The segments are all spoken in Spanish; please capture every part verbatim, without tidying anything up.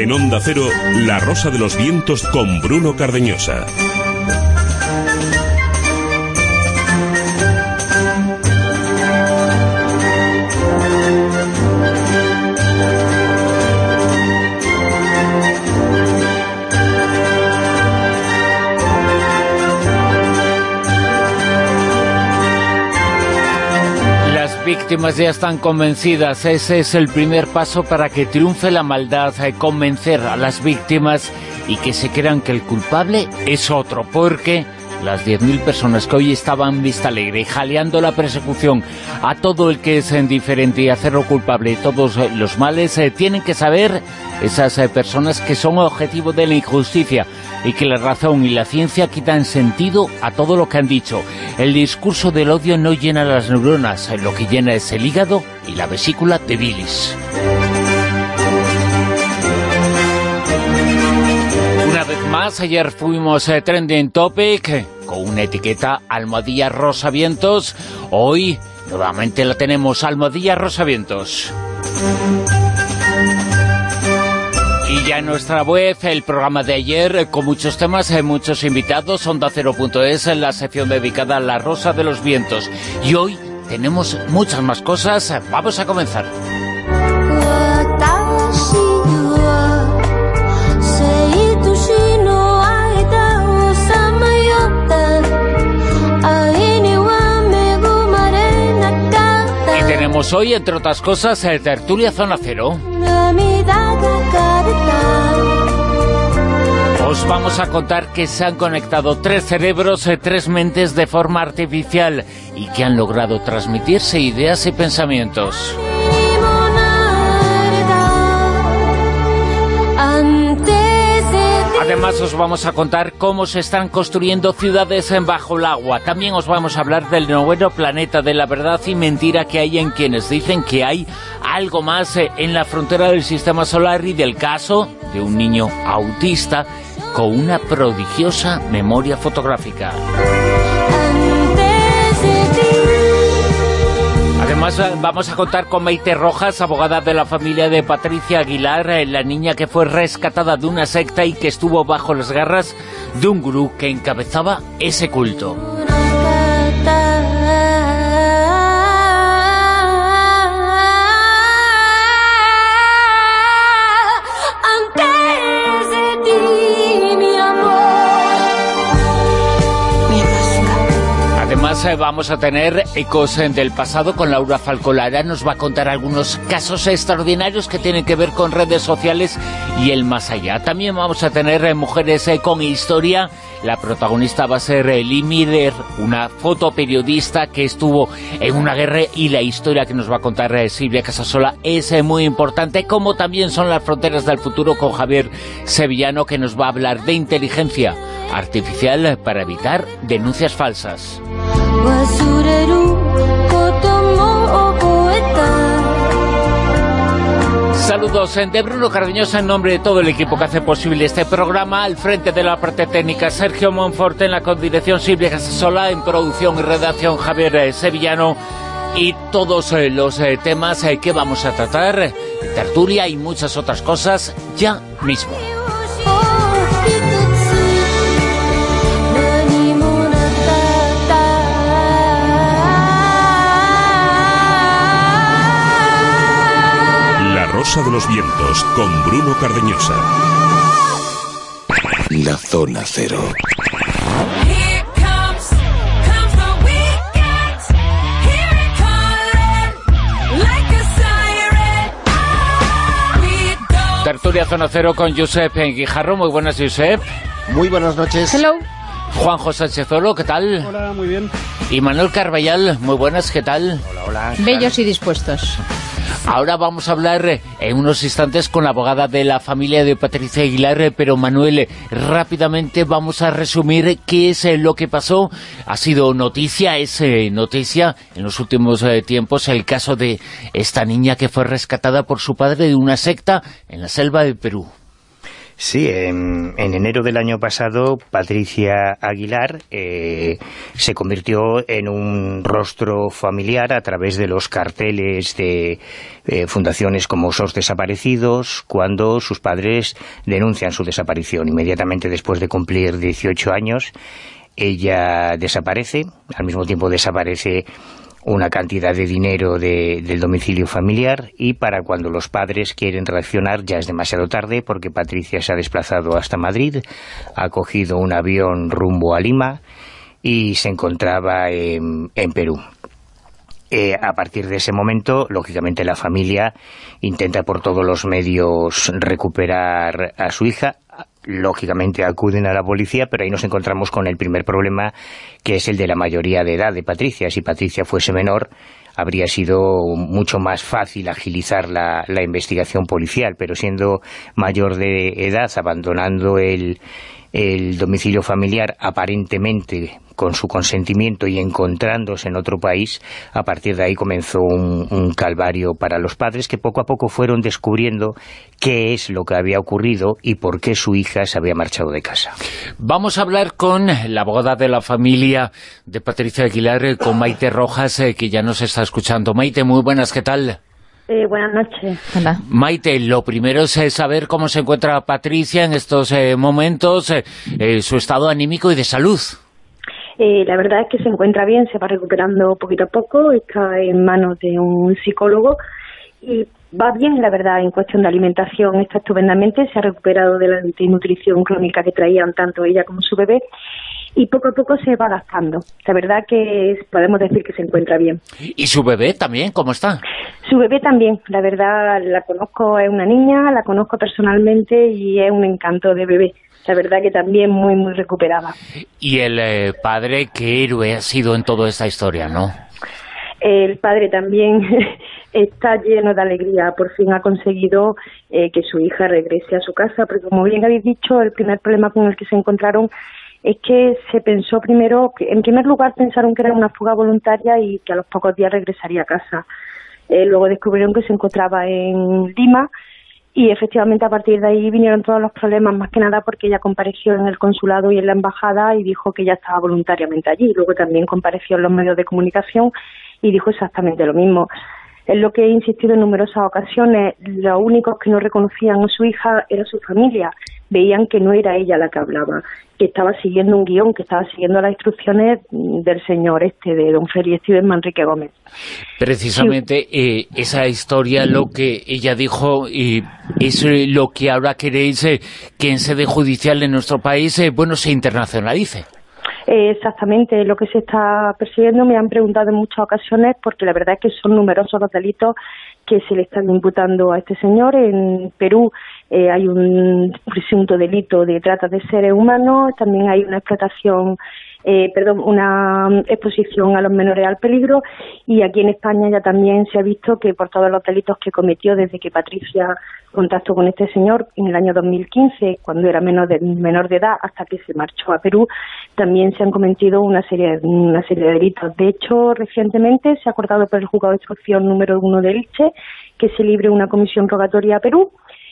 En Onda Cero, La Rosa de los Vientos con Bruno Cardeñosa. Víctimas ya están convencidas. Ese es el primer paso para que triunfe la maldad, convencer a las víctimas y que se crean que el culpable es otro, porque las diez mil personas que hoy estaban vista alegre jaleando la persecución a todo el que es indiferente y hacerlo culpable de todos los males, eh, tienen que saber esas eh, personas que son objetivo de la injusticia y que la razón y la ciencia quitan sentido a todo lo que han dicho. El discurso del odio no llena las neuronas, lo que llena es el hígado y la vesícula de bilis. Una vez más, ayer fuimos eh, trending topic eh, con una etiqueta almohadilla rosavientos. Hoy nuevamente la tenemos, almohadilla rosavientos. Y ya en nuestra web, el programa de ayer, con muchos temas, muchos invitados, onda cero punto es, en la sección dedicada a la Rosa de los Vientos. Y hoy tenemos muchas más cosas. Vamos a comenzar. Y tenemos hoy, entre otras cosas, el Tertulia Zona Cero. Os vamos a contar que se han conectado tres cerebros, tres mentes de forma artificial y que han logrado transmitirse ideas y pensamientos. Además os vamos a contar cómo se están construyendo ciudades bajo el agua. También os vamos a hablar del noveno planeta, de la verdad y mentira que hay en quienes dicen que hay algo más en la frontera del sistema solar y del caso de un niño autista con una prodigiosa memoria fotográfica. Además vamos a contar con Maite Rojas, abogada de la familia de Patricia Aguilar, la niña que fue rescatada de una secta y que estuvo bajo las garras de un gurú que encabezaba ese culto. Además vamos a tener ecos del pasado con Laura Falcolara. Nos va a contar algunos casos extraordinarios que tienen que ver con redes sociales y el más allá. También vamos a tener mujeres con historia. La protagonista va a ser Lee Miller, una fotoperiodista que estuvo en una guerra, y la historia que nos va a contar Silvia Casasola es muy importante, como también son las fronteras del futuro con Javier Sevillano, que nos va a hablar de inteligencia artificial para evitar denuncias falsas. Saludos de Bruno Cardeñosa en nombre de todo el equipo que hace posible este programa. Al frente de la parte técnica Sergio Monforte, en la condirección Silvia Casasola, en producción y redacción Javier Sevillano, y todos los temas que vamos a tratar, tertulia y muchas otras cosas, ya mismo. Rosa de los Vientos con Bruno Cardeñosa. La Zona Cero. Tertulia Zona Cero con Josep Guijarro. Muy buenas, Josep. Muy buenas noches. Hello. Juanjo Sánchez Olo, ¿qué tal? Hola, muy bien. Y Manuel Carballal, muy buenas, ¿qué tal? Hola, hola. Bellos y dispuestos. Ahora vamos a hablar en unos instantes con la abogada de la familia de Patricia Aguilar, pero Manuel, rápidamente vamos a resumir qué es lo que pasó. Ha sido noticia, es noticia en los últimos tiempos el caso de esta niña que fue rescatada por su padre de una secta en la selva de Perú. Sí, en, en enero del año pasado, Patricia Aguilar eh, se convirtió en un rostro familiar a través de los carteles de eh, fundaciones como S O S Desaparecidos, cuando sus padres denuncian su desaparición. Inmediatamente después de cumplir dieciocho años, ella desaparece, al mismo tiempo desaparece una cantidad de dinero de, del domicilio familiar, y para cuando los padres quieren reaccionar ya es demasiado tarde, porque Patricia se ha desplazado hasta Madrid, ha cogido un avión rumbo a Lima y se encontraba en, en Perú. Eh, a partir de ese momento, lógicamente, la familia intenta por todos los medios recuperar a su hija. Lógicamente acuden a la policía, pero ahí nos encontramos con el primer problema, que es el de la mayoría de edad de Patricia. Si Patricia fuese menor, habría sido mucho más fácil agilizar la, la investigación policial, pero siendo mayor de edad, abandonando el, el domicilio familiar aparentemente con su consentimiento y encontrándose en otro país, a partir de ahí comenzó un, un calvario para los padres, que poco a poco fueron descubriendo qué es lo que había ocurrido y por qué su hija se había marchado de casa. Vamos a hablar con la abogada de la familia de Patricia Aguilar, con Maite Rojas, eh, que ya nos está escuchando. Maite, muy buenas, ¿qué tal? Eh, buenas noches. Hola. Maite, lo primero es eh, saber cómo se encuentra Patricia en estos eh, momentos, eh, eh, su estado anímico y de salud. Eh, la verdad es que se encuentra bien, se va recuperando poquito a poco, está en manos de un psicólogo y va bien, la verdad, en cuestión de alimentación está estupendamente, se ha recuperado de la desnutrición crónica que traían tanto ella como su bebé, y poco a poco se va adaptando. La verdad que es, podemos decir que se encuentra bien. ¿Y su bebé también? ¿Cómo está? Su bebé también, la verdad, la conozco, es una niña, la conozco personalmente y es un encanto de bebé. La verdad que también muy, muy recuperada. Y el eh, padre, qué héroe ha sido en toda esta historia, ¿no? El padre también está lleno de alegría, por fin ha conseguido eh, que su hija regrese a su casa, porque como bien habéis dicho, el primer problema con el que se encontraron es que se pensó primero, que en primer lugar pensaron que era una fuga voluntaria y que a los pocos días regresaría a casa. Eh, luego descubrieron que se encontraba en Lima, y efectivamente a partir de ahí vinieron todos los problemas, más que nada porque ella compareció en el consulado y en la embajada y dijo que ella estaba voluntariamente allí. Luego también compareció en los medios de comunicación y dijo exactamente lo mismo. Es lo que he insistido en numerosas ocasiones, los únicos que no reconocían a su hija era su familia. Veían que no era ella la que hablaba, que estaba siguiendo un guión, que estaba siguiendo las instrucciones del señor este, de don Félix Steven Manrique Gómez. Precisamente sí. eh, esa historia, lo que ella dijo, eh, es eh, lo que ahora queréis eh, que en sede judicial en nuestro país, eh, bueno, se internacionalice. Eh, exactamente, lo que se está persiguiendo. Me han preguntado en muchas ocasiones, porque la verdad es que son numerosos los delitos que se le están imputando a este señor. En Perú eh, hay un presunto delito de trata de seres humanos, también hay una explotación, eh, perdón, una exposición a los menores al peligro, y aquí en España ya también se ha visto que por todos los delitos que cometió desde que Patricia contactó con este señor en el año dos mil quince, cuando era menor de, menor de edad, hasta que se marchó a Perú, también se han cometido una serie, una serie de delitos. De hecho, recientemente se ha acordado por el Juzgado de Instrucción número uno de Elche que se libre una comisión rogatoria a Perú,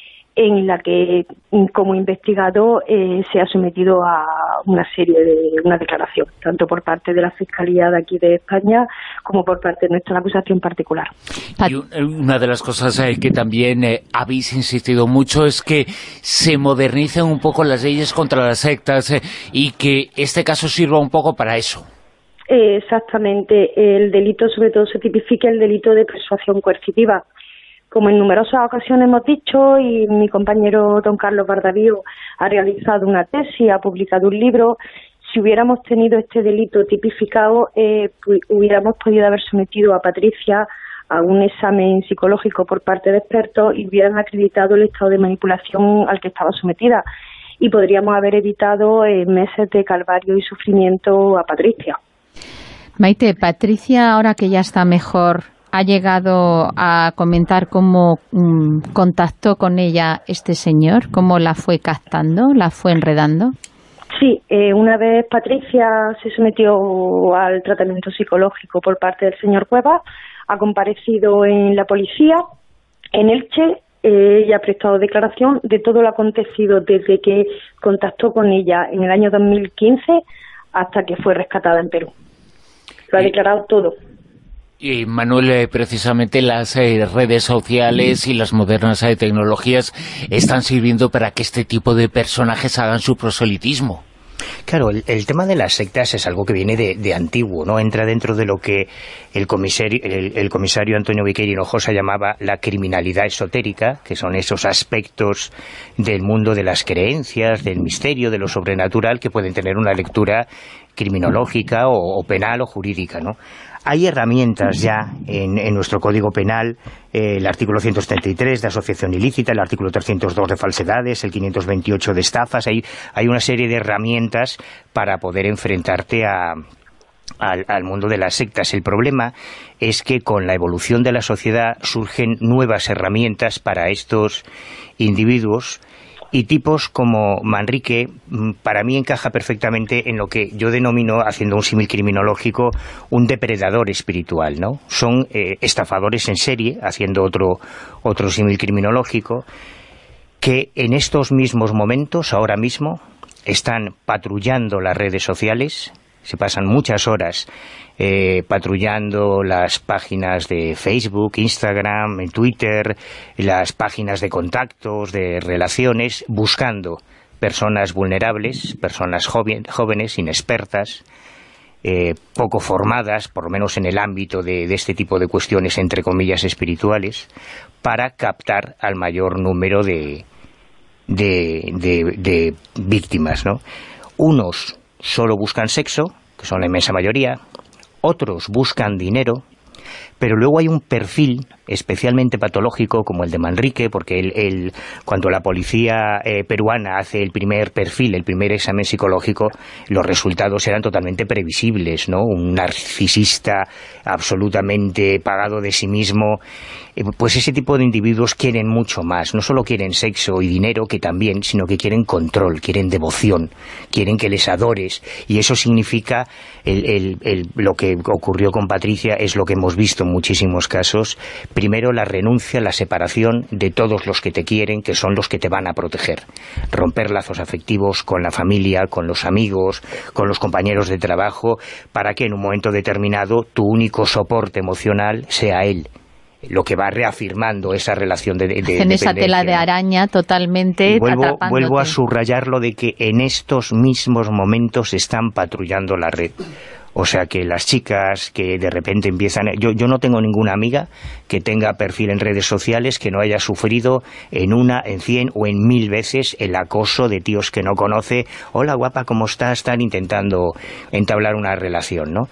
en la que como investigado eh, se ha sometido a una serie de una declaración, tanto por parte de la Fiscalía de aquí de España como por parte de nuestra acusación particular. Y una de las cosas eh, que también eh, habéis insistido mucho es que se modernicen un poco las leyes contra las sectas eh, y que este caso sirva un poco para eso. Eh, exactamente, el delito sobre todo se tipifica el delito de persuasión coercitiva. Como en numerosas ocasiones hemos dicho, y mi compañero don Carlos Bardavío ha realizado una tesis, ha publicado un libro, si hubiéramos tenido este delito tipificado, eh, hubiéramos podido haber sometido a Patricia a un examen psicológico por parte de expertos y hubieran acreditado el estado de manipulación al que estaba sometida. Y podríamos haber evitado eh, meses de calvario y sufrimiento a Patricia. Maite, Patricia, ahora que ya está mejor, ¿ha llegado a comentar cómo um, contactó con ella este señor? ¿Cómo la fue captando? ¿La fue enredando? Sí, eh, una vez Patricia se sometió al tratamiento psicológico por parte del señor Cuevas, ha comparecido en la policía, en Elche, Eh, ella ha prestado declaración de todo lo acontecido desde que contactó con ella en el año dos mil quince hasta que fue rescatada en Perú. Lo ha y, declarado todo. Y Manuel, eh, precisamente las eh, redes sociales y las modernas eh, tecnologías están sirviendo para que este tipo de personajes hagan su proselitismo. Claro, el, el tema de las sectas es algo que viene de, de antiguo, ¿no? Entra dentro de lo que el comisario, el, el comisario Antonio Viqueira Hinojosa llamaba la criminalidad esotérica, que son esos aspectos del mundo de las creencias, del misterio, de lo sobrenatural, que pueden tener una lectura criminológica o, o penal o jurídica, ¿no? Hay herramientas ya en, en nuestro Código Penal, eh, el artículo ciento setenta y tres de asociación ilícita, el artículo trescientos dos de falsedades, el quinientos veintiocho de estafas. Hay, hay una serie de herramientas para poder enfrentarte a, al, al mundo de las sectas. El problema es que con la evolución de la sociedad surgen nuevas herramientas para estos individuos. Y tipos como Manrique, para mí encaja perfectamente en lo que yo denomino, haciendo un símil criminológico, un depredador espiritual, ¿no? Son eh, estafadores en serie, haciendo otro, otro símil criminológico, que en estos mismos momentos, ahora mismo, están patrullando las redes sociales, se pasan muchas horas eh, patrullando las páginas de Facebook, Instagram, Twitter, las páginas de contactos, de relaciones, buscando personas vulnerables, personas joven, jóvenes, inexpertas, eh, poco formadas, por lo menos en el ámbito de, de este tipo de cuestiones, entre comillas, espirituales, para captar al mayor número de, de, de, de víctimas, ¿no? Unos solo buscan sexo, que son la inmensa mayoría, otros buscan dinero, pero luego hay un perfil especialmente patológico como el de Manrique, porque él, él, cuando la policía eh, peruana hace el primer perfil, el primer examen psicológico, los resultados eran totalmente previsibles, ¿no? Un narcisista absolutamente pagado de sí mismo. Eh, pues ese tipo de individuos quieren mucho más, no solo quieren sexo y dinero, que también, sino que quieren control, quieren devoción, quieren que les adores, y eso significa el, el, el, lo que ocurrió con Patricia, es lo que hemos visto en muchísimos casos. Primero, la renuncia, la separación de todos los que te quieren, que son los que te van a proteger. Romper lazos afectivos con la familia, con los amigos, con los compañeros de trabajo, para que en un momento determinado tu único soporte emocional sea él, lo que va reafirmando esa relación de, de, de en esa tela de araña totalmente vuelvo, vuelvo a subrayar lo de que en estos mismos momentos están patrullando la red. O sea que las chicas que de repente empiezan... Yo, yo no tengo ninguna amiga que tenga perfil en redes sociales que no haya sufrido en una, en cien o en mil veces el acoso de tíos que no conoce. Hola guapa, ¿cómo estás? Están intentando entablar una relación, ¿no?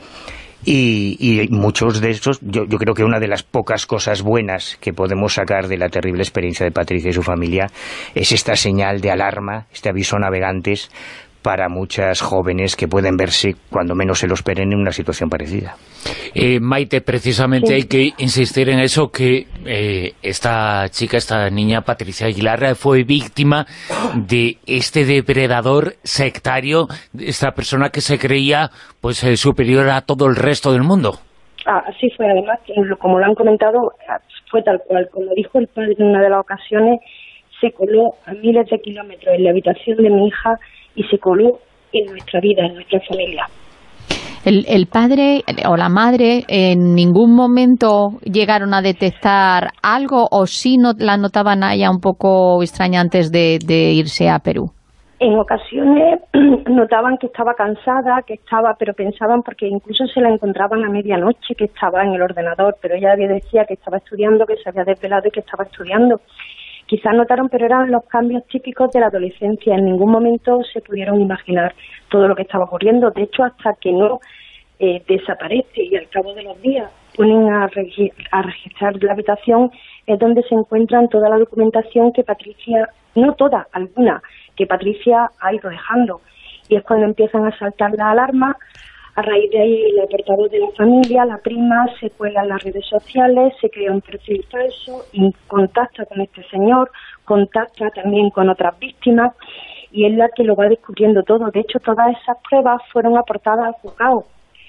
Y, y muchos de estos, yo, yo creo que una de las pocas cosas buenas que podemos sacar de la terrible experiencia de Patricia y su familia es esta señal de alarma, este aviso a navegantes para muchas jóvenes que pueden verse, cuando menos se lo esperen, en una situación parecida. Eh, Maite, precisamente sí. Hay que insistir en eso, que eh, esta chica, esta niña Patricia Aguilar, fue víctima de este depredador sectario, esta persona que se creía pues eh, superior a todo el resto del mundo. Ah, así fue, además, como lo han comentado, fue tal cual. Como dijo el padre en una de las ocasiones, se coló a miles de kilómetros en la habitación de mi hija y se coló en nuestra vida, en nuestra familia. El, el padre o la madre en ningún momento llegaron a detectar algo, o sí no, la notaban a ella un poco extraña antes de, de irse a Perú. En ocasiones notaban que estaba cansada, que estaba, pero pensaban, porque incluso se la encontraban a medianoche, que estaba en el ordenador, pero ella decía que estaba estudiando, que se había desvelado y que estaba estudiando. Quizás notaron, pero eran los cambios típicos de la adolescencia. En ningún momento se pudieron imaginar todo lo que estaba ocurriendo. De hecho, hasta que no eh, desaparece y al cabo de los días ponen a, regi a registrar la habitación, es donde se encuentran toda la documentación que Patricia, no toda, alguna, que Patricia ha ido dejando. Y es cuando empiezan a saltar las alarmas. A raíz de ahí, la portavoz de la familia, la prima, se cuela en las redes sociales, se crea un perfil falso, y contacta con este señor, contacta también con otras víctimas, y es la que lo va descubriendo todo. De hecho, todas esas pruebas fueron aportadas al juzgado.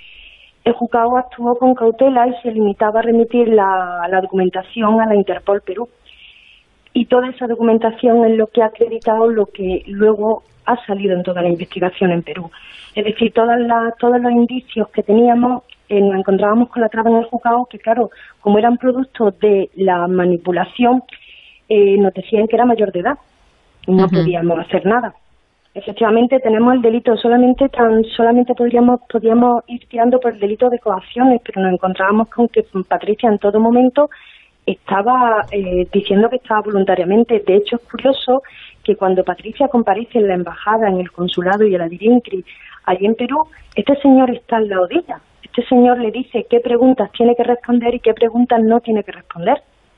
El juzgado actuó con cautela y se limitaba a remitir la, la documentación a la Interpol Perú. Y toda esa documentación es lo que ha acreditado lo que luego ha salido en toda la investigación en Perú. Es decir, todas las, todos los indicios que teníamos, eh, nos encontrábamos con la traba en el juzgado, que claro, como eran productos de la manipulación, eh, nos decían que era mayor de edad y no uh-huh. podíamos hacer nada. Efectivamente tenemos el delito, solamente tan solamente podríamos podríamos ir tirando por el delito de coacciones, pero nos encontrábamos con que Patricia en todo momento estaba eh, diciendo que estaba voluntariamente. De hecho, es curioso que cuando Patricia comparece en la embajada, en el consulado y en la DIRINCRI, allí en Perú, este señor está al lado de ella. Este señor le dice qué preguntas tiene que responder y qué preguntas no tiene que responder.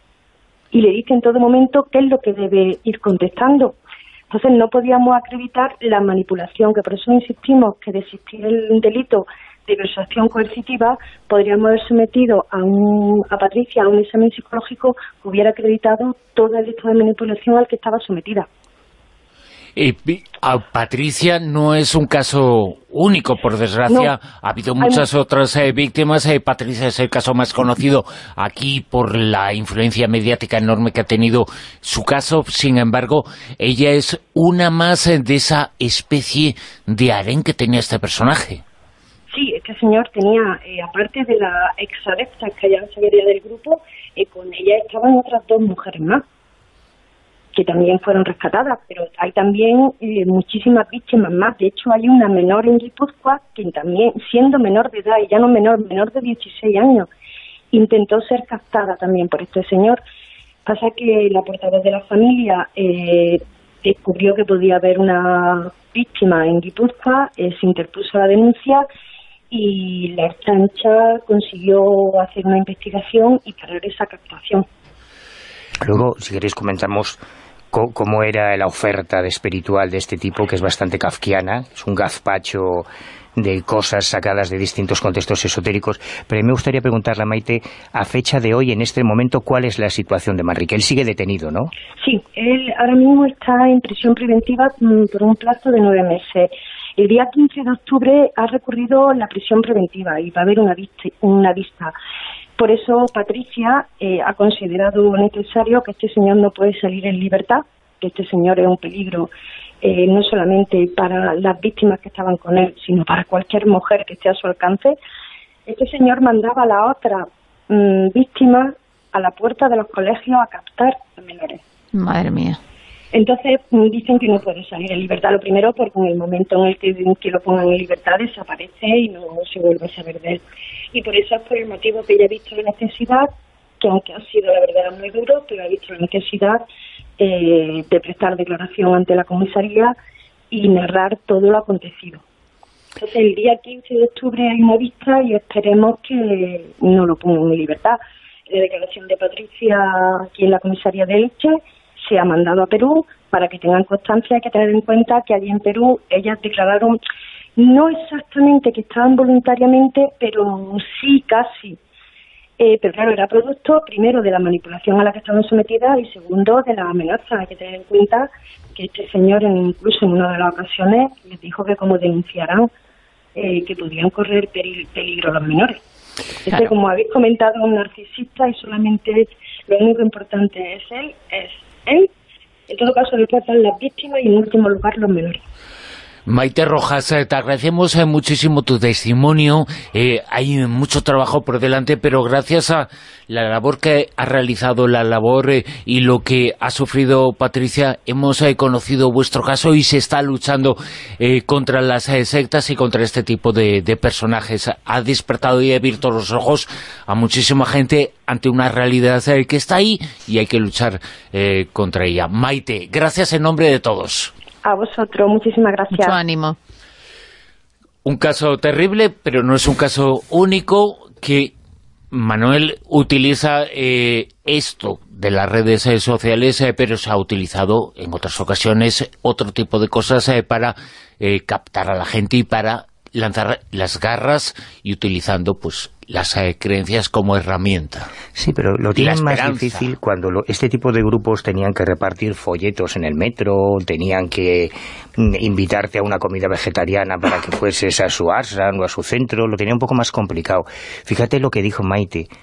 Y le dice en todo momento qué es lo que debe ir contestando. Entonces no podíamos acreditar la manipulación, que por eso insistimos que de existir el delito de persuasión coercitiva, podríamos haber sometido a, un, a Patricia a un examen psicológico que hubiera acreditado todo el delito de manipulación al que estaba sometida. Eh, a Patricia no es un caso único, por desgracia. No, ha habido muchas hay... otras eh, víctimas. Eh, Patricia es el caso más conocido aquí por la influencia mediática enorme que ha tenido su caso. Sin embargo, ella es una más eh, de esa especie de harén que tenía este personaje. Sí, este señor tenía, eh, aparte de la exadepta que ya salía del grupo, eh, con ella estaban otras dos mujeres más, que también fueron rescatadas, pero hay también eh, muchísimas víctimas más. De hecho, hay una menor en Guipúzcoa que también, siendo menor de edad, y ya no menor, menor de dieciséis años, intentó ser captada también por este señor. Pasa que la portavoz de la familia eh, descubrió que podía haber una víctima en Guipúzcoa, eh, se interpuso la denuncia y la Ertzaintza consiguió hacer una investigación y parar esa captación. Luego, si queréis, comentamos cómo era la oferta de espiritual de este tipo, que es bastante kafkiana, es un gazpacho de cosas sacadas de distintos contextos esotéricos. Pero a mí me gustaría preguntarle a Maite, a fecha de hoy, en este momento, ¿cuál es la situación de Manrique? Él sigue detenido, ¿no? Sí, él ahora mismo está en prisión preventiva por un plazo de nueve meses. El día quince de octubre ha recurrido la prisión preventiva y va a haber una vista. Una vista. Por eso Patricia eh, ha considerado necesario que este señor no puede salir en libertad, que este señor es un peligro eh, no solamente para las víctimas que estaban con él, sino para cualquier mujer que esté a su alcance. Este señor mandaba a la otra mmm, víctima a la puerta de los colegios a captar a menores. Madre mía. Entonces dicen que no puede salir en libertad. Lo primero porque en el momento en el que, en que lo pongan en libertad desaparece y no se vuelve a saber de él. Y por eso es por el motivo que ella ha visto la necesidad, que aunque ha sido la verdad muy duro, pero ha visto la necesidad eh, de prestar declaración ante la comisaría y narrar todo lo acontecido. Entonces el día quince de octubre hay una vista y esperemos que no lo pongan en libertad. La declaración de Patricia aquí en la comisaría de Elche se ha mandado a Perú para que tengan constancia. Hay que tener en cuenta que allí en Perú ellas declararon, no exactamente que estaban voluntariamente, pero sí casi. Eh, pero claro, era producto, primero, de la manipulación a la que estaban sometidas y segundo, de la amenaza. Hay que tener en cuenta que este señor, incluso en una de las ocasiones, les dijo que como denunciaran, eh, que podían correr peligro los menores. Claro. Este, como habéis comentado, es un narcisista y solamente lo único importante es él, es él. En todo caso, le importan las víctimas y en último lugar los menores. Maite Rojas, te agradecemos muchísimo tu testimonio. Eh, hay mucho trabajo por delante, pero gracias a la labor que ha realizado, la labor eh, y lo que ha sufrido Patricia, hemos eh, conocido vuestro caso y se está luchando eh, contra las eh, sectas y contra este tipo de, de personajes. Ha despertado y ha abierto los ojos a muchísima gente ante una realidad eh, que está ahí y hay que luchar eh, contra ella. Maite, gracias en nombre de todos. A vosotros, muchísimas gracias. Mucho ánimo. Un caso terrible, pero no es un caso único, que Manuel utiliza eh, esto de las redes eh, sociales, eh, pero se ha utilizado en otras ocasiones otro tipo de cosas eh, para eh, captar a la gente y para lanzar las garras y utilizando pues las eh, creencias como herramienta. Sí, pero lo tienen más difícil cuando lo, este tipo de grupos tenían que repartir folletos en el metro, tenían que mm, invitarte a una comida vegetariana para que fueses a su ashram o a su centro, lo tenía un poco más complicado. Fíjate lo que dijo Maite.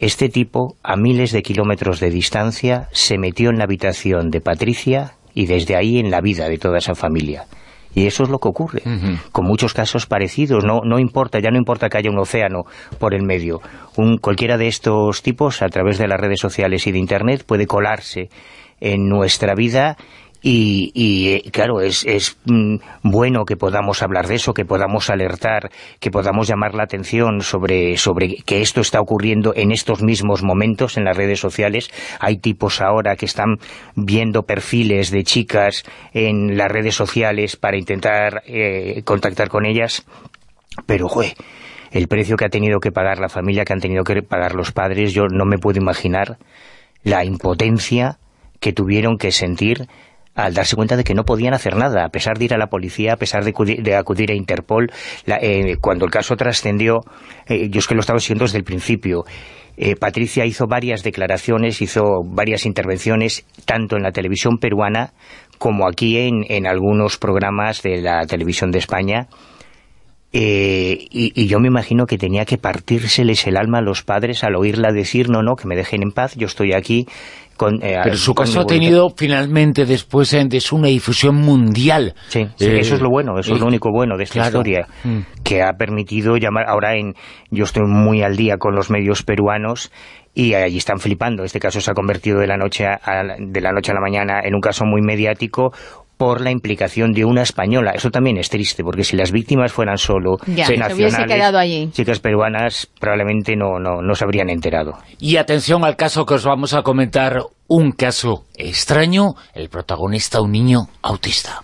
este tipo, a miles de kilómetros de distancia, se metió en la habitación de Patricia y desde ahí en la vida de toda esa familia. Y eso es lo que ocurre, uh-huh. con muchos casos parecidos. No, no importa, ya no importa que haya un océano por el medio. Un, cualquiera de estos tipos, a través de las redes sociales y de Internet, puede colarse en nuestra vida. Y, y claro, es, es mm, bueno que podamos hablar de eso, que podamos alertar, que podamos llamar la atención sobre, sobre que esto está ocurriendo en estos mismos momentos en las redes sociales. Hay tipos ahora que están viendo perfiles de chicas en las redes sociales para intentar eh, contactar con ellas, pero ¡jue! El precio que ha tenido que pagar la familia, que han tenido que pagar los padres, yo no me puedo imaginar la impotencia que tuvieron que sentir al darse cuenta de que no podían hacer nada, a pesar de ir a la policía, a pesar de acudir, de acudir a Interpol. La, eh, cuando el caso trascendió, eh, yo es que lo he estado siguiendo desde el principio, eh, Patricia hizo varias declaraciones, hizo varias intervenciones, tanto en la televisión peruana como aquí en, en algunos programas de la televisión de España, eh, y, y yo me imagino que tenía que partírseles el alma a los padres al oírla decir, no, no, que me dejen en paz, yo estoy aquí. Con, eh, Pero su caso ha tenido finalmente después eh, de su una difusión mundial. Sí, sí eh, eso es lo bueno, eso eh, es lo único bueno de esta claro. historia, mm. que ha permitido llamar, ahora en yo estoy muy al día con los medios peruanos y allí están flipando. Este caso se ha convertido de la noche a, de la noche a la mañana en un caso muy mediático por la implicación de una española. Eso también es triste, porque si las víctimas fueran solo ya, nacionales, quedado allí. chicas peruanas, probablemente no, no, no se habrían enterado. Y atención al caso que os vamos a comentar, un caso extraño, el protagonista un niño autista.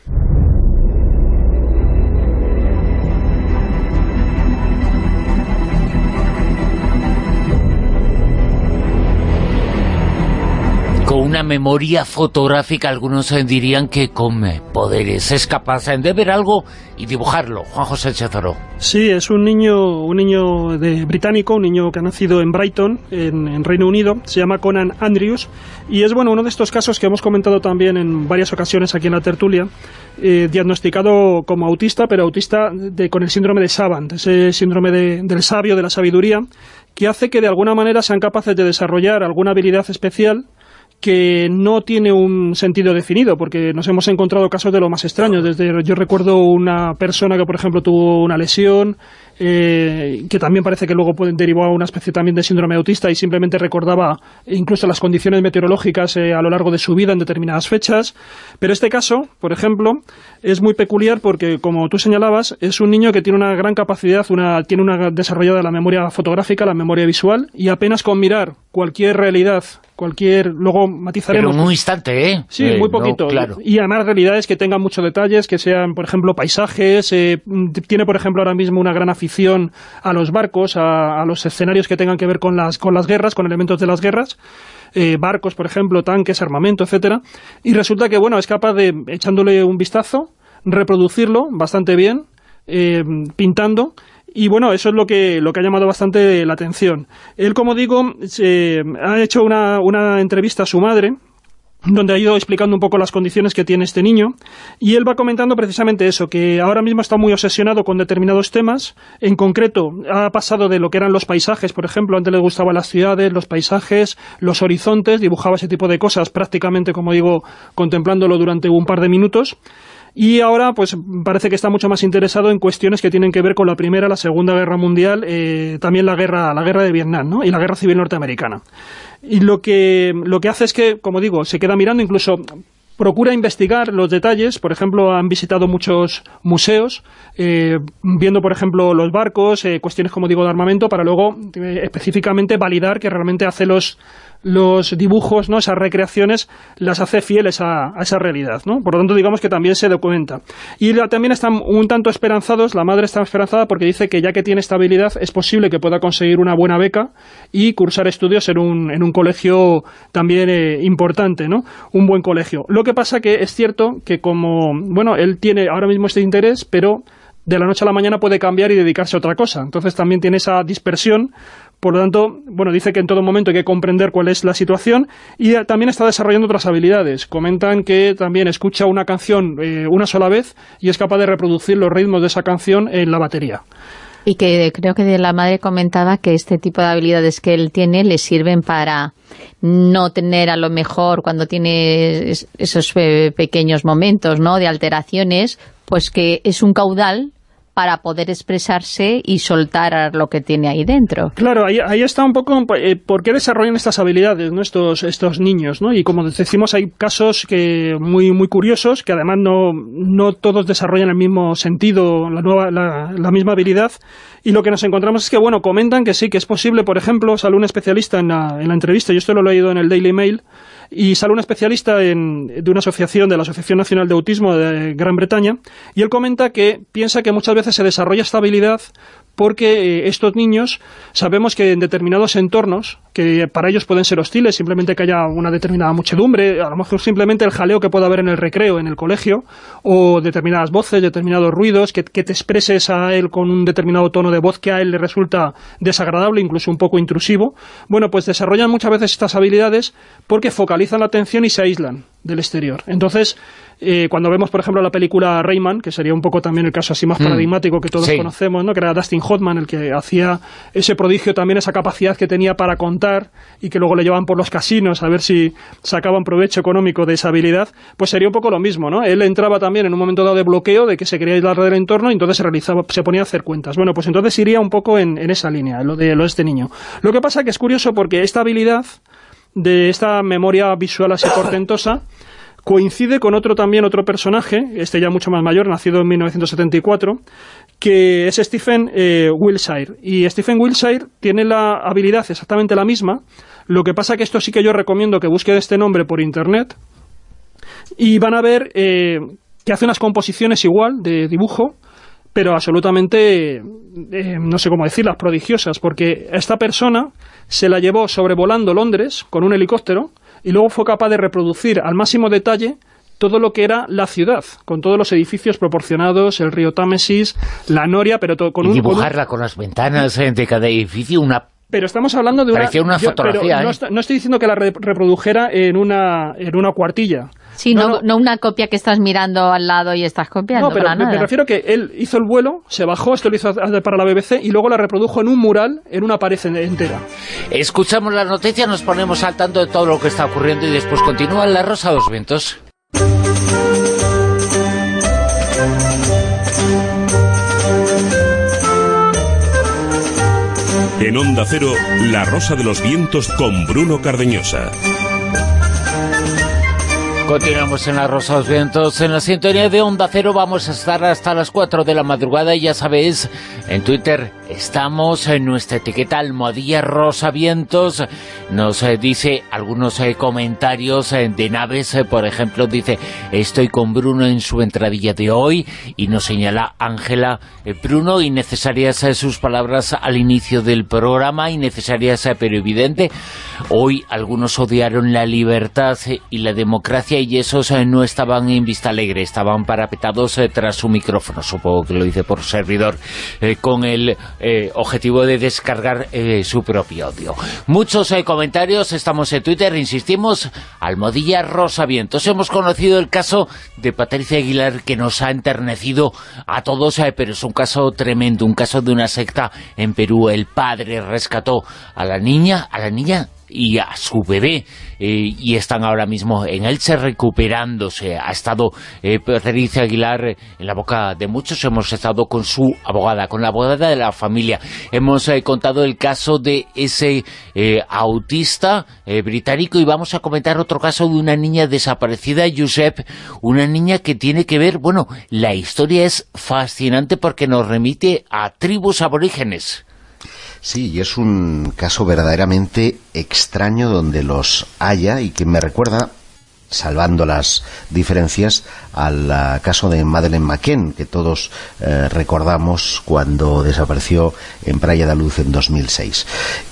Con una memoria fotográfica, algunos dirían que con poderes. Es capaz de ver algo y dibujarlo. Juan José Cházaro. Sí, es un niño un niño de británico, un niño que ha nacido en Brighton, en, en Reino Unido. Se llama Conan Andrews. Y es bueno uno de estos casos que hemos comentado también en varias ocasiones aquí en la tertulia, eh, diagnosticado como autista, pero autista de, con el síndrome de Savant, ese síndrome de, del sabio, de la sabiduría, que hace que de alguna manera sean capaces de desarrollar alguna habilidad especial que no tiene un sentido definido, porque nos hemos encontrado casos de lo más extraños. Desde, yo recuerdo una persona que, por ejemplo, tuvo una lesión, eh, que también parece que luego derivó a una especie también de síndrome autista y simplemente recordaba incluso las condiciones meteorológicas eh, a lo largo de su vida en determinadas fechas. Pero este caso, por ejemplo, es muy peculiar porque, como tú señalabas, es un niño que tiene una gran capacidad, una, tiene una desarrollada la memoria fotográfica, la memoria visual, y apenas con mirar cualquier realidad, cualquier, luego matizaremos. Pero en un instante, ¿eh? Sí, eh, muy poquito. No, claro. Y además realidades que tengan muchos detalles, que sean, por ejemplo, paisajes. Eh, tiene, por ejemplo, ahora mismo una gran afición a los barcos, a, a los escenarios que tengan que ver con las, con las guerras, con elementos de las guerras. Eh, barcos, por ejemplo, tanques, armamento, etcétera. Y resulta que, bueno, es capaz de, echándole un vistazo, reproducirlo bastante bien, eh, pintando. Y bueno, eso es lo que, lo que ha llamado bastante la atención. Él, como digo, se, ha hecho una, una entrevista a su madre, donde ha ido explicando un poco las condiciones que tiene este niño, y él va comentando precisamente eso, que ahora mismo está muy obsesionado con determinados temas. En concreto, ha pasado de lo que eran los paisajes, por ejemplo, antes le gustaban las ciudades, los paisajes, los horizontes, dibujaba ese tipo de cosas prácticamente, como digo, contemplándolo durante un par de minutos. Y ahora pues parece que está mucho más interesado en cuestiones que tienen que ver con la Primera, la Segunda Guerra Mundial, eh, también la guerra la guerra de Vietnam, ¿no? Y la Guerra Civil Norteamericana. Y lo que, lo que hace es que, como digo, se queda mirando, incluso procura investigar los detalles. Por ejemplo, han visitado muchos museos, eh, viendo, por ejemplo, los barcos, eh, cuestiones, como digo, de armamento, para luego eh, específicamente validar que realmente hace los... los dibujos, ¿no? Esas recreaciones las hace fieles a, a esa realidad, ¿no? Por lo tanto, digamos que también se documenta. Y la, también están un tanto esperanzados, la madre está esperanzada porque dice que ya que tiene esta habilidad es posible que pueda conseguir una buena beca y cursar estudios en un, en un colegio también eh, importante, ¿no? Un buen colegio. Lo que pasa que es cierto que como, bueno, él tiene ahora mismo este interés, pero de la noche a la mañana puede cambiar y dedicarse a otra cosa. Entonces también tiene esa dispersión. Por lo tanto, bueno, dice que en todo momento hay que comprender cuál es la situación y también está desarrollando otras habilidades. Comentan que también escucha una canción eh, una sola vez y es capaz de reproducir los ritmos de esa canción en la batería. Y que creo que la madre comentaba que este tipo de habilidades que él tiene le sirven para no tener a lo mejor cuando tiene esos pequeños momentos, ¿no?, de alteraciones, pues que es un caudal para poder expresarse y soltar lo que tiene ahí dentro. Claro, ahí, ahí está un poco eh, por qué desarrollan estas habilidades, ¿no?, estos, estos niños, ¿no? Y como decimos, hay casos que muy muy curiosos, que además no, no todos desarrollan el mismo sentido, la, nueva, la, la misma habilidad, y lo que nos encontramos es que, bueno, comentan que sí, que es posible, por ejemplo, sale un especialista en la, en la entrevista, yo esto lo he leído en el Daily Mail, y sale un especialista en, de una asociación, de la Asociación Nacional de Autismo de Gran Bretaña, y él comenta que piensa que muchas veces se desarrolla esta habilidad porque eh, estos niños sabemos que en determinados entornos, que para ellos pueden ser hostiles, simplemente que haya una determinada muchedumbre, a lo mejor simplemente el jaleo que pueda haber en el recreo, en el colegio, o determinadas voces, determinados ruidos, que, que te expreses a él con un determinado tono de voz que a él le resulta desagradable, incluso un poco intrusivo. Bueno, pues desarrollan muchas veces estas habilidades porque focalizan la atención y se aíslan del exterior. Entonces, eh, cuando vemos, por ejemplo, la película Rayman, que sería un poco también el caso así más mm. paradigmático que todos sí. conocemos, ¿no?, que era Dustin Hoffman el que hacía ese prodigio, también esa capacidad que tenía para contar y que luego le llevaban por los casinos a ver si sacaban provecho económico de esa habilidad, pues sería un poco lo mismo, ¿no? Él entraba también en un momento dado de bloqueo, de que se quería aislar del entorno, y entonces se realizaba, se ponía a hacer cuentas. Bueno, pues entonces iría un poco en, en esa línea, lo de, lo de este niño. Lo que pasa que es curioso porque esta habilidad de esta memoria visual así portentosa coincide con otro también, otro personaje, este ya mucho más mayor, nacido en mil novecientos setenta y cuatro, que es Stephen eh, Wiltshire. Y Stephen Wiltshire tiene la habilidad exactamente la misma, lo que pasa que esto sí que yo recomiendo que busquen este nombre por internet, y van a ver eh, que hace unas composiciones igual, de dibujo, pero absolutamente, eh, no sé cómo decirlas, prodigiosas, porque esta persona se la llevó sobrevolando Londres con un helicóptero, y luego fue capaz de reproducir al máximo detalle todo lo que era la ciudad, con todos los edificios proporcionados, el río Támesis, la noria, pero todo con y un... dibujarla con, un... con las ventanas de cada edificio, una... Pero estamos hablando de una... Parecía una yo, fotografía, pero ¿eh? no, está, no estoy diciendo que la re reprodujera en una, en una cuartilla. Sí, no, no, no una copia que estás mirando al lado y estás copiando. No, pero para me, nada. me refiero que él hizo el vuelo, se bajó, esto lo hizo para la B B C, y luego la reprodujo en un mural, en una pared entera. Escuchamos las noticias, nos ponemos al tanto de todo lo que está ocurriendo y después continúa La Rosa de los Vientos. En Onda Cero, La Rosa de los Vientos con Bruno Cardeñosa. Continuamos en La Rosa de los Vientos, en la sintonía de Onda Cero. Vamos a estar hasta las cuatro de la madrugada y ya sabéis, en Twitter estamos en nuestra etiqueta almohadilla Rosa Vientos. Nos eh, dice algunos eh, comentarios eh, de Naves, eh, por ejemplo, dice: estoy con Bruno en su entradilla de hoy, y nos señala Ángela, eh, Bruno, innecesarias eh, sus palabras al inicio del programa, innecesarias eh, pero evidente. Hoy algunos odiaron la libertad eh, y la democracia, y esos eh, no estaban en Vista Alegre, estaban parapetados eh, tras su micrófono, supongo que lo dice por servidor, eh, con el eh, objetivo de descargar eh, su propio odio. Muchos eh, comentarios, estamos en Twitter, insistimos, almohadilla Rosa Vientos. Hemos conocido el caso de Patricia Aguilar, que nos ha enternecido a todos, eh, pero es un caso tremendo, un caso de una secta en Perú. El padre rescató a la niña, a la niña y a su bebé, eh, y están ahora mismo en Elche recuperándose. Ha estado eh, Patricia Aguilar eh, en la boca de muchos. Hemos estado con su abogada, con la abogada de la familia. Hemos eh, contado el caso de ese eh, autista eh, británico, y vamos a comentar otro caso de una niña desaparecida, Josep, una niña que tiene que ver, bueno, la historia es fascinante porque nos remite a tribus aborígenes. Sí, y es un caso verdaderamente extraño donde los haya, y que me recuerda, salvando las diferencias, al uh, caso de Madeleine McCann, que todos eh, recordamos cuando desapareció en Praia da Luz en dos mil seis.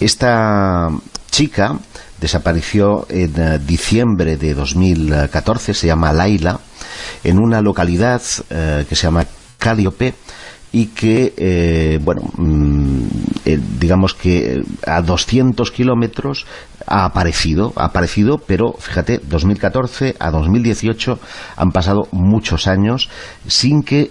Esta chica desapareció en uh, diciembre de dos mil catorce, se llama Laila, en una localidad uh, que se llama Calliope, y que, eh, bueno, mmm, eh, digamos que a doscientos kilómetros ha aparecido, ha aparecido, pero fíjate, dos mil catorce a dos mil dieciocho han pasado muchos años sin que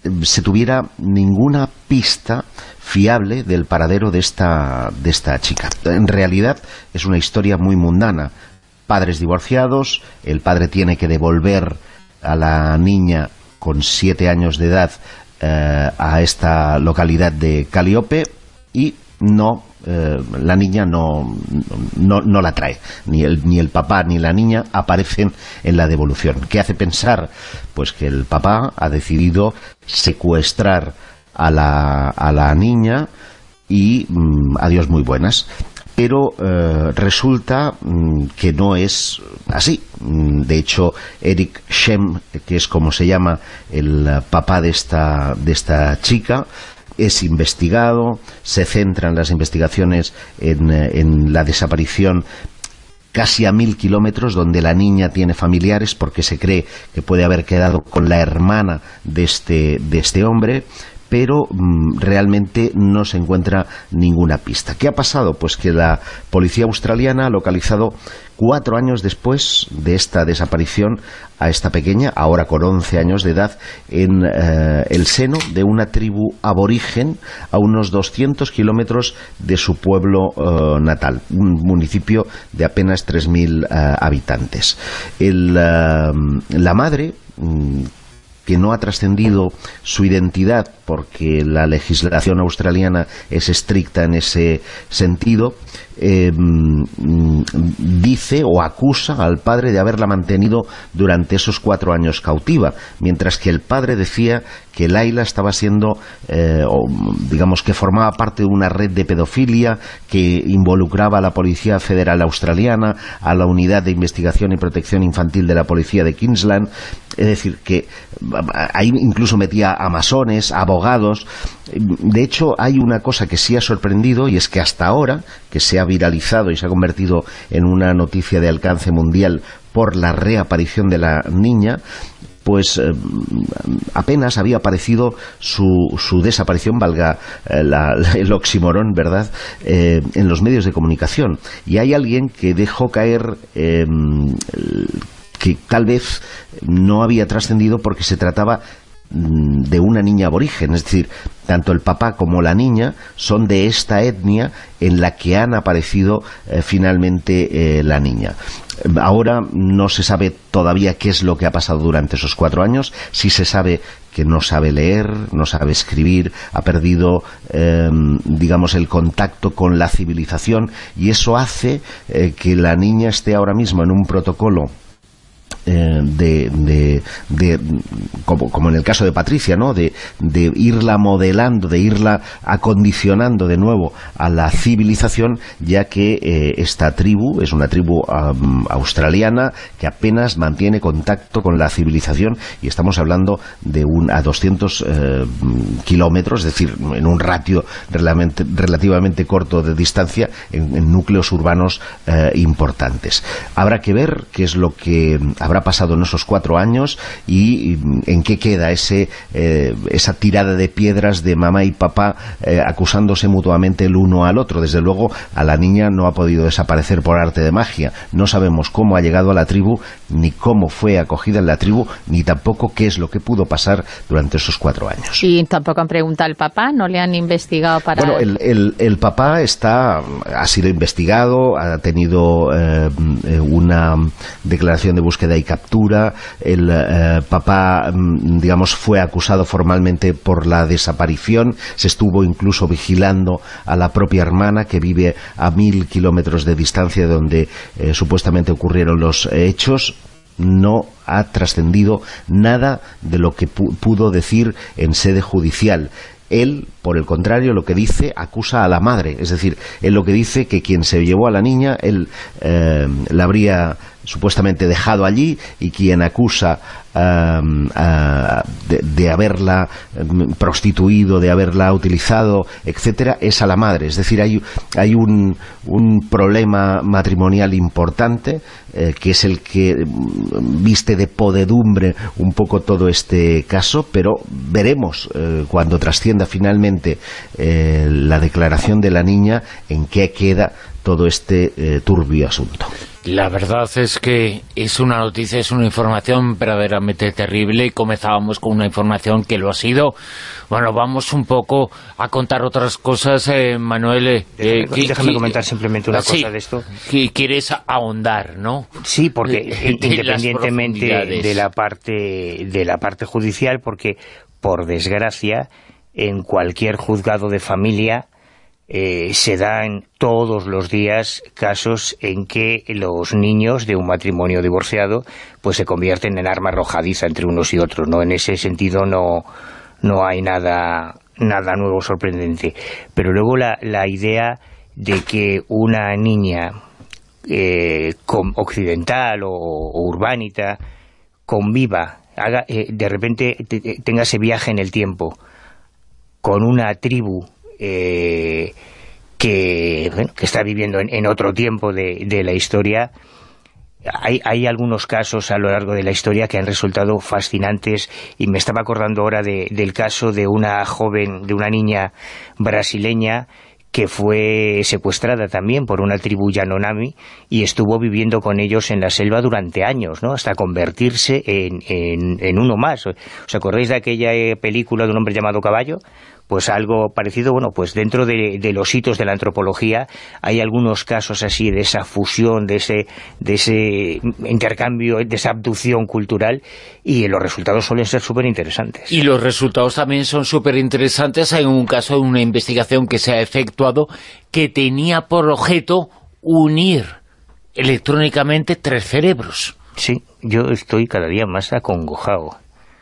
se tuviera ninguna pista fiable del paradero de esta, de esta chica. En realidad es una historia muy mundana. Padres divorciados, el padre tiene que devolver a la niña con siete años de edad eh, a esta localidad de Caliope y no... Eh, la niña no, no, no la trae, ni el, ni el papá ni la niña aparecen en la devolución. ¿Qué hace pensar? Pues que el papá ha decidido secuestrar a la, a la niña y mmm, adiós muy buenas. Pero eh, resulta mmm, que no es así. De hecho, Eric Shem, que es como se llama el papá de esta, de esta chica, es investigado, se centran las investigaciones en, en la desaparición casi a mil kilómetros, donde la niña tiene familiares porque se cree que puede haber quedado con la hermana de este, de este hombre, pero mmm, realmente no se encuentra ninguna pista. ¿Qué ha pasado? Pues que la policía australiana ha localizado cuatro años después de esta desaparición a esta pequeña, ahora con once años de edad, en eh, el seno de una tribu aborigen a unos doscientos kilómetros de su pueblo eh, natal, un municipio de apenas tres mil eh, habitantes. El, eh, la madre... Mm, que no ha trascendido su identidad porque la legislación australiana es estricta en ese sentido, eh, dice o acusa al padre de haberla mantenido durante esos cuatro años cautiva, mientras que el padre decía que Layla estaba siendo, eh, o, digamos que formaba parte de una red de pedofilia que involucraba a la Policía Federal Australiana, a la Unidad de Investigación y Protección Infantil de la Policía de Queensland, es decir, que ahí incluso metía a masones, abogados. De hecho, hay una cosa que sí ha sorprendido, y es que hasta ahora, que se ha viralizado y se ha convertido en una noticia de alcance mundial por la reaparición de la niña, pues eh, apenas había aparecido su, su desaparición, valga eh, la, el oxímoron, ¿verdad?, eh, en los medios de comunicación. Y hay alguien que dejó caer... Eh, que tal vez no había trascendido porque se trataba de una niña aborigen, es decir, tanto el papá como la niña son de esta etnia en la que han aparecido eh, finalmente eh, la niña. Ahora no se sabe todavía qué es lo que ha pasado durante esos cuatro años, sí se sabe que no sabe leer, no sabe escribir, ha perdido, eh, digamos, el contacto con la civilización, y eso hace eh, que la niña esté ahora mismo en un protocolo Eh, de, de, de como, como en el caso de Patricia, ¿no?, de, de irla modelando, de irla acondicionando de nuevo a la civilización, ya que eh, esta tribu es una tribu um, australiana que apenas mantiene contacto con la civilización, y estamos hablando de un a doscientos eh, kilómetros, es decir, en un ratio relativamente, relativamente corto de distancia, en, en núcleos urbanos eh, importantes. Habrá que ver qué es lo que habrá pasado en esos cuatro años y en qué queda ese eh, esa tirada de piedras de mamá y papá eh, acusándose mutuamente el uno al otro. Desde luego a la niña no ha podido desaparecer por arte de magia. No sabemos cómo ha llegado a la tribu, ni cómo fue acogida en la tribu, ni tampoco qué es lo que pudo pasar durante esos cuatro años. Y tampoco han preguntado al papá, no le han investigado para... Bueno, el, el, el papá está ha sido investigado, ha tenido eh, una declaración de búsqueda y captura. El eh, papá, digamos, fue acusado formalmente por la desaparición. Se estuvo incluso vigilando a la propia hermana, que vive a mil kilómetros de distancia de donde eh, supuestamente ocurrieron los hechos. No ha trascendido nada de lo que pudo decir en sede judicial. Él, por el contrario, lo que dice, acusa a la madre. Es decir, él lo que dice que quien se llevó a la niña, él eh, la habría supuestamente dejado allí, y quien acusa um, uh, de, de haberla um, prostituido, de haberla utilizado, etcétera, es a la madre. Es decir, hay, hay un, un problema matrimonial importante eh, que es el que um, viste de podedumbre un poco todo este caso, pero veremos eh, cuando trascienda finalmente eh, la declaración de la niña en qué queda todo este eh, turbio asunto. La verdad es que es una noticia, es una información verdaderamente terrible, y comenzábamos con una información que lo ha sido. Bueno, vamos un poco a contar otras cosas, eh, Manuel. Eh, déjame déjame comentar simplemente una sí, cosa de esto. Quieres ahondar, ¿no? Sí, porque de, de independientemente de la parte de la parte judicial, porque por desgracia en cualquier juzgado de familia Eh, se dan todos los días casos en que los niños de un matrimonio divorciado pues se convierten en arma arrojadiza entre unos y otros, ¿no? En ese sentido no, no hay nada, nada nuevo sorprendente. Pero luego la, la idea de que una niña eh, con, occidental o, o urbanita conviva, haga, eh, de repente te, tenga ese viaje en el tiempo con una tribu Eh, que, bueno, que está viviendo en, en otro tiempo de, de la historia. Hay, hay algunos casos a lo largo de la historia que han resultado fascinantes, y me estaba acordando ahora de, del caso de una joven, de una niña brasileña que fue secuestrada también por una tribu Yanomami y estuvo viviendo con ellos en la selva durante años, ¿no? Hasta convertirse en, en, en uno más. ¿Os acordáis de aquella película de un hombre llamado Caballo? Pues algo parecido. Bueno, pues dentro de, de los hitos de la antropología hay algunos casos así de esa fusión, de ese, de ese intercambio, de esa abducción cultural, y los resultados suelen ser súper interesantes. Y los resultados también son súper interesantes. Hay un caso de una investigación que se ha efectuado que tenía por objeto unir electrónicamente tres cerebros. Sí, yo estoy cada día más acongojado,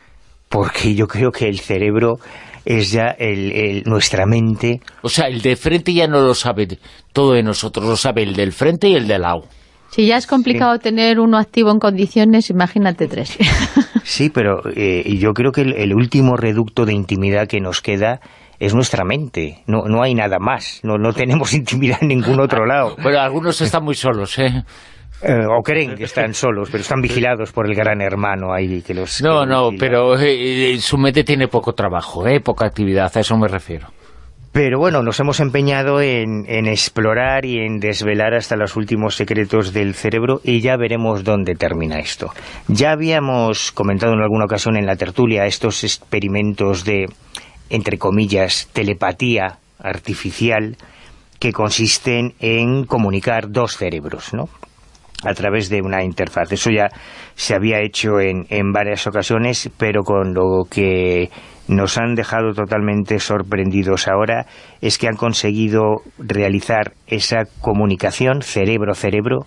porque yo creo que el cerebro es ya el, el, nuestra mente. O sea, el de frente ya no lo sabe todo de nosotros, lo sabe el del frente y el del lado. Si ya es complicado sí. tener uno activo en condiciones, imagínate tres. Sí, pero eh, yo creo que el, el último reducto de intimidad que nos queda es nuestra mente. No, no hay nada más. No, no tenemos intimidad en ningún otro lado. Pero algunos están muy solos, ¿eh? Eh, o creen que están solos, pero están vigilados por el gran hermano ahí que los... No, que no, vigila. pero eh, su mente tiene poco trabajo, eh, poca actividad, a eso me refiero. Pero bueno, nos hemos empeñado en, en explorar y en desvelar hasta los últimos secretos del cerebro, y ya veremos dónde termina esto. Ya habíamos comentado en alguna ocasión en la tertulia estos experimentos de, entre comillas, telepatía artificial, que consisten en comunicar dos cerebros, ¿no?, a través de una interfaz. Eso ya se había hecho en, en varias ocasiones, pero con lo que nos han dejado totalmente sorprendidos ahora es que han conseguido realizar esa comunicación cerebro-cerebro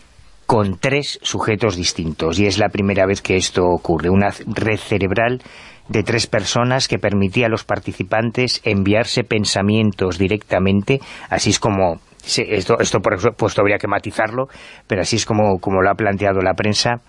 con tres sujetos distintos, y es la primera vez que esto ocurre. Una red cerebral de tres personas que permitía a los participantes enviarse pensamientos directamente, así es como... Sí, esto, esto por supuesto habría que matizarlo, pero así es como, como lo ha planteado la prensa,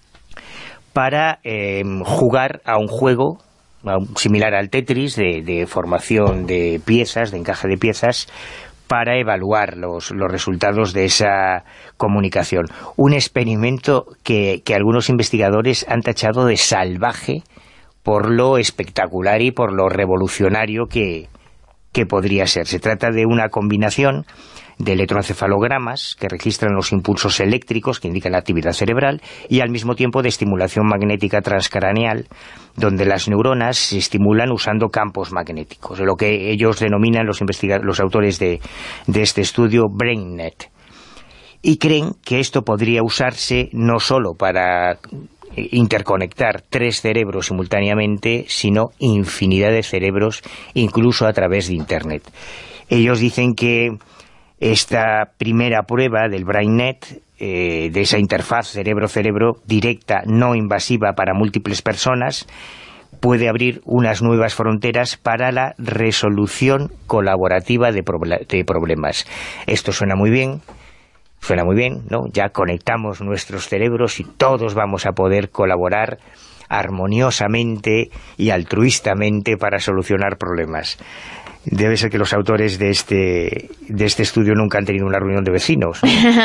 para eh, jugar a un juego a un, similar al Tetris, de, de formación de piezas, de encaje de piezas, para evaluar los, los resultados de esa comunicación. Un experimento que, que algunos investigadores han tachado de salvaje por lo espectacular y por lo revolucionario que... que podría ser. Se trata de una combinación de electroencefalogramas que registran los impulsos eléctricos que indican la actividad cerebral, y al mismo tiempo de estimulación magnética transcraneal, donde las neuronas se estimulan usando campos magnéticos, lo que ellos denominan, los investigadores, los autores de, de este estudio, BrainNet. Y creen que esto podría usarse no solo para interconectar tres cerebros simultáneamente, sino infinidad de cerebros, incluso a través de Internet. Ellos dicen que esta primera prueba del BrainNet, eh, de esa interfaz cerebro-cerebro directa, no invasiva para múltiples personas, puede abrir unas nuevas fronteras para la resolución colaborativa de, proble- de problemas. Esto suena muy bien. Suena muy bien, ¿no? Ya conectamos nuestros cerebros y todos vamos a poder colaborar armoniosamente y altruistamente para solucionar problemas. Debe ser que los autores de este de este estudio nunca han tenido una reunión de vecinos,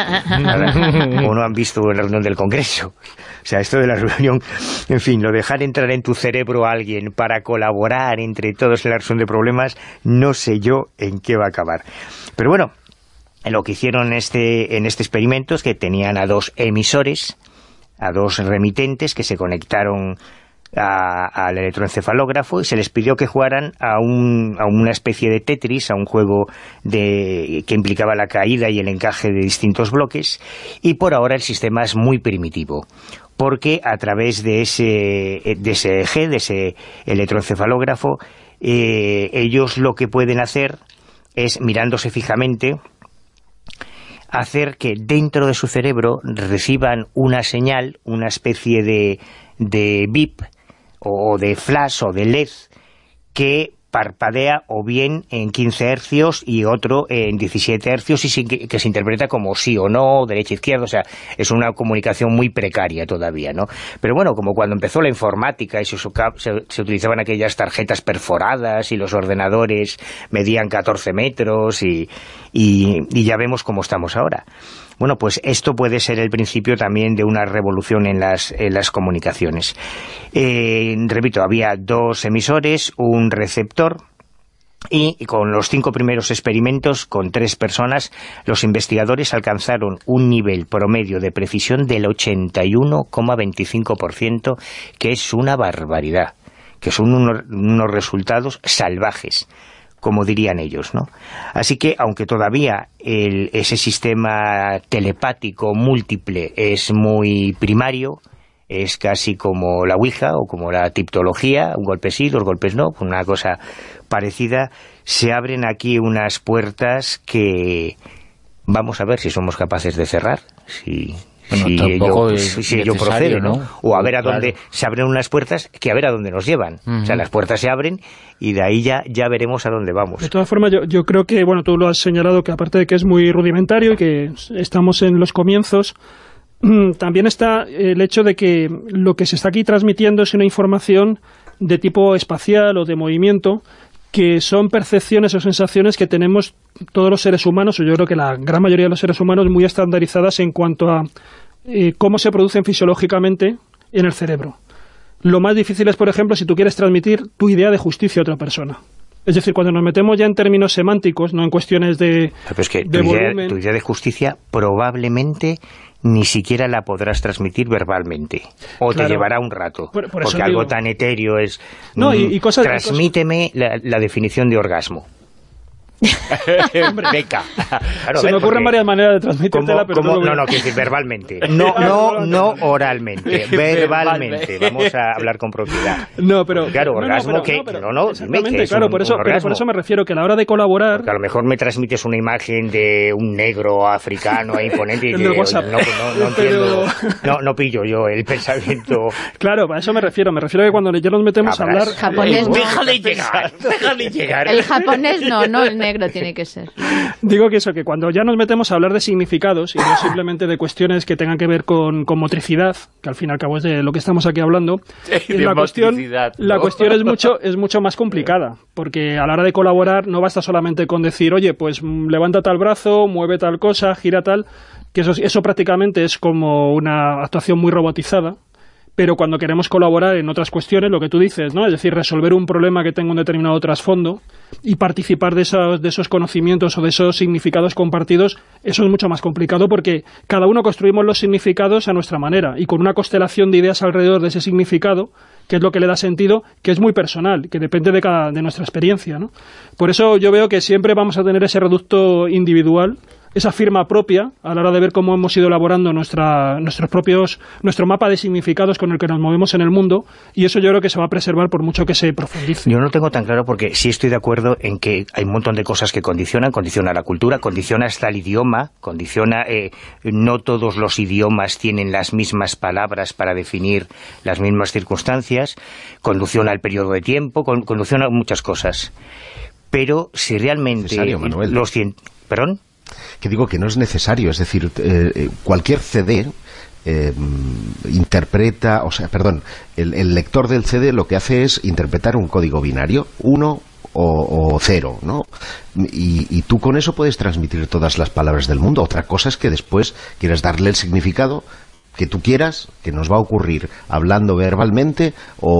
¿no? O no han visto una reunión del Congreso. O sea, esto de la reunión, en fin, lo de dejar entrar en tu cerebro a alguien para colaborar entre todos en la resolución de problemas, no sé yo en qué va a acabar. Pero bueno, lo que hicieron en este, en este experimento es que tenían a dos emisores, a dos remitentes que se conectaron a, al electroencefalógrafo y se les pidió que jugaran a, un, a una especie de Tetris, a un juego de, que implicaba la caída y el encaje de distintos bloques, y por ahora el sistema es muy primitivo, porque a través de ese, de ese E G, de ese electroencefalógrafo, eh, ellos lo que pueden hacer es, mirándose fijamente, hacer que dentro de su cerebro reciban una señal, una especie de, de bip, o de flash, o de L E D, que parpadea o bien en quince hercios y otro en diecisiete hercios, y sí que, que se interpreta como sí o no, derecha, izquierda, o sea, es una comunicación muy precaria todavía, ¿no? Pero bueno, como cuando empezó la informática y se, se, se utilizaban aquellas tarjetas perforadas y los ordenadores medían catorce metros y, y, y ya vemos cómo estamos ahora. Bueno, pues esto puede ser el principio también de una revolución en las, en las comunicaciones. Eh, repito, había dos emisores, un receptor, y con los cinco primeros experimentos, con tres personas, los investigadores alcanzaron un nivel promedio de precisión del ochenta y uno coma veinticinco por ciento, que es una barbaridad, que son unos, unos resultados salvajes, como dirían ellos, ¿no? Así que, aunque todavía el, ese sistema telepático múltiple es muy primario, es casi como la Ouija o como la tiptología, un golpe sí, dos golpes no, una cosa parecida, se abren aquí unas puertas que vamos a ver si somos capaces de cerrar, si... Bueno, si tampoco ello, es si ello procede, ¿no? ¿no? O a ver a claro. dónde se abren unas puertas, que a ver a dónde nos llevan. Uh-huh. O sea, las puertas se abren y de ahí ya, ya veremos a dónde vamos. De todas formas, yo, yo creo que, bueno, tú lo has señalado, que aparte de que es muy rudimentario y que estamos en los comienzos, también está el hecho de que lo que se está aquí transmitiendo es una información de tipo espacial o de movimiento, que son percepciones o sensaciones que tenemos todos los seres humanos, o yo creo que la gran mayoría de los seres humanos, muy estandarizadas en cuanto a eh, cómo se producen fisiológicamente en el cerebro. Lo más difícil es, por ejemplo, si tú quieres transmitir tu idea de justicia a otra persona. Es decir, cuando nos metemos ya en términos semánticos, no en cuestiones de, Pero es que de tu volumen... idea, tu idea de justicia probablemente ni siquiera la podrás transmitir verbalmente, o claro, te llevará un rato, por, por porque algo digo... tan etéreo es... No, mm, y, y cosas, transmíteme cosas... La, la definición de orgasmo. Beca. Claro, se me ocurren varias maneras de transmitírtela, pero ¿cómo? no, no, no, quiero decir verbalmente. No, no, no oralmente, verbalmente. Vamos a hablar con propiedad. No, pero... Claro, no, orgasmo no, que... No, pero, no, no, exactamente, dime que es claro, un, por eso, un pero por eso me refiero que a la hora de colaborar... Porque a lo mejor me transmites una imagen de un negro africano imponente y que no, no, no entiendo... No, no pillo yo el pensamiento... Claro, a eso me refiero. Me refiero a que cuando ya nos metemos a hablar... Japonés, no. Déjale llegar, déjale llegar. El japonés no, no el negro tiene que ser. Digo que eso, que cuando ya nos metemos a hablar de significados y no simplemente de cuestiones que tengan que ver con, con motricidad, que al fin y al cabo es de lo que estamos aquí hablando, sí, la, cuestión, ¿no? la cuestión es mucho, es mucho más complicada, porque a la hora de colaborar no basta solamente con decir, oye, pues levanta tal brazo, mueve tal cosa, gira tal, que eso, eso prácticamente es como una actuación muy robotizada. Pero cuando queremos colaborar en otras cuestiones, lo que tú dices, ¿no? Es decir, resolver un problema que tenga un determinado trasfondo y participar de esos, de esos conocimientos o de esos significados compartidos, eso es mucho más complicado porque cada uno construimos los significados a nuestra manera y con una constelación de ideas alrededor de ese significado, que es lo que le da sentido, que es muy personal, que depende de, cada, de nuestra experiencia, ¿no? Por eso yo veo que siempre vamos a tener ese reducto individual, esa firma propia a la hora de ver cómo hemos ido elaborando nuestra, nuestros propios, nuestro mapa de significados con el que nos movemos en el mundo, y eso yo creo que se va a preservar por mucho que se profundice. Yo no tengo tan claro porque sí estoy de acuerdo en que hay un montón de cosas que condicionan, condiciona la cultura, condiciona hasta el idioma, condiciona, eh, no todos los idiomas tienen las mismas palabras para definir las mismas circunstancias, condiciona el periodo de tiempo, con, condiciona muchas cosas. Pero si realmente los cien... ¿Perdón? Que digo que no es necesario, es decir, eh, cualquier C D eh, interpreta, o sea, perdón, el, el lector del C D lo que hace es interpretar un código binario, uno o, o cero, ¿no? Y, y tú con eso puedes transmitir todas las palabras del mundo. Otra cosa es que después quieras darle el significado que tú quieras, que nos va a ocurrir hablando verbalmente o,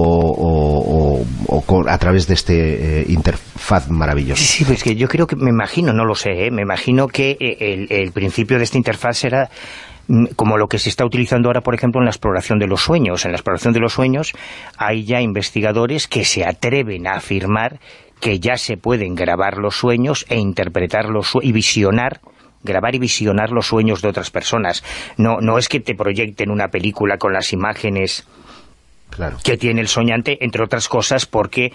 o, o, o con, a través de este eh, interfaz maravilloso. Sí, sí, pues que yo creo que, me imagino, no lo sé, ¿eh? me imagino que el, el principio de esta interfaz será como lo que se está utilizando ahora, por ejemplo, en la exploración de los sueños. En la exploración de los sueños hay ya investigadores que se atreven a afirmar que ya se pueden grabar los sueños e interpretar los sueños y visionar grabar y visionar los sueños de otras personas. No, no es que te proyecten una película con las imágenes claro. que tiene el soñante, entre otras cosas, porque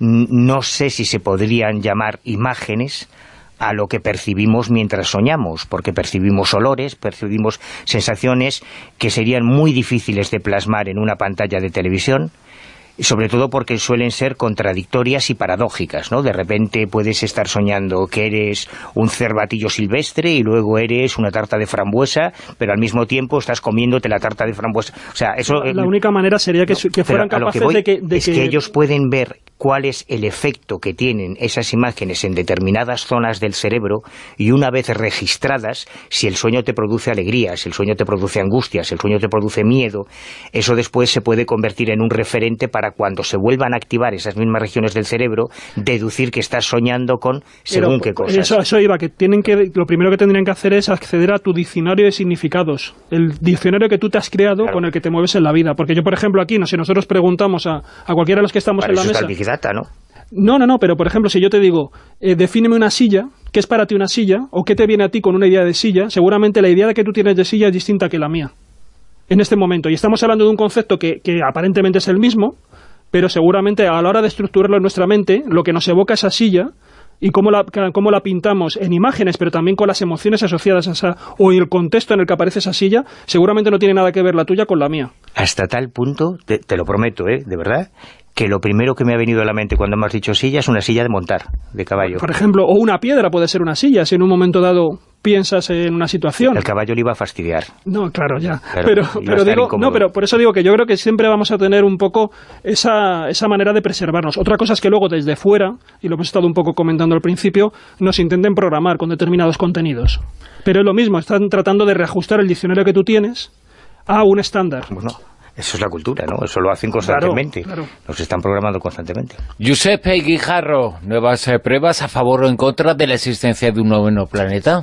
no sé si se podrían llamar imágenes a lo que percibimos mientras soñamos, porque percibimos olores, percibimos sensaciones que serían muy difíciles de plasmar en una pantalla de televisión, sobre todo porque suelen ser contradictorias y paradójicas, ¿no? De repente puedes estar soñando que eres un cervatillo silvestre y luego eres una tarta de frambuesa, pero al mismo tiempo estás comiéndote la tarta de frambuesa. O sea, eso... La, la única manera sería que, no, que fueran capaces que voy de que... De es que... que ellos pueden ver cuál es el efecto que tienen esas imágenes en determinadas zonas del cerebro, y una vez registradas, si el sueño te produce alegría, si el sueño te produce angustia, si el sueño te produce miedo, eso después se puede convertir en un referente para cuando se vuelvan a activar esas mismas regiones del cerebro, deducir que estás soñando con según Pero, qué cosas. Eso, eso iba, que tienen que lo primero que tendrían que hacer es acceder a tu diccionario de significados, el diccionario que tú te has creado claro. con el que te mueves en la vida. Porque yo, por ejemplo, aquí, no sé, nosotros preguntamos a, a cualquiera de los que estamos para en la eso mesa... Está el Big Data, ¿no? No, no, no, pero por ejemplo, si yo te digo, eh, defíneme una silla, ¿qué es para ti una silla? ¿O qué te viene a ti con una idea de silla? Seguramente la idea de que tú tienes de silla es distinta que la mía, en este momento. Y estamos hablando de un concepto que, que aparentemente es el mismo, pero seguramente a la hora de estructurarlo en nuestra mente, lo que nos evoca esa silla y cómo la, cómo la pintamos en imágenes, pero también con las emociones asociadas a esa, o el contexto en el que aparece esa silla, seguramente no tiene nada que ver la tuya con la mía. Hasta tal punto, te, te lo prometo, ¿eh? De verdad, que lo primero que me ha venido a la mente cuando me has dicho silla es una silla de montar, de caballo. Por ejemplo, o una piedra puede ser una silla, si en un momento dado piensas en una situación. El caballo le iba a fastidiar. No, claro, ya. Claro, pero pero digo, no, pero por eso digo que yo creo que siempre vamos a tener un poco esa, esa manera de preservarnos. Otra cosa es que luego desde fuera, y lo hemos estado un poco comentando al principio, nos intenten programar con determinados contenidos. Pero es lo mismo, están tratando de reajustar el diccionario que tú tienes a un estándar. Bueno, eso es la cultura, ¿no? Eso lo hacen constantemente. Claro, claro. Nos están programando constantemente. Giuseppe Guijarro, ¿nuevas eh, pruebas a favor o en contra de la existencia de un noveno planeta?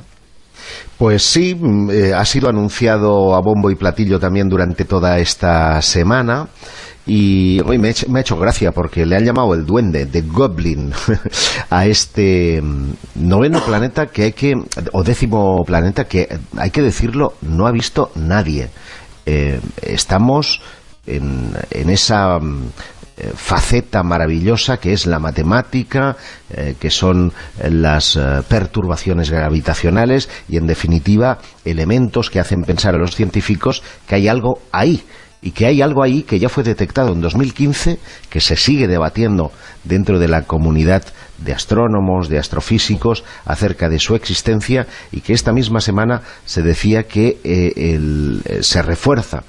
Pues sí, eh, ha sido anunciado a bombo y platillo también durante toda esta semana. Y hoy me, me ha hecho gracia porque le han llamado el duende, The Goblin, a este noveno planeta que hay que, o décimo planeta que, hay que decirlo, no ha visto nadie. Eh, estamos en, en esa eh, faceta maravillosa que es la matemática, eh, que son las eh, perturbaciones gravitacionales y, en definitiva, elementos que hacen pensar a los científicos que hay algo ahí. Y que hay algo ahí que ya fue detectado en dos mil quince, que se sigue debatiendo dentro de la comunidad de astrónomos, de astrofísicos, acerca de su existencia, y que esta misma semana se decía que eh, el, eh, se refuerza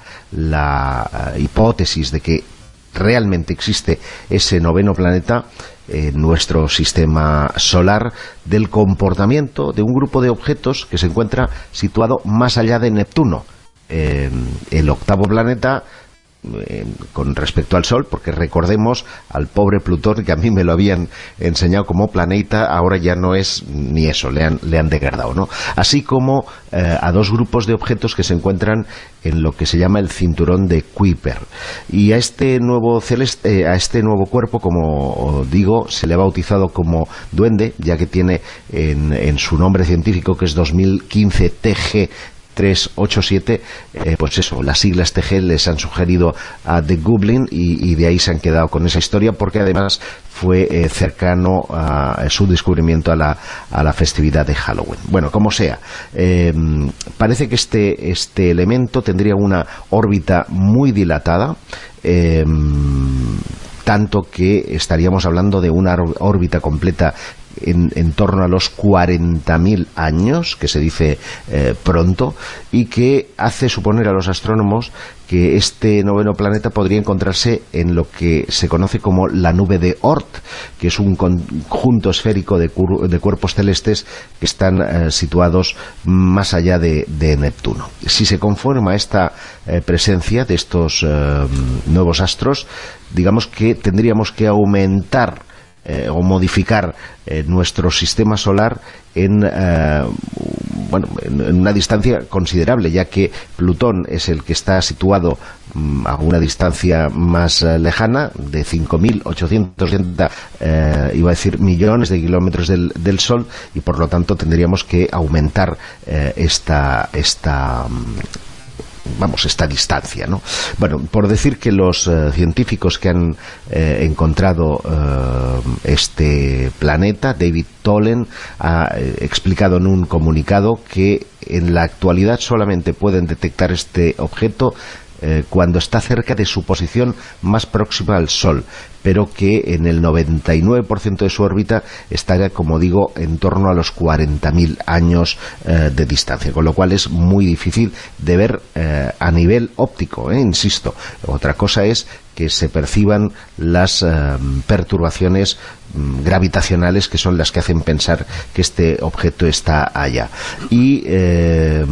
la uh, hipótesis de que realmente existe ese noveno planeta en nuestro sistema solar, del comportamiento de un grupo de objetos que se encuentra situado más allá de Neptuno. Eh, el octavo planeta eh, con respecto al Sol, porque recordemos al pobre Plutón, que a mí me lo habían enseñado como planeta, ahora ya no es ni eso, le han, le han degradado, ¿no? Así como eh, a dos grupos de objetos que se encuentran en lo que se llama el cinturón de Kuiper, y a este nuevo celeste, eh, a este nuevo cuerpo, como digo, se le ha bautizado como duende, ya que tiene en, en su nombre científico, que es dos mil quince T G tres ocho siete, eh, pues eso, las siglas T G les han sugerido a The Goblin, y, y de ahí se han quedado con esa historia, porque además fue eh, cercano a, a su descubrimiento a la, a la festividad de Halloween. Bueno, como sea, eh, parece que este, este elemento tendría una órbita muy dilatada, eh, tanto que estaríamos hablando de una órbita completa en, en torno a los cuarenta mil años, que se dice eh, pronto, y que hace suponer a los astrónomos que este noveno planeta podría encontrarse en lo que se conoce como la nube de Oort, que es un conjunto esférico de, de cuerpos celestes que están eh, situados más allá de, de Neptuno. Si se conforma esta eh, presencia de estos eh, nuevos astros, digamos que tendríamos que aumentar Eh, o modificar eh, nuestro sistema solar en, eh, bueno, en, en una distancia considerable, ya que Plutón es el que está situado mm, a una distancia más eh, lejana, de cinco mil ochocientos setenta eh, iba a decir millones de kilómetros del, del Sol, y por lo tanto tendríamos que aumentar eh, esta esta vamos, esta distancia, ¿no? Bueno, por decir que los eh, científicos que han eh, encontrado eh, este planeta, David Tollen, ha eh, explicado en un comunicado que en la actualidad solamente pueden detectar este objeto eh, cuando está cerca de su posición más próxima al Sol, pero que en el noventa y nueve por ciento de su órbita estará, como digo, en torno a los cuarenta mil años eh, de distancia, con lo cual es muy difícil de ver eh, a nivel óptico, eh, insisto. Otra cosa es que se perciban las eh, perturbaciones mm, gravitacionales, que son las que hacen pensar que este objeto está allá. Y eh,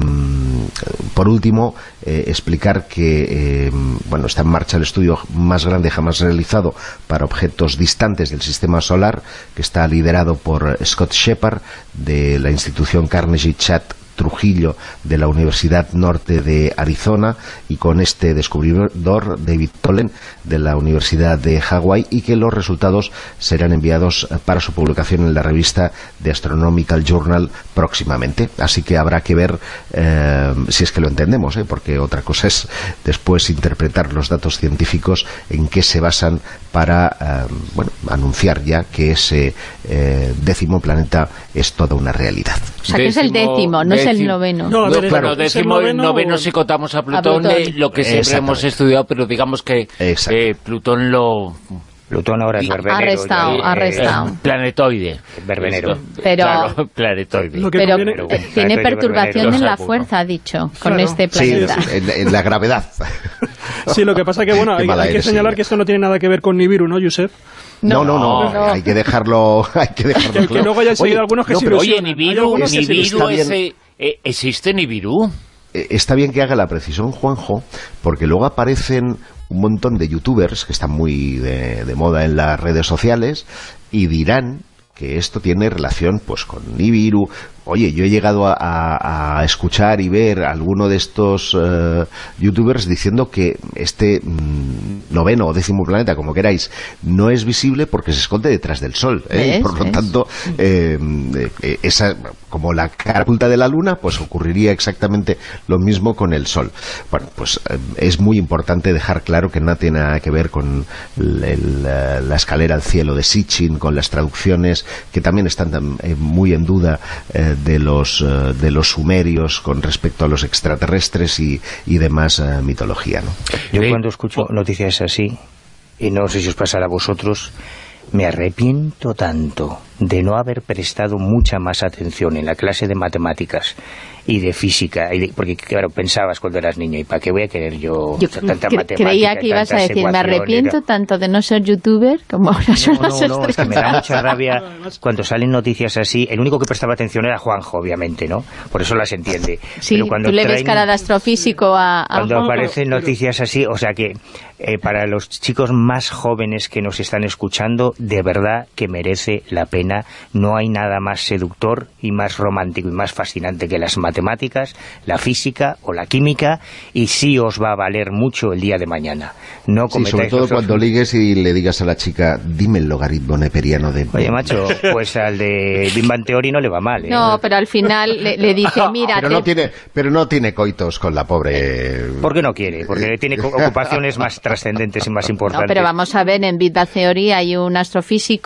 por último, eh, explicar que eh, bueno, está en marcha el estudio más grande jamás realizado para objetos distantes del sistema solar, que está liderado por Scott Shepard de la institución Carnegie Chad Trujillo de la Universidad Norte de Arizona, y con este descubridor David Tollen de la Universidad de Hawái, y que los resultados serán enviados para su publicación en la revista The Astronomical Journal próximamente. Así que habrá que ver eh, si es que lo entendemos, ¿eh? Porque otra cosa es después interpretar los datos científicos en qué se basan para eh, bueno, anunciar ya que ese eh, décimo planeta es toda una realidad. O sea, que es el décimo, no es el noveno. No, a ver, claro, décimo y noveno, noveno si contamos a Plutón, a Plutón. Lo que siempre hemos estudiado, pero digamos que eh, Plutón lo... Plutón ahora es verbenero. Arrestado, ya, arrestado. Eh, planetoide. Verbenero. Pero, claro, planetoide. Lo que pero conviene... tiene perturbación en la Sapo, fuerza, ha dicho, claro. con este planeta. Sí, en, en la gravedad. Sí, lo que pasa que, bueno, hay, hay que eres, señalar sí. que esto no tiene nada que ver con Nibiru, ¿no, Josep? No, no, no, no, no. Hay que dejarlo, hay que dejarlo que, claro. que luego haya seguido algunos que no, se pero, ilusionan. Oye, Nibiru, Nibiru Está ese, eh, ¿existe Nibiru? Eh, está bien que haga la precisión, Juanjo, porque luego aparecen un montón de youtubers que están muy de, de moda en las redes sociales y dirán que esto tiene relación pues con Nibiru. Oye, yo he llegado a, a, a escuchar y ver a alguno de estos uh, youtubers diciendo que este mm, noveno o décimo planeta, como queráis, no es visible porque se esconde detrás del Sol, ¿eh? Y por lo tanto, eh, eh, esa, como la cara oculta de la Luna, pues ocurriría exactamente lo mismo con el Sol. Bueno, pues eh, es muy importante dejar claro que no tiene nada que ver con el, el, la escalera al cielo de Sitchin, con las traducciones que también están eh, muy en duda eh, de los uh, de los sumerios con respecto a los extraterrestres y, y demás uh, mitología, ¿no? Yo cuando escucho noticias así, y no sé si os pasará a vosotros, me arrepiento tanto de no haber prestado mucha más atención en la clase de matemáticas y de física, y de, porque claro, pensabas cuando eras niño, ¿y para qué voy a querer yo, yo tanta cre matemática? Creía que ibas a decir, me arrepiento era... tanto de no ser youtuber como ahora son no, las no, no, es que me da mucha rabia cuando salen noticias así. El único que prestaba atención era Juanjo, obviamente, ¿no? Por eso las entiende. Sí, pero cuando tú le traen, ves cara de astrofísico a... a cuando Juanjo, aparecen noticias así, o sea que eh, para los chicos más jóvenes que nos están escuchando, de verdad que merece la pena. No hay nada más seductor y más romántico y más fascinante que las matemáticas, la física o la química, y sí os va a valer mucho el día de mañana. No sí, sobre todo cuando ligues y le digas a la chica, dime el logaritmo neperiano de... Oye, macho, pues al de Big Bang Theory no le va mal, ¿eh? No, pero al final le, le dice, mira... pero, te... no tiene, pero no tiene coitos con la pobre... ¿Por qué no quiere? Porque tiene ocupaciones más trascendentes y más importantes. No, pero vamos a ver, en Big Bang Theory hay un astrofísico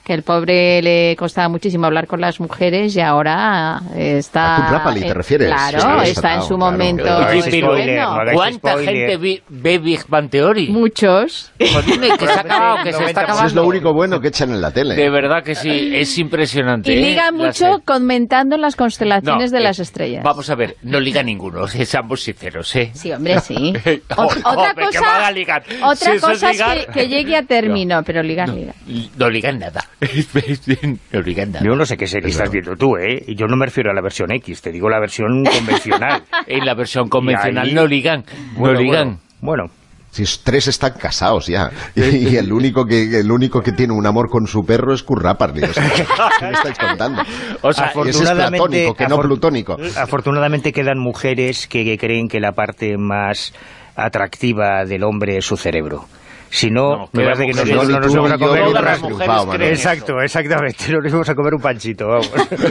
que el pobre le costaba muchísimo hablar con las mujeres y ahora está... ¿A Kurrápali te refieres? Claro, sí, está en su claro. momento. Claro. Oye, pero, bueno. no ¿cuánta spoiler. gente vi, ve Big Bang Theory? Muchos. Pues dime que se ha acabado, que se está acabando. Eso es lo único bueno que echan en la tele. De verdad que sí, es impresionante. Y liga ¿eh? mucho las... comentando las constelaciones no, de eh, las estrellas. Vamos a ver, no liga ninguno, seamos sinceros, ¿eh? Sí, hombre, sí. oh, otra oh, cosa, otra si cosa es, es ligar... que, que llegue a término, no, pero ligar, no, ligar. No ligan nada. No ligan nada. Yo no sé qué serie estás viendo tú, ¿eh? Yo no me refiero a la versión X, te digo la versión convencional. En la versión convencional ahí... no ligan, bueno, no ligan. Bueno, bueno. Si tres están casados ya, y, y el único que el único que tiene un amor con su perro es Kurrápali. O sea, ¿qué me estáis contando? O sea, afortunadamente, es platónico, que no plutónico. Afortunadamente quedan mujeres que, que creen que la parte más atractiva del hombre es su cerebro. Si no, no me parece que nos, no, no nos vamos a comer un triunfado, exacto, exactamente, nos vamos a comer un panchito, vamos.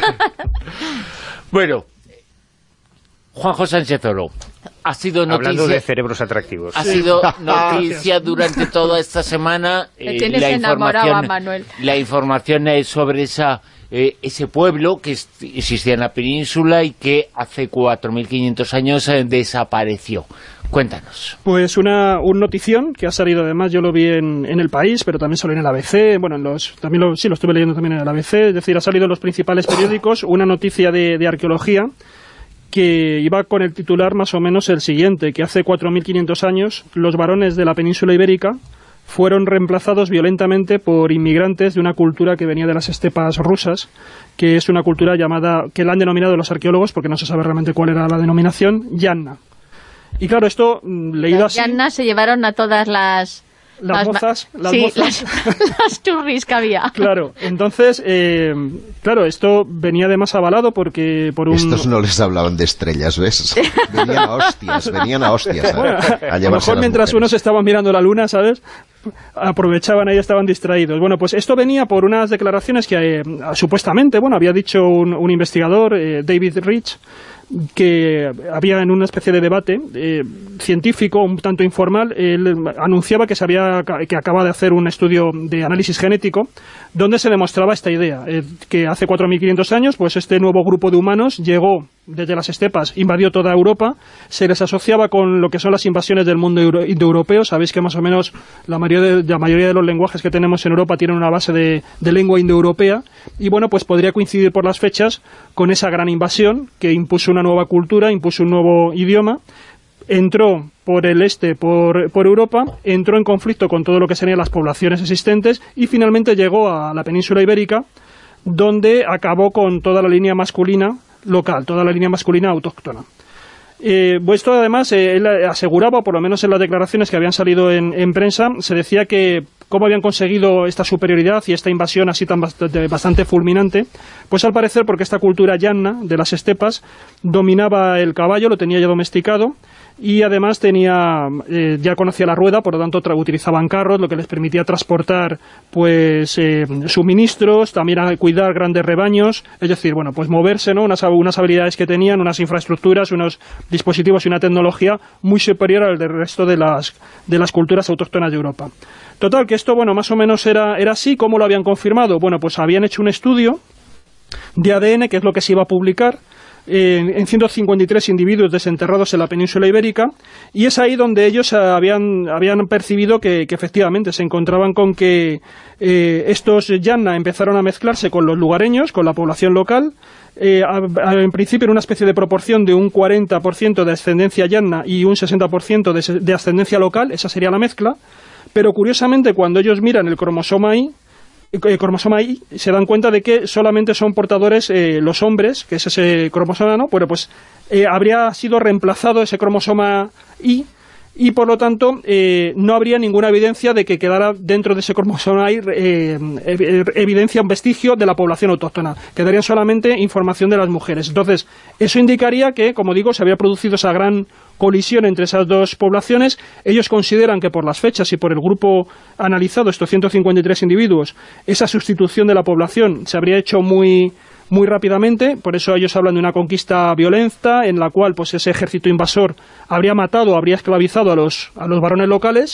Bueno, Juanjo Sánchez Oro, ha sido noticia... Hablando de cerebros atractivos. Ha sido noticia durante toda esta semana. Eh, tienes la enamorado a Manuel. La información es sobre esa... Eh, ese pueblo que existía en la península y que hace cuatro mil quinientos años eh, desapareció. Cuéntanos. Pues una un notición que ha salido, además, yo lo vi en, en El País, pero también salió en el A B C, bueno, en los, también lo, sí, lo estuve leyendo también en el A B C, es decir, ha salido en los principales periódicos una noticia de, de arqueología que iba con el titular más o menos el siguiente, que hace cuatro mil quinientos años los varones de la península ibérica fueron reemplazados violentamente por inmigrantes de una cultura que venía de las estepas rusas, que es una cultura llamada, que la han denominado los arqueólogos, porque no se sabe realmente cuál era la denominación, Yanna. Y claro, esto, leído las así... Yanna se llevaron a todas las... Las, las mozas, las sí, mozas. Las, las churris que había. Claro, entonces, eh, claro, esto venía además avalado porque por un... Estos no les hablaban de estrellas, ¿ves? Venían a hostias, venían a hostias. A, bueno, a, a lo mejor mientras mujeres. unos estaban mirando la luna, ¿sabes?, aprovechaban ahí, estaban distraídos. Bueno, pues esto venía por unas declaraciones que eh, supuestamente, bueno, había dicho un, un investigador, eh, David Rich, que había en una especie de debate eh, científico, un tanto informal. Él anunciaba que se había que acaba de hacer un estudio de análisis genético donde se demostraba esta idea, eh, que hace cuatro mil quinientos años pues este nuevo grupo de humanos llegó desde las estepas, invadió toda Europa, se les asociaba con lo que son las invasiones del mundo euro indoeuropeo. Sabéis que más o menos la mayoría, de, la mayoría de los lenguajes que tenemos en Europa tienen una base de, de lengua indoeuropea, y bueno, pues podría coincidir por las fechas con esa gran invasión que impuso una nueva cultura, impuso un nuevo idioma, entró por el este, por, por Europa, entró en conflicto con todo lo que serían las poblaciones existentes y finalmente llegó a la península ibérica, donde acabó con toda la línea masculina local, toda la línea masculina autóctona. Eh, esto además, eh, él aseguraba, por lo menos en las declaraciones que habían salido en, en prensa, se decía que cómo habían conseguido esta superioridad y esta invasión así tan bastante, bastante fulminante, pues al parecer porque esta cultura yanna de las estepas dominaba el caballo, lo tenía ya domesticado, y además tenía eh, ya conocía la rueda, por lo tanto utilizaban carros, lo que les permitía transportar pues eh, suministros, también a cuidar grandes rebaños, es decir, bueno, pues moverse, ¿no?, unas, unas habilidades que tenían, unas infraestructuras, unos dispositivos y una tecnología muy superior al del resto de las, de las culturas autóctonas de Europa. Total, que esto, bueno, más o menos era, era así. ¿Cómo lo habían confirmado? Bueno, pues habían hecho un estudio de A D N, que es lo que se iba a publicar, en ciento cincuenta y tres individuos desenterrados en la península ibérica, y es ahí donde ellos habían, habían percibido que, que efectivamente se encontraban con que eh, estos yanna empezaron a mezclarse con los lugareños, con la población local, eh, a, a, en principio en una especie de proporción de un cuarenta por ciento de ascendencia yanna y un sesenta por ciento de, de ascendencia local, esa sería la mezcla, pero curiosamente cuando ellos miran el cromosoma Y, el cromosoma Y, se dan cuenta de que solamente son portadores eh, los hombres, que es ese cromosoma, ¿no? Bueno, pues eh, habría sido reemplazado ese cromosoma Y, y por lo tanto eh, no habría ninguna evidencia de que quedara dentro de ese cromosoma Y eh, evidencia, un vestigio de la población autóctona. Quedarían solamente información de las mujeres. Entonces, eso indicaría que, como digo, se había producido esa gran colisión entre esas dos poblaciones. Ellos consideran que por las fechas y por el grupo analizado, estos ciento cincuenta y tres individuos, esa sustitución de la población se habría hecho muy, muy rápidamente. Por eso ellos hablan de una conquista violenta en la cual pues ese ejército invasor habría matado, habría esclavizado a los, a los varones locales,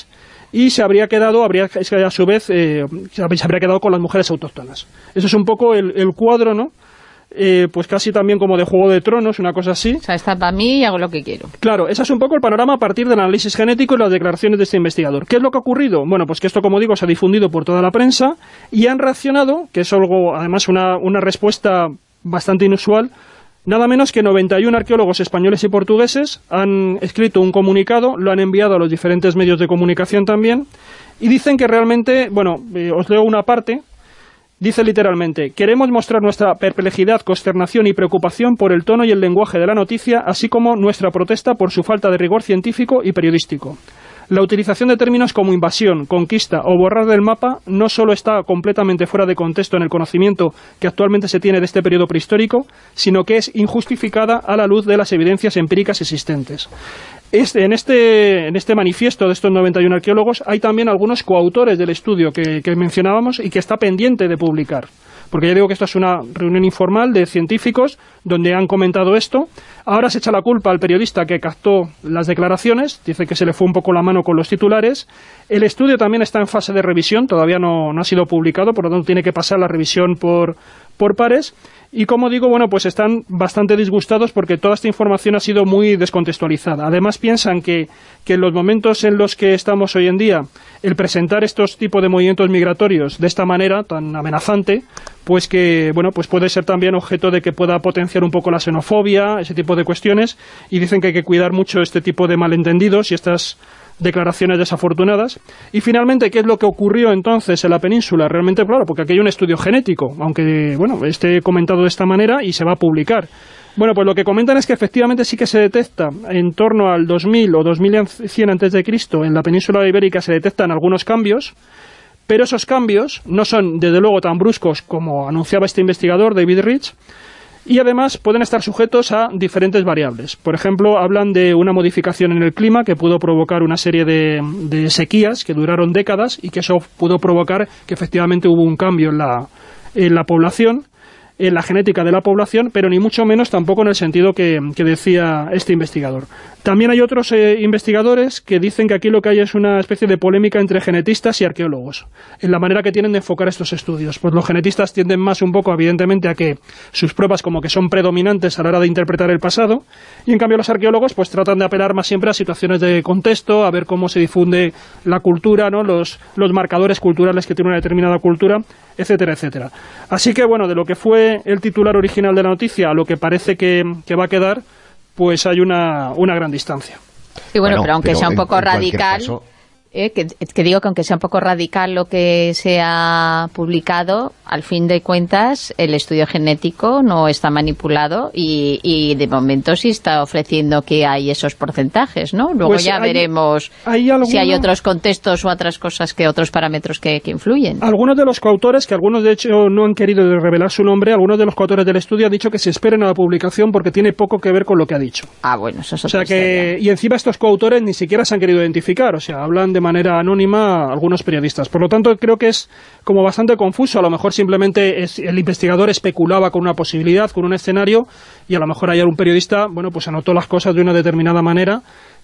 y se habría quedado, habría a su vez, eh, se habría quedado con las mujeres autóctonas. Eso es un poco el, el cuadro, ¿no? Eh, pues casi también como de Juego de Tronos, una cosa así. O sea, está para mí y hago lo que quiero. Claro, ese es un poco el panorama a partir del análisis genético y las declaraciones de este investigador. ¿Qué es lo que ha ocurrido? Bueno, pues que esto, como digo, se ha difundido por toda la prensa y han reaccionado, que es algo, además, una, una respuesta bastante inusual. Nada menos que noventa y uno arqueólogos españoles y portugueses han escrito un comunicado, lo han enviado a los diferentes medios de comunicación también, y dicen que realmente, bueno, eh, os leo una parte. Dice literalmente: queremos mostrar nuestra perplejidad, consternación y preocupación por el tono y el lenguaje de la noticia, así como nuestra protesta por su falta de rigor científico y periodístico. La utilización de términos como invasión, conquista o borrar del mapa no solo está completamente fuera de contexto en el conocimiento que actualmente se tiene de este periodo prehistórico, sino que es injustificada a la luz de las evidencias empíricas existentes. Este, en, este, en este manifiesto de estos noventa y uno arqueólogos hay también algunos coautores del estudio que, que mencionábamos y que está pendiente de publicar. Porque ya digo que esto es una reunión informal de científicos donde han comentado esto. Ahora se echa la culpa al periodista que captó las declaraciones, dice que se le fue un poco la mano con los titulares. El estudio también está en fase de revisión, todavía no, no ha sido publicado, por lo tanto tiene que pasar la revisión por, por pares. Y como digo, bueno, pues están bastante disgustados porque toda esta información ha sido muy descontextualizada. Además piensan que, que en los momentos en los que estamos hoy en día, el presentar estos tipos de movimientos migratorios de esta manera tan amenazante, pues que, bueno, pues puede ser también objeto de que pueda potenciar un poco la xenofobia, ese tipo de cuestiones, y dicen que hay que cuidar mucho este tipo de malentendidos y estas declaraciones desafortunadas. Y finalmente, ¿qué es lo que ocurrió entonces en la península? Realmente, claro, porque aquí hay un estudio genético, aunque, bueno, esté comentado de esta manera y se va a publicar. Bueno, pues lo que comentan es que efectivamente sí que se detecta en torno al dos mil o dos mil cien antes de Cristo en la península ibérica se detectan algunos cambios, pero esos cambios no son, desde luego, tan bruscos como anunciaba este investigador, David Rich, y además pueden estar sujetos a diferentes variables. Por ejemplo, hablan de una modificación en el clima que pudo provocar una serie de, de sequías que duraron décadas y que eso pudo provocar que efectivamente hubo un cambio en la, en la población, en la genética de la población, pero ni mucho menos tampoco en el sentido que, que decía este investigador. También hay otros eh, investigadores que dicen que aquí lo que hay es una especie de polémica entre genetistas y arqueólogos, en la manera que tienen de enfocar estos estudios. Pues los genetistas tienden más un poco, evidentemente, a que sus pruebas como que son predominantes a la hora de interpretar el pasado, y en cambio los arqueólogos pues tratan de apelar más siempre a situaciones de contexto, a ver cómo se difunde la cultura, ¿no? los, los marcadores culturales que tiene una determinada cultura, etcétera, etcétera. Así que, bueno, de lo que fue el titular original de la noticia a lo que parece que, que va a quedar, pues hay una, una gran distancia. Y bueno, bueno pero aunque pero sea un poco en, en radical, caso... eh, que, que digo que aunque sea un poco radical lo que se ha publicado, al fin de cuentas el estudio genético no está manipulado y, y de momento sí está ofreciendo que hay esos porcentajes, ¿no? Luego pues ya hay, veremos ¿hay alguna... si hay otros contextos o otras cosas, que otros parámetros que, que influyen. Algunos de los coautores, que algunos de hecho no han querido revelar su nombre, algunos de los coautores del estudio han dicho que se esperen a la publicación porque tiene poco que ver con lo que ha dicho. Ah, bueno, eso es otra o sea que historia. Y encima estos coautores ni siquiera se han querido identificar, o sea, hablan de manera anónima a algunos periodistas. Por lo tanto, creo que es como bastante confuso. A lo mejor simplemente es, el investigador especulaba con una posibilidad, con un escenario, y a lo mejor hay algún periodista, bueno, pues anotó las cosas de una determinada manera,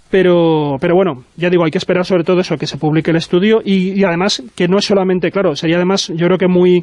pero, pero bueno, ya digo, hay que esperar sobre todo eso, que se publique el estudio, y, y además que no es solamente, claro, sería además, yo creo que muy,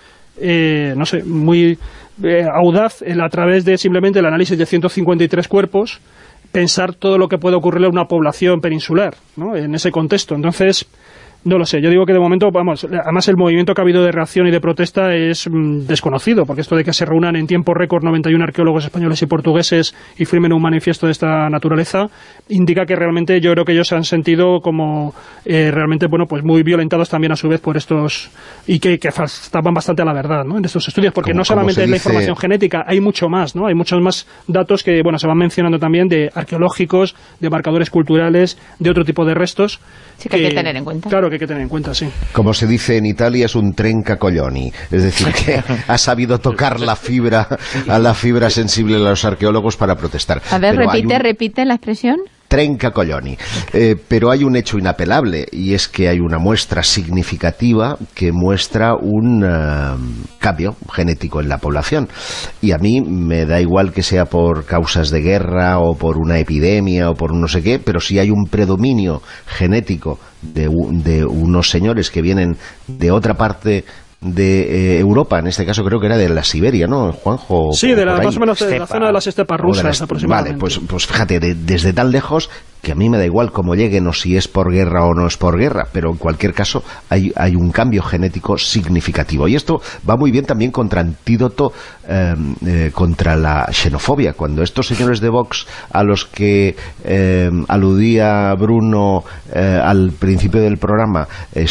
eh, no sé, muy eh, audaz el, a través de simplemente el análisis de ciento cincuenta y tres cuerpos, pensar todo lo que puede ocurrirle a una población peninsular, ¿no? En ese contexto. Entonces, no lo sé, yo digo que de momento, vamos, además el movimiento que ha habido de reacción y de protesta es mmm, desconocido, porque esto de que se reúnan en tiempo récord noventa y uno arqueólogos españoles y portugueses y firmen un manifiesto de esta naturaleza, indica que realmente yo creo que ellos se han sentido como eh, realmente, bueno, pues muy violentados también a su vez por estos, y que, que faltaban bastante a la verdad, ¿no? En estos estudios, porque como, no solamente es la dice... información genética, hay mucho más, ¿no? Hay muchos más datos que, bueno, se van mencionando también de arqueológicos, de marcadores culturales, de otro tipo de restos. Sí, que, que hay que tener en cuenta. Claro, que hay que tener en cuenta, sí. Como se dice en Italia, es un trencacoglioni, es decir, que ha sabido tocar la fibra, a la fibra sensible de los arqueólogos para protestar. A ver, Pero repite, un... repite la expresión. Trencacoglioni. Eh, pero hay un hecho inapelable, y es que hay una muestra significativa que muestra un uh, cambio genético en la población. Y a mí me da igual que sea por causas de guerra o por una epidemia o por no sé qué, pero si hay un predominio genético de, de unos señores que vienen de otra parte de eh, Europa, en este caso creo que era de la Siberia, ¿no, Juanjo? Sí, de la, más o menos de la zona de las estepas rusas, las, aproximadamente. Vale, pues, pues fíjate, de, desde tan lejos, que a mí me da igual cómo lleguen o si es por guerra o no es por guerra, pero en cualquier caso hay, hay un cambio genético significativo. Y esto va muy bien también contra antídoto eh, eh, contra la xenofobia. Cuando estos señores de Vox, a los que eh, aludía Bruno eh, al principio del programa,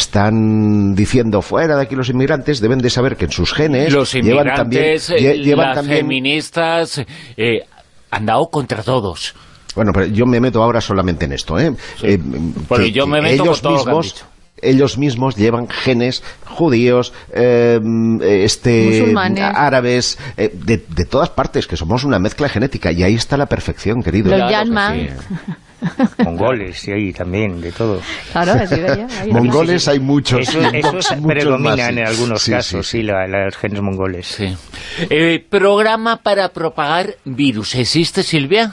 están diciendo fuera de aquí los inmigrantes, deben de saber que en sus genes los llevan también, eh, llevan las también feministas eh, han dado contra todos. Bueno, pero yo me meto ahora solamente en esto, ¿eh? Sí. eh bueno, que, yo me que meto ellos con todo mismos, lo que han dicho. Ellos mismos llevan genes judíos, eh, este, musulmanes, árabes, eh, de, de todas partes, que somos una mezcla genética, y ahí está la perfección, querido. Los Claro Yanma. sí. Mongoles, sí, ahí también, de todo. Claro, así veía. Mongoles hay muchos. Eso, eso muchos predominan más, sí. en algunos sí, casos, sí, sí, la, la, los genes mongoles. Sí. Eh, programa para propagar virus. ¿Existe, Silvia?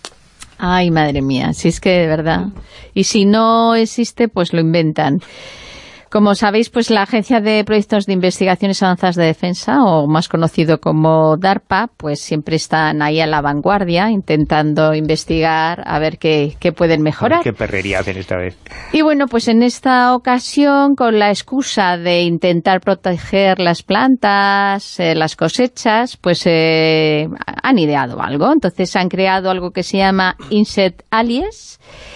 Ay, madre mía, si es que de verdad. Y si no existe, pues lo inventan. Como sabéis, pues la Agencia de Proyectos de Investigaciones Avanzadas de Defensa, o más conocido como DARPA, pues siempre están ahí a la vanguardia, intentando investigar a ver qué, qué pueden mejorar. ¿Qué perrería hacen esta vez? Y bueno, pues en esta ocasión, con la excusa de intentar proteger las plantas, eh, las cosechas, pues eh, han ideado algo. Entonces han creado algo que se llama Insect Allies.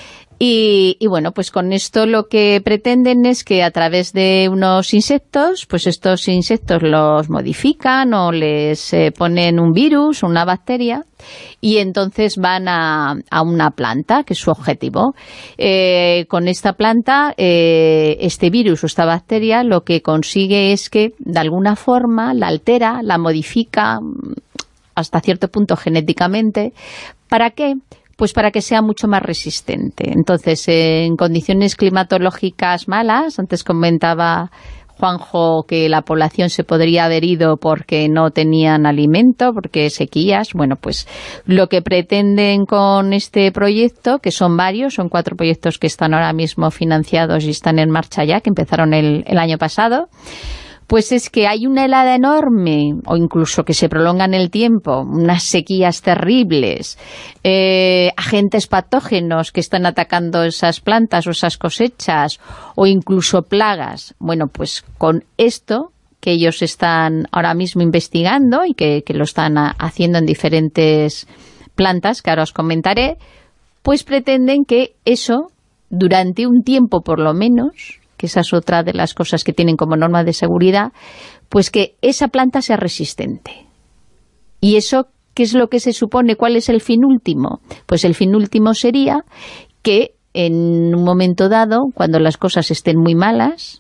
Y, y bueno, pues con esto lo que pretenden es que a través de unos insectos, pues estos insectos los modifican o les eh, ponen un virus, una bacteria, y entonces van a, a una planta, que es su objetivo. Eh, con esta planta, eh, este virus o esta bacteria lo que consigue es que de alguna forma la altera, la modifica hasta cierto punto genéticamente. ¿Para qué? Pues para que sea mucho más resistente. Entonces, eh, en condiciones climatológicas malas, antes comentaba Juanjo que la población se podría haber ido porque no tenían alimento, porque sequías. Bueno, pues lo que pretenden con este proyecto, que son varios, son cuatro proyectos que están ahora mismo financiados y están en marcha ya, que empezaron el, el año pasado, pues es que hay una helada enorme, o incluso que se prolonga en el tiempo, unas sequías terribles, eh, agentes patógenos que están atacando esas plantas o esas cosechas, o incluso plagas. Bueno, pues con esto que ellos están ahora mismo investigando y que, que lo están a, haciendo en diferentes plantas, que ahora os comentaré, pues pretenden que eso, durante un tiempo por lo menos, que esa es otra de las cosas que tienen como norma de seguridad, pues que esa planta sea resistente. ¿Y eso qué es lo que se supone? ¿Cuál es el fin último? Pues el fin último sería que en un momento dado, cuando las cosas estén muy malas,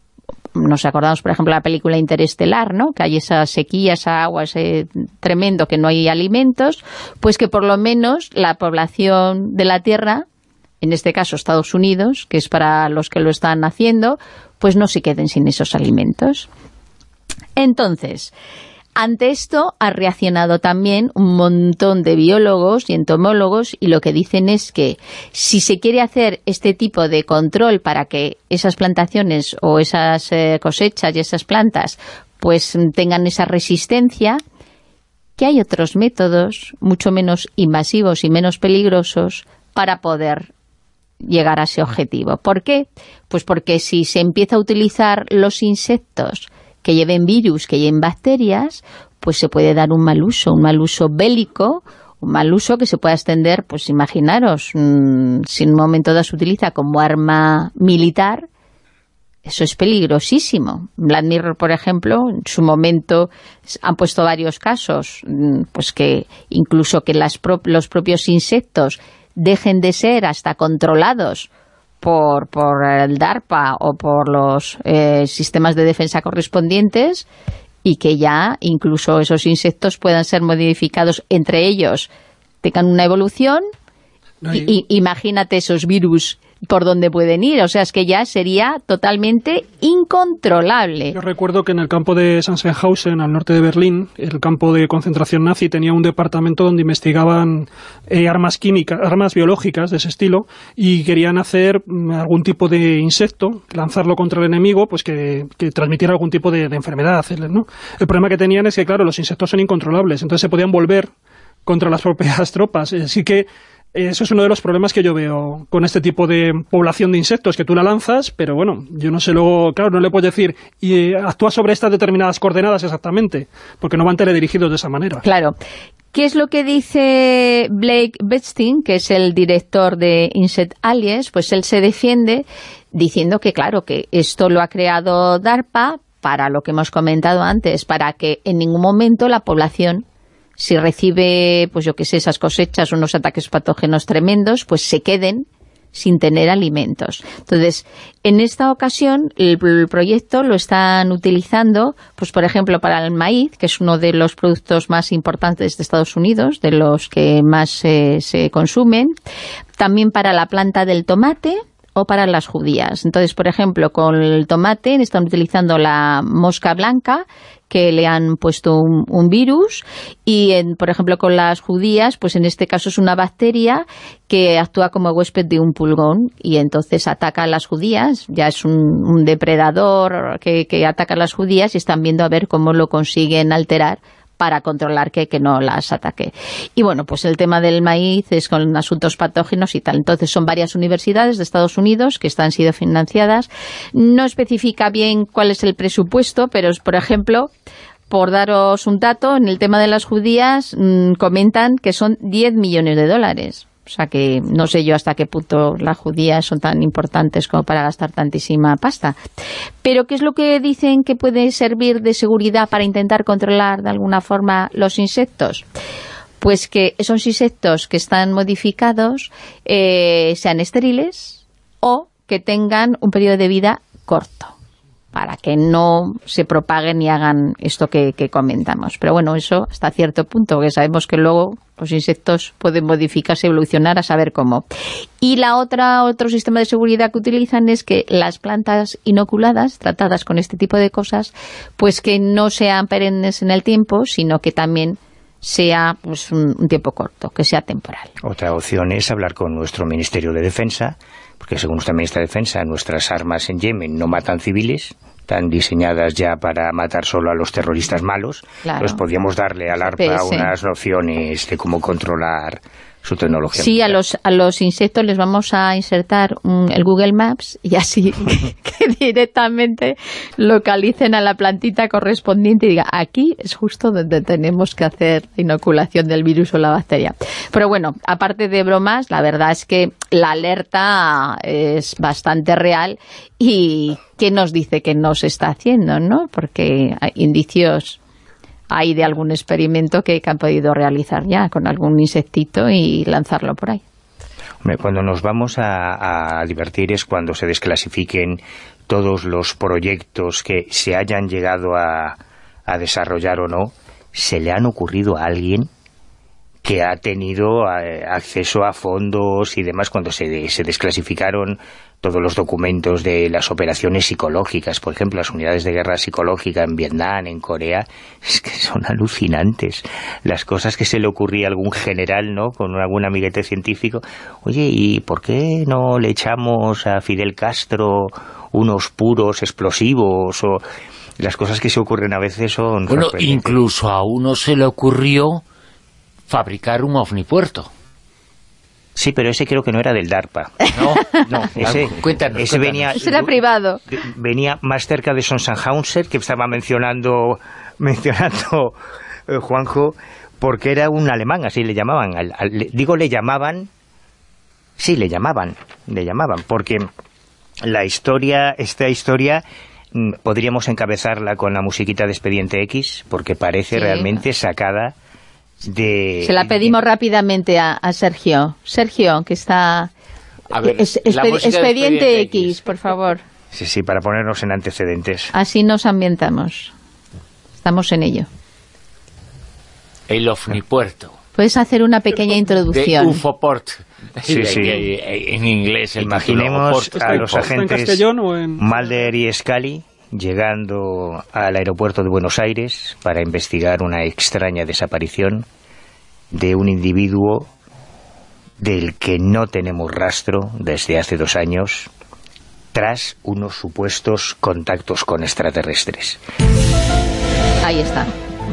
nos acordamos, por ejemplo, de la película Interestelar, ¿no?, que hay esa sequía, esa agua, ese tremendo, que no hay alimentos, pues que por lo menos la población de la Tierra, en este caso Estados Unidos, que es para los que lo están haciendo, pues no se queden sin esos alimentos. Entonces, ante esto ha reaccionado también un montón de biólogos y entomólogos, y lo que dicen es que si se quiere hacer este tipo de control para que esas plantaciones o esas eh, cosechas y esas plantas pues tengan esa resistencia, que hay otros métodos mucho menos invasivos y menos peligrosos para poder llegar a ese objetivo. ¿Por qué? Pues porque si se empieza a utilizar los insectos que lleven virus, que lleven bacterias, pues se puede dar un mal uso, un mal uso bélico, un mal uso que se pueda extender, pues imaginaros, mmm, si en un momento dado se utiliza como arma militar, eso es peligrosísimo. Black Mirror, por ejemplo, en su momento han puesto varios casos, pues que incluso que las pro los propios insectos dejen de ser hasta controlados por, por el DARPA o por los eh, sistemas de defensa correspondientes, y que ya incluso esos insectos puedan ser modificados entre ellos, tengan una evolución. No hay... y, y, imagínate esos virus por dónde pueden ir. O sea, es que ya sería totalmente incontrolable. Yo recuerdo que en el campo de Sachsenhausen, al norte de Berlín, el campo de concentración nazi tenía un departamento donde investigaban eh, armas químicas, armas biológicas de ese estilo, y querían hacer algún tipo de insecto, lanzarlo contra el enemigo, pues que, que transmitiera algún tipo de, de enfermedad, ¿no? El problema que tenían es que, claro, los insectos son incontrolables, entonces se podían volver contra las propias tropas. Así que eso es uno de los problemas que yo veo con este tipo de población de insectos, que tú la lanzas, pero bueno, yo no sé luego, claro, no le puedo decir, y eh, actúa sobre estas determinadas coordenadas exactamente, porque no van teledirigidos de esa manera. Claro. ¿Qué es lo que dice Blake Bechstein, que es el director de Insect Allies? Pues él se defiende diciendo que, claro, que esto lo ha creado DARPA para lo que hemos comentado antes, para que en ningún momento la población, si recibe, pues yo qué sé, esas cosechas, unos ataques patógenos tremendos, pues se queden sin tener alimentos. Entonces, en esta ocasión, el, el proyecto lo están utilizando, pues por ejemplo, para el maíz, que es uno de los productos más importantes de Estados Unidos, de los que más eh, se consumen, también para la planta del tomate o para las judías. Entonces, por ejemplo, con el tomate están utilizando la mosca blanca, que le han puesto un, un virus, y en, por ejemplo con las judías, pues en este caso es una bacteria que actúa como huésped de un pulgón y entonces ataca a las judías. Ya es un, un depredador que, que ataca a las judías, y están viendo a ver cómo lo consiguen alterar para controlar que, que no las ataque. Y bueno, pues el tema del maíz es con asuntos patógenos y tal. Entonces son varias universidades de Estados Unidos que están sido financiadas. No especifica bien cuál es el presupuesto, pero es, por ejemplo, por daros un dato, en el tema de las judías mmm, comentan que son diez millones de dólares. O sea que no sé yo hasta qué punto las judías son tan importantes como para gastar tantísima pasta. Pero ¿qué es lo que dicen que puede servir de seguridad para intentar controlar de alguna forma los insectos? Pues que esos insectos que están modificados eh, sean estériles o que tengan un periodo de vida corto, para que no se propaguen y hagan esto que, que comentamos. Pero bueno, eso hasta cierto punto, que sabemos que luego los insectos pueden modificarse, evolucionar, a saber cómo. Y la otra otro sistema de seguridad que utilizan es que las plantas inoculadas, tratadas con este tipo de cosas, pues que no sean perennes en el tiempo, sino que también sea pues un, un tiempo corto, que sea temporal. Otra opción es hablar con nuestro Ministerio de Defensa, porque según nuestra ministra de Defensa, nuestras armas en Yemen no matan civiles, están diseñadas ya para matar solo a los terroristas malos. Claro. Entonces podríamos darle al ARPA unas nociones de cómo controlar su tecnología. Sí, a los, a los insectos les vamos a insertar un, el Google Maps, y así que, que directamente localicen a la plantita correspondiente y diga, aquí es justo donde tenemos que hacer la inoculación del virus o la bacteria. Pero bueno, aparte de bromas, la verdad es que la alerta es bastante real. ¿Y qué nos dice que no se está haciendo, no? Porque hay indicios hay de algún experimento que, que han podido realizar ya con algún insectito y lanzarlo por ahí. Hombre, cuando nos vamos a, a divertir es cuando se desclasifiquen todos los proyectos que se hayan llegado a, a desarrollar o no. ¿Se le han ocurrido a alguien que ha tenido eh, acceso a fondos y demás cuando se, se desclasificaron todos los documentos de las operaciones psicológicas, por ejemplo, las unidades de guerra psicológica en Vietnam, en Corea? Es que son alucinantes las cosas que se le ocurría a algún general, ¿no?, con algún amiguete científico. Oye, ¿y por qué no le echamos a Fidel Castro unos puros explosivos? O las cosas que se ocurren a veces son... Bueno, incluso a uno se le ocurrió fabricar un ovnipuerto. Sí, pero ese creo que no era del DARPA. No, no, ese, cuéntanos, ese cuéntanos. venía... Ese era privado. Venía más cerca de Sachsenhausen, que estaba mencionando mencionando eh, Juanjo, porque era un alemán, así le llamaban. Al, al, le, digo, le llamaban... Sí, le llamaban, le llamaban, porque la historia, esta historia... podríamos encabezarla con la musiquita de Expediente X, porque parece sí. realmente sacada de... Se la pedimos de... rápidamente a, a Sergio. Sergio, que está... A ver, es, expedi expediente, expediente X, X, por favor. Sí, sí, para ponernos en antecedentes. Así nos ambientamos. Estamos en ello. El ovnipuerto. Puedes hacer una pequeña introducción. De U F O Port. Sí, sí. En inglés. Imaginemos a los agentes en... Mulder y Scully llegando al aeropuerto de Buenos Aires para investigar una extraña desaparición de un individuo del que no tenemos rastro desde hace dos años, tras unos supuestos contactos con extraterrestres. Ahí está.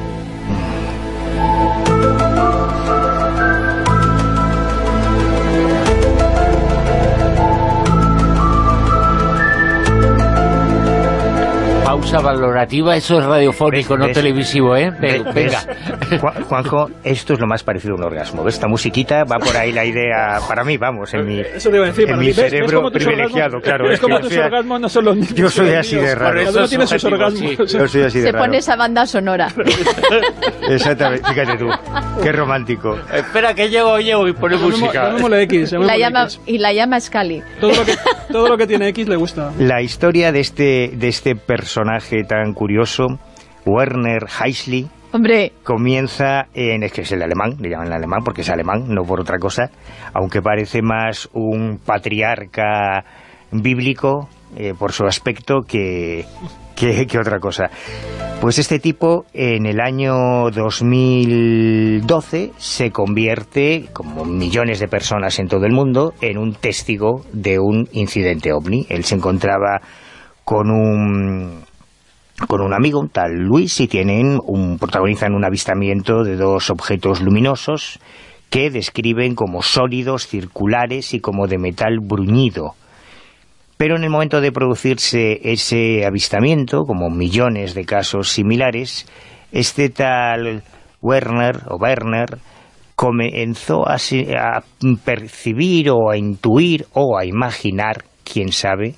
Pausa valorativa, eso es radiofónico, ¿ves, no ves, televisivo, ¿eh? Pero, ves, venga. Juanjo, esto es lo más parecido a un orgasmo. ¿Ves? Esta musiquita va por ahí la idea, para mí, vamos, en mi, eso te iba a decir, en mi ¿ves, cerebro ves privilegiado, orgasmos, claro. Es es como que tus yo orgasmos no son los míos. Yo soy así de raro. Cada uno tiene sus orgasmos. Sí. Yo soy así de Se raro. pone esa banda sonora. Exactamente, fíjate tú, qué romántico. Espera que llego, llego y pone música. Llamémosle X, la llama, X. Y la llama Scully. Todo lo, que, todo lo que tiene X le gusta. La historia de este, de este personaje tan curioso, Werner Heisley, Hombre. comienza en, es que es el alemán, le llaman el alemán porque es alemán, no por otra cosa, aunque parece más un patriarca bíblico eh, por su aspecto que, que, que otra cosa. Pues este tipo en el año dos mil doce se convierte, como millones de personas en todo el mundo, en un testigo de un incidente ovni. Él se encontraba con un... con un amigo, un tal Luis, y tienen un, protagonizan un avistamiento de dos objetos luminosos que describen como sólidos, circulares y como de metal bruñido. Pero en el momento de producirse ese avistamiento, como millones de casos similares, este tal Werner o Werner comenzó a, a percibir o a intuir o a imaginar, quién sabe,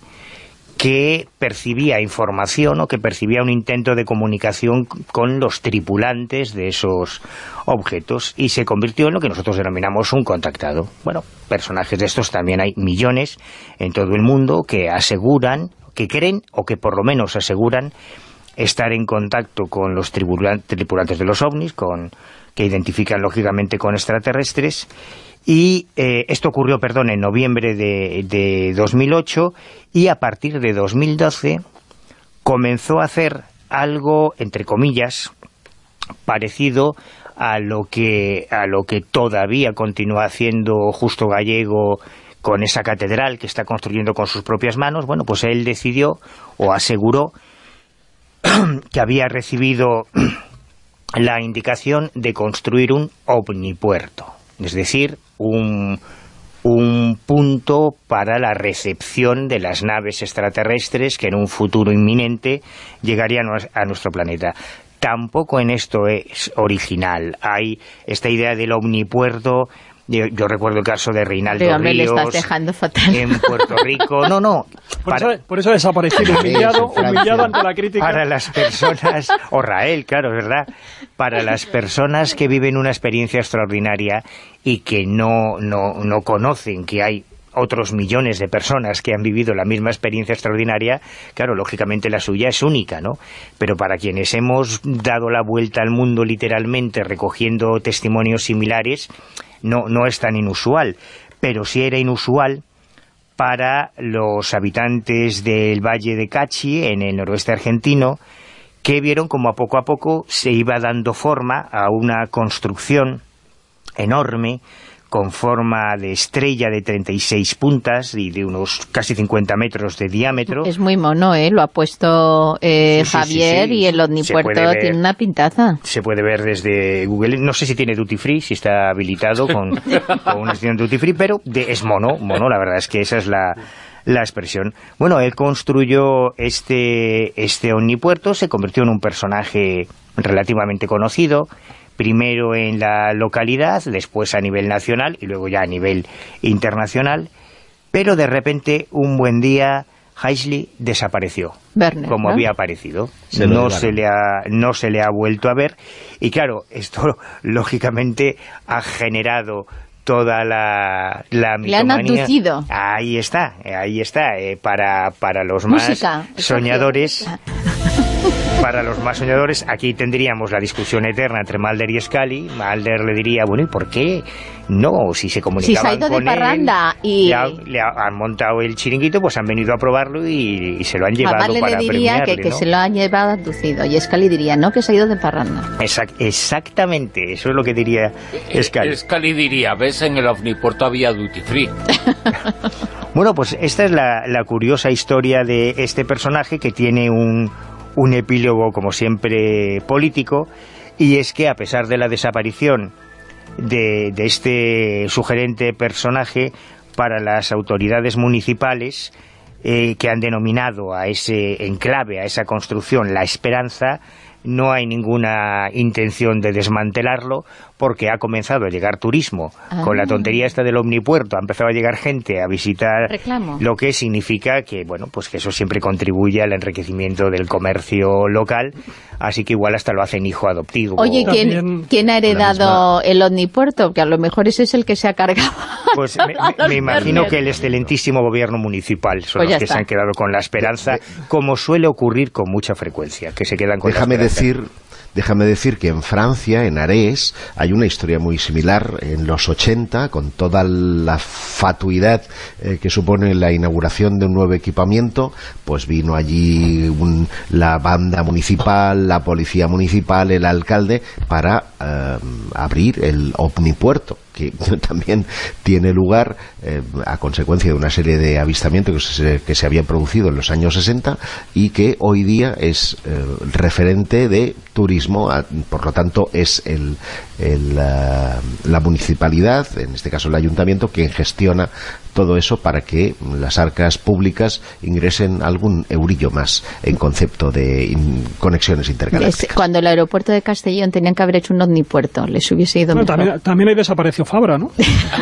que percibía información o que percibía un intento de comunicación con los tripulantes de esos objetos y se convirtió en lo que nosotros denominamos un contactado. Bueno, personajes de estos también hay millones en todo el mundo que aseguran, que creen o que por lo menos aseguran estar en contacto con los tripulantes de los ovnis, con que identifican lógicamente con extraterrestres. Y eh, esto ocurrió, perdón, en noviembre de, de dos mil ocho, y a partir de dos mil doce comenzó a hacer algo, entre comillas, parecido a lo que, a lo que todavía continúa haciendo Justo Gallego con esa catedral que está construyendo con sus propias manos. Bueno, pues él decidió, o aseguró, que había recibido la indicación de construir un ovnipuerto. Es decir, un, un punto para la recepción de las naves extraterrestres que en un futuro inminente llegarían a nuestro planeta. Tampoco en esto es original. Hay esta idea del omnipuerto. Yo, yo recuerdo el caso de Reinaldo Pero, Ríos, le estás dejando fatal. en Puerto Rico. No, no. Por, para, eso, por eso ha desaparecido, humillado, humillado ante la crítica. Para las personas, o Rael, claro, ¿verdad? Para las personas que viven una experiencia extraordinaria y que no, no, no conocen que hay otros millones de personas que han vivido la misma experiencia extraordinaria, claro, lógicamente la suya es única, ¿no? Pero para quienes hemos dado la vuelta al mundo literalmente recogiendo testimonios similares, no, no es tan inusual, pero sí era inusual para los habitantes del Valle de Cachi, en el noroeste argentino, que vieron como a poco a poco se iba dando forma a una construcción enorme, con forma de estrella de treinta y seis puntas y de unos casi cincuenta metros de diámetro. Es muy mono, ¿eh? Lo ha puesto eh, sí, sí, Javier, sí, sí. Y el omnipuerto tiene una pintaza. Se puede ver desde Google. No sé si tiene duty free, si está habilitado con, con una estación duty free, pero de, es mono, mono, la verdad es que esa es la, la expresión. Bueno, él construyó este, este omnipuerto, se convirtió en un personaje relativamente conocido, primero en la localidad, después a nivel nacional y luego ya a nivel internacional, pero de repente un buen día Heisley desapareció, Werner, como ¿no? había aparecido. Se no, se le ha, no se le ha vuelto a ver, y claro, esto lógicamente ha generado toda la, la mitomanía. Le han abducido. Ahí está, ahí está, eh, para, para los Música. más soñadores. para los más soñadores, aquí tendríamos la discusión eterna entre Mulder y Scully. Mulder le diría, bueno, ¿y por qué no? Si se comunicaban si se ha ido con de parranda él, y... le, ha, le ha, han montado el chiringuito, pues han venido a probarlo y, y se lo han llevado Mulder para le diría premiarle, que, que ¿no? se lo han llevado abducido, y Scully diría, no, que se ha ido de parranda. Exact, exactamente, eso es lo que diría Scully. Scully diría, ves, en el Omnipuerto había duty free. Bueno, pues esta es la, la curiosa historia de este personaje, que tiene un, un epílogo, como siempre, político, y es que a pesar de la desaparición de, de este sugerente personaje, para las autoridades municipales, eh, que han denominado a ese enclave, a esa construcción, La Esperanza, no hay ninguna intención de desmantelarlo, porque ha comenzado a llegar turismo. Ah. Con la tontería esta del omnipuerto ha empezado a llegar gente a visitar. Reclamo. Lo que significa que, bueno, pues que eso siempre contribuye al enriquecimiento del comercio local, así que igual hasta lo hacen hijo adoptivo. Oye, ¿quién, ¿quién ha heredado el omnipuerto? Que a lo mejor ese es el que se ha cargado. Pues me, me, me imagino que el excelentísimo gobierno municipal son pues los que está. se han quedado con La Esperanza, como suele ocurrir con mucha frecuencia, que se quedan con Déjame La Esperanza. decir... Déjame decir que en Francia, en Arés, hay una historia muy similar en los ochenta, con toda la fatuidad eh, que supone la inauguración de un nuevo equipamiento. Pues vino allí un, la banda municipal, la policía municipal, el alcalde, para eh, abrir el omnipuerto, que también tiene lugar eh, a consecuencia de una serie de avistamientos que se, que se habían producido en los años sesenta y que hoy día es eh, referente de turismo, a, por lo tanto es el, el, uh, la municipalidad, en este caso el ayuntamiento, quien gestiona todo eso para que las arcas públicas ingresen algún eurillo más en concepto de in, conexiones intergalácticas. Cuando el aeropuerto de Castellón tenían que haber hecho un omnipuerto, les hubiese ido bueno, mejor. También, también ahí desapareció Fabra, ¿no?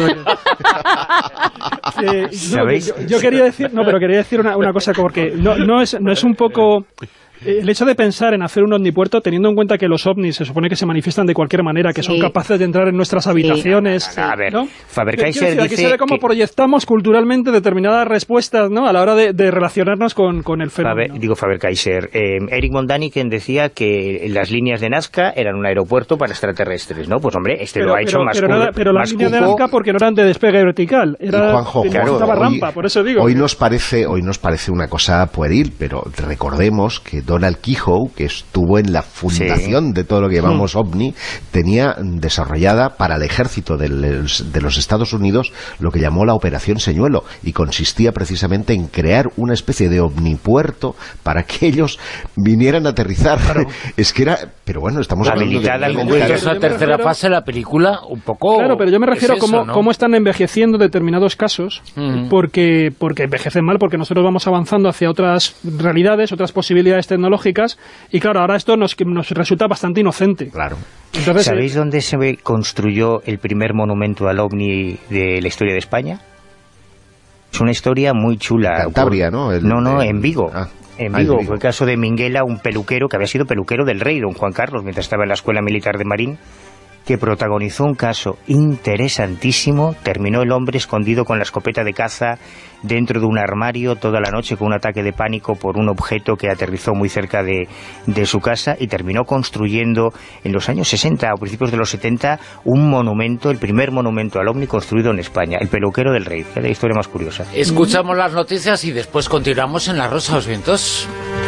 eh, no yo, yo quería decir, no, pero quería decir una, una cosa, porque no, no, es, no es un poco... El hecho de pensar en hacer un omnipuerto, teniendo en cuenta que los ovnis se supone que se manifiestan de cualquier manera, que sí. son capaces de entrar en nuestras habitaciones, sí. A ver, ¿no? Faber-Kaiser dice... Aquí se ve cómo que... proyectamos culturalmente determinadas respuestas, ¿no?, a la hora de, de relacionarnos con, con el fenómeno. Faber, digo Faber-Kaiser. Eh, Eric von Däniken decía que las líneas de Nazca eran un aeropuerto para extraterrestres, ¿no? Pues hombre, este pero, lo ha hecho pero, más Pero, cuco, nada, pero las líneas de Nazca porque no eran de despegue vertical, era Juanjo, de claro, hoy, rampa, por eso digo. Hoy nos parece, hoy nos parece una cosa pueril, pero recordemos que Donald Keyhoe, que estuvo en la fundación sí. de todo lo que llamamos OVNI, tenía desarrollada para el ejército de los, de los Estados Unidos lo que llamó la Operación Señuelo, y consistía precisamente en crear una especie de omnipuerto para que ellos vinieran a aterrizar. Claro. Es que era, pero bueno, estamos hablando de... de esa tercera fase de la película, un poco... Claro, pero yo me refiero a cómo, ¿no? cómo están envejeciendo determinados casos, mm. porque, porque envejecen mal, porque nosotros vamos avanzando hacia otras realidades, otras posibilidades tecnológicas, y claro, ahora esto nos, nos resulta bastante inocente. Claro. Entonces, ¿sabéis eh, dónde se construyó el primer monumento al OVNI de la historia de España? Es una historia muy chula. Cantabria, ¿no? El, no, no, el, en Vigo. Ah. En Vigo, fue el caso de Minguela, un peluquero que había sido peluquero del rey, don Juan Carlos, mientras estaba en la Escuela Militar de Marín, que protagonizó un caso interesantísimo. Terminó el hombre escondido con la escopeta de caza dentro de un armario toda la noche con un ataque de pánico por un objeto que aterrizó muy cerca de, de su casa, y terminó construyendo en los años sesenta o principios de los setenta un monumento, el primer monumento al ovni construido en España, el peluquero del rey. Es la historia más curiosa. Escuchamos las noticias y después continuamos en La Rosa de los Vientos.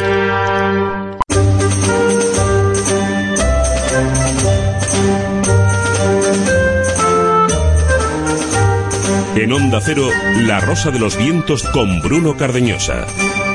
En Onda Cero, La Rosa de los Vientos con Bruno Cardeñosa.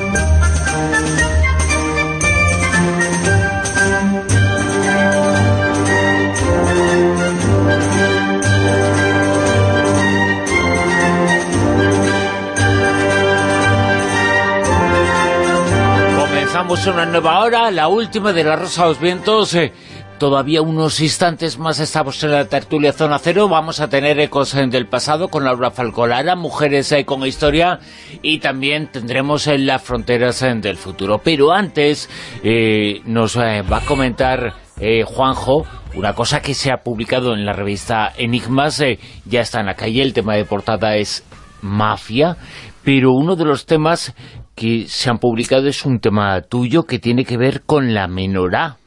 Comenzamos una nueva hora, la última de La Rosa de los Vientos. Eh, Todavía unos instantes más estamos en la tertulia Zona Cero. Vamos a tener ecos del pasado con Laura Falcolara, Mujeres eh, con Historia, y también tendremos en eh, las fronteras eh, del futuro. Pero antes eh, nos eh, va a comentar eh, Juanjo una cosa que se ha publicado en la revista Enigmas. Eh, ya está en la calle, el tema de portada es mafia, pero uno de los temas que se han publicado es un tema tuyo que tiene que ver con la menorá.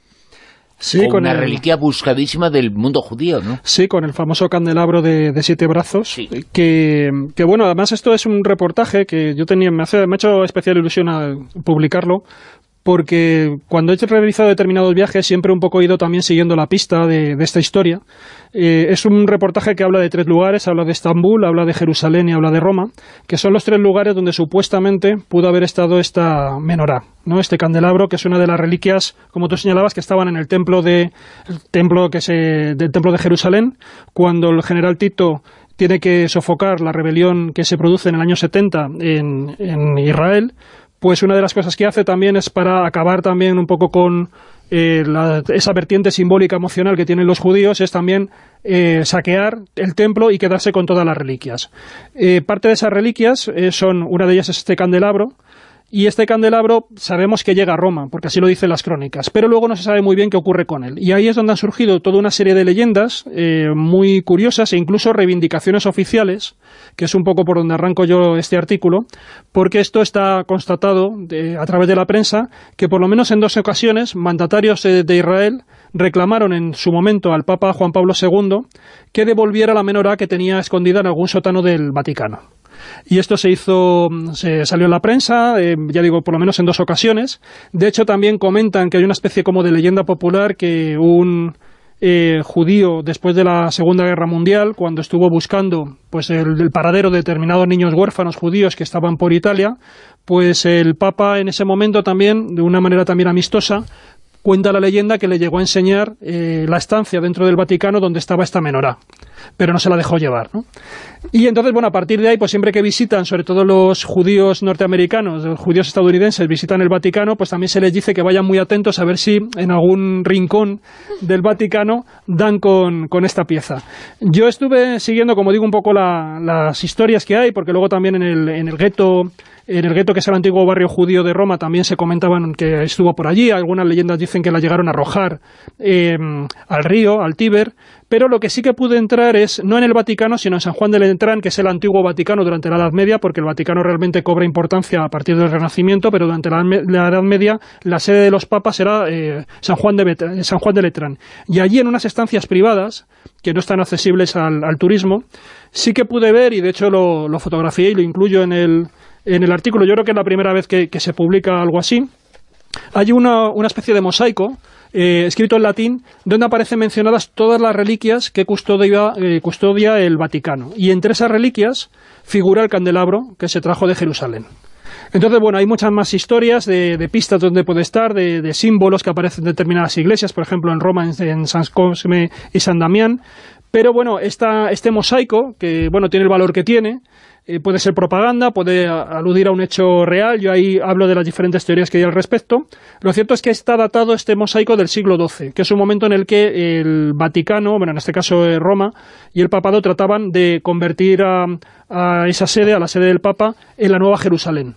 Sí, con, con una el... reliquia buscadísima del mundo judío, ¿no? Sí, con el famoso candelabro de, de siete brazos, sí. que, que bueno, además esto es un reportaje que yo tenía, me, hace, me ha hecho especial ilusión a publicarlo, porque cuando he realizado determinados viajes siempre un poco he ido también siguiendo la pista de, de esta historia. Eh, es un reportaje que habla de tres lugares, habla de Estambul, habla de Jerusalén y habla de Roma, que son los tres lugares donde supuestamente pudo haber estado esta menorá, ¿no? Este candelabro, que es una de las reliquias, como tú señalabas, que estaban en el templo de, el templo que se, del templo de Jerusalén, cuando el general Tito tiene que sofocar la rebelión que se produce en el año setenta en, en Israel. Pues una de las cosas que hace también es para acabar también un poco con eh, la, esa vertiente simbólica emocional que tienen los judíos, es también eh, saquear el templo y quedarse con todas las reliquias. Eh, parte de esas reliquias eh, son, una de ellas es este candelabro, y este candelabro sabemos que llega a Roma, porque así lo dicen las crónicas, pero luego no se sabe muy bien qué ocurre con él. Y ahí es donde han surgido toda una serie de leyendas eh, muy curiosas e incluso reivindicaciones oficiales, que es un poco por donde arranco yo este artículo, porque esto está constatado de, a través de la prensa, que por lo menos en dos ocasiones mandatarios de, de Israel reclamaron en su momento al Papa Juan Pablo segundo que devolviera la menorá que tenía escondida en algún sótano del Vaticano. Y esto se hizo, se salió en la prensa, eh, ya digo, por lo menos en dos ocasiones. De hecho, también comentan que hay una especie como de leyenda popular que un eh, judío, después de la Segunda Guerra Mundial, cuando estuvo buscando pues el, el paradero de determinados niños huérfanos judíos que estaban por Italia, pues el Papa en ese momento también, de una manera también amistosa, cuenta la leyenda que le llegó a enseñar eh, la estancia dentro del Vaticano donde estaba esta menorá, pero no se la dejó llevar, ¿no? Y entonces, bueno, a partir de ahí, pues siempre que visitan, sobre todo los judíos norteamericanos, los judíos estadounidenses, visitan el Vaticano, pues también se les dice que vayan muy atentos a ver si en algún rincón del Vaticano dan con, con esta pieza. Yo estuve siguiendo, como digo, un poco la, las historias que hay, porque luego también en el, en el gueto... En el gueto, que es el antiguo barrio judío de Roma, también se comentaban que estuvo por allí. Algunas leyendas dicen que la llegaron a arrojar eh, al río, al Tíber. Pero lo que sí que pude entrar es, no en el Vaticano, sino en San Juan de Letrán, que es el antiguo Vaticano durante la Edad Media, porque el Vaticano realmente cobra importancia a partir del Renacimiento, pero durante la, la Edad Media la sede de los papas era eh, San Juan de, San Juan de Letrán. Y allí, en unas estancias privadas, que no están accesibles al, al turismo, sí que pude ver, y de hecho lo, lo fotografié y lo incluyo en el... En el artículo, yo creo que es la primera vez que, que se publica algo así. Hay una, una especie de mosaico eh, escrito en latín donde aparecen mencionadas todas las reliquias que custodia, eh, custodia el Vaticano. Y entre esas reliquias figura el candelabro que se trajo de Jerusalén. Entonces, bueno, hay muchas más historias de, de pistas donde puede estar, de, de símbolos que aparecen en determinadas iglesias, por ejemplo en Roma, en, en San Cosme y San Damián. Pero bueno, esta, este mosaico, que bueno tiene el valor que tiene, Eh, puede ser propaganda, puede aludir a un hecho real. Yo ahí hablo de las diferentes teorías que hay al respecto. Lo cierto es que está datado este mosaico del siglo doce, que es un momento en el que el Vaticano, bueno, en este caso eh, Roma, y el Papado trataban de convertir a, a esa sede, a la sede del Papa, en la Nueva Jerusalén.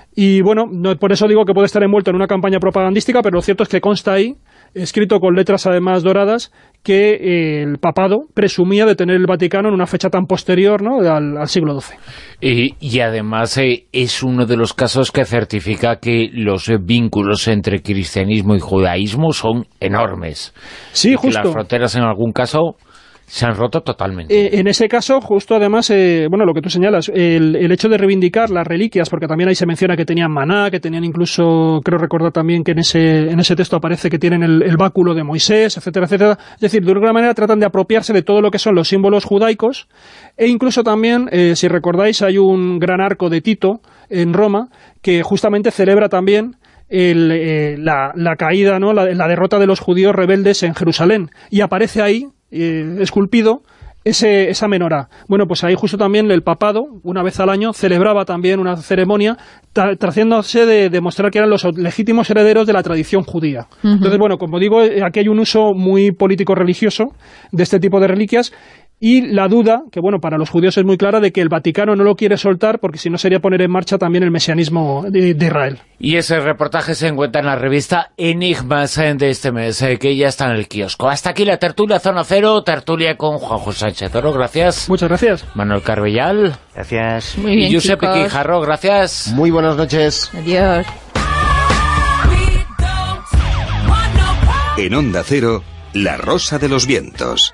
Y bueno, no, por eso digo que puede estar envuelto en una campaña propagandística, pero lo cierto es que consta ahí, escrito con letras además doradas, que eh, el papado presumía de tener el Vaticano en una fecha tan posterior, ¿no?, al, al siglo doce. Y, y además eh, es uno de los casos que certifica que los eh, vínculos entre cristianismo y judaísmo son enormes. Sí, y justo. Que las fronteras en algún caso se han roto totalmente. Eh, en ese caso, justo además, eh, bueno, lo que tú señalas, el, el hecho de reivindicar las reliquias, porque también ahí se menciona que tenían maná, que tenían incluso, creo recordar también que en ese, en ese texto aparece que tienen el, el báculo de Moisés, etcétera, etcétera. Es decir, de alguna manera tratan de apropiarse de todo lo que son los símbolos judaicos, e incluso también, eh, si recordáis, hay un gran arco de Tito en Roma, que justamente celebra también el, eh, la, la caída, ¿no?, la, la derrota de los judíos rebeldes en Jerusalén, y aparece ahí, Eh, esculpido ese, esa menorá. Bueno, pues ahí justo también el papado, una vez al año, celebraba también una ceremonia tra tratándose de demostrar que eran los legítimos herederos de la tradición judía. Uh-huh. Entonces, bueno, como digo, aquí hay un uso muy político-religioso de este tipo de reliquias. y la duda, que bueno, para los judíos es muy clara, de que el Vaticano no lo quiere soltar porque si no sería poner en marcha también el mesianismo de, de Israel. Y ese reportaje se encuentra en la revista Enigmas de este mes, eh, que ya está en el kiosco. Hasta aquí la tertulia Zona Cero, tertulia con Juan José Sánchez Oro, gracias. Muchas gracias. Manuel Carbellal. Gracias. Muy bien, y Giuseppe chicos. Quijarro, gracias. Muy buenas noches. Adiós. En Onda Cero, La Rosa de los Vientos.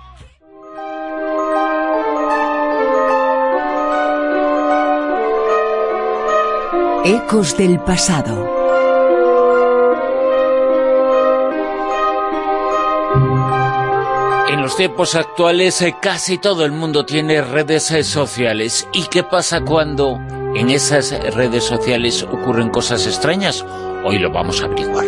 Ecos del pasado. En los tiempos actuales eh, casi todo el mundo tiene redes eh, sociales. ¿Y qué pasa cuando en esas redes sociales ocurren cosas extrañas? Hoy lo vamos a averiguar.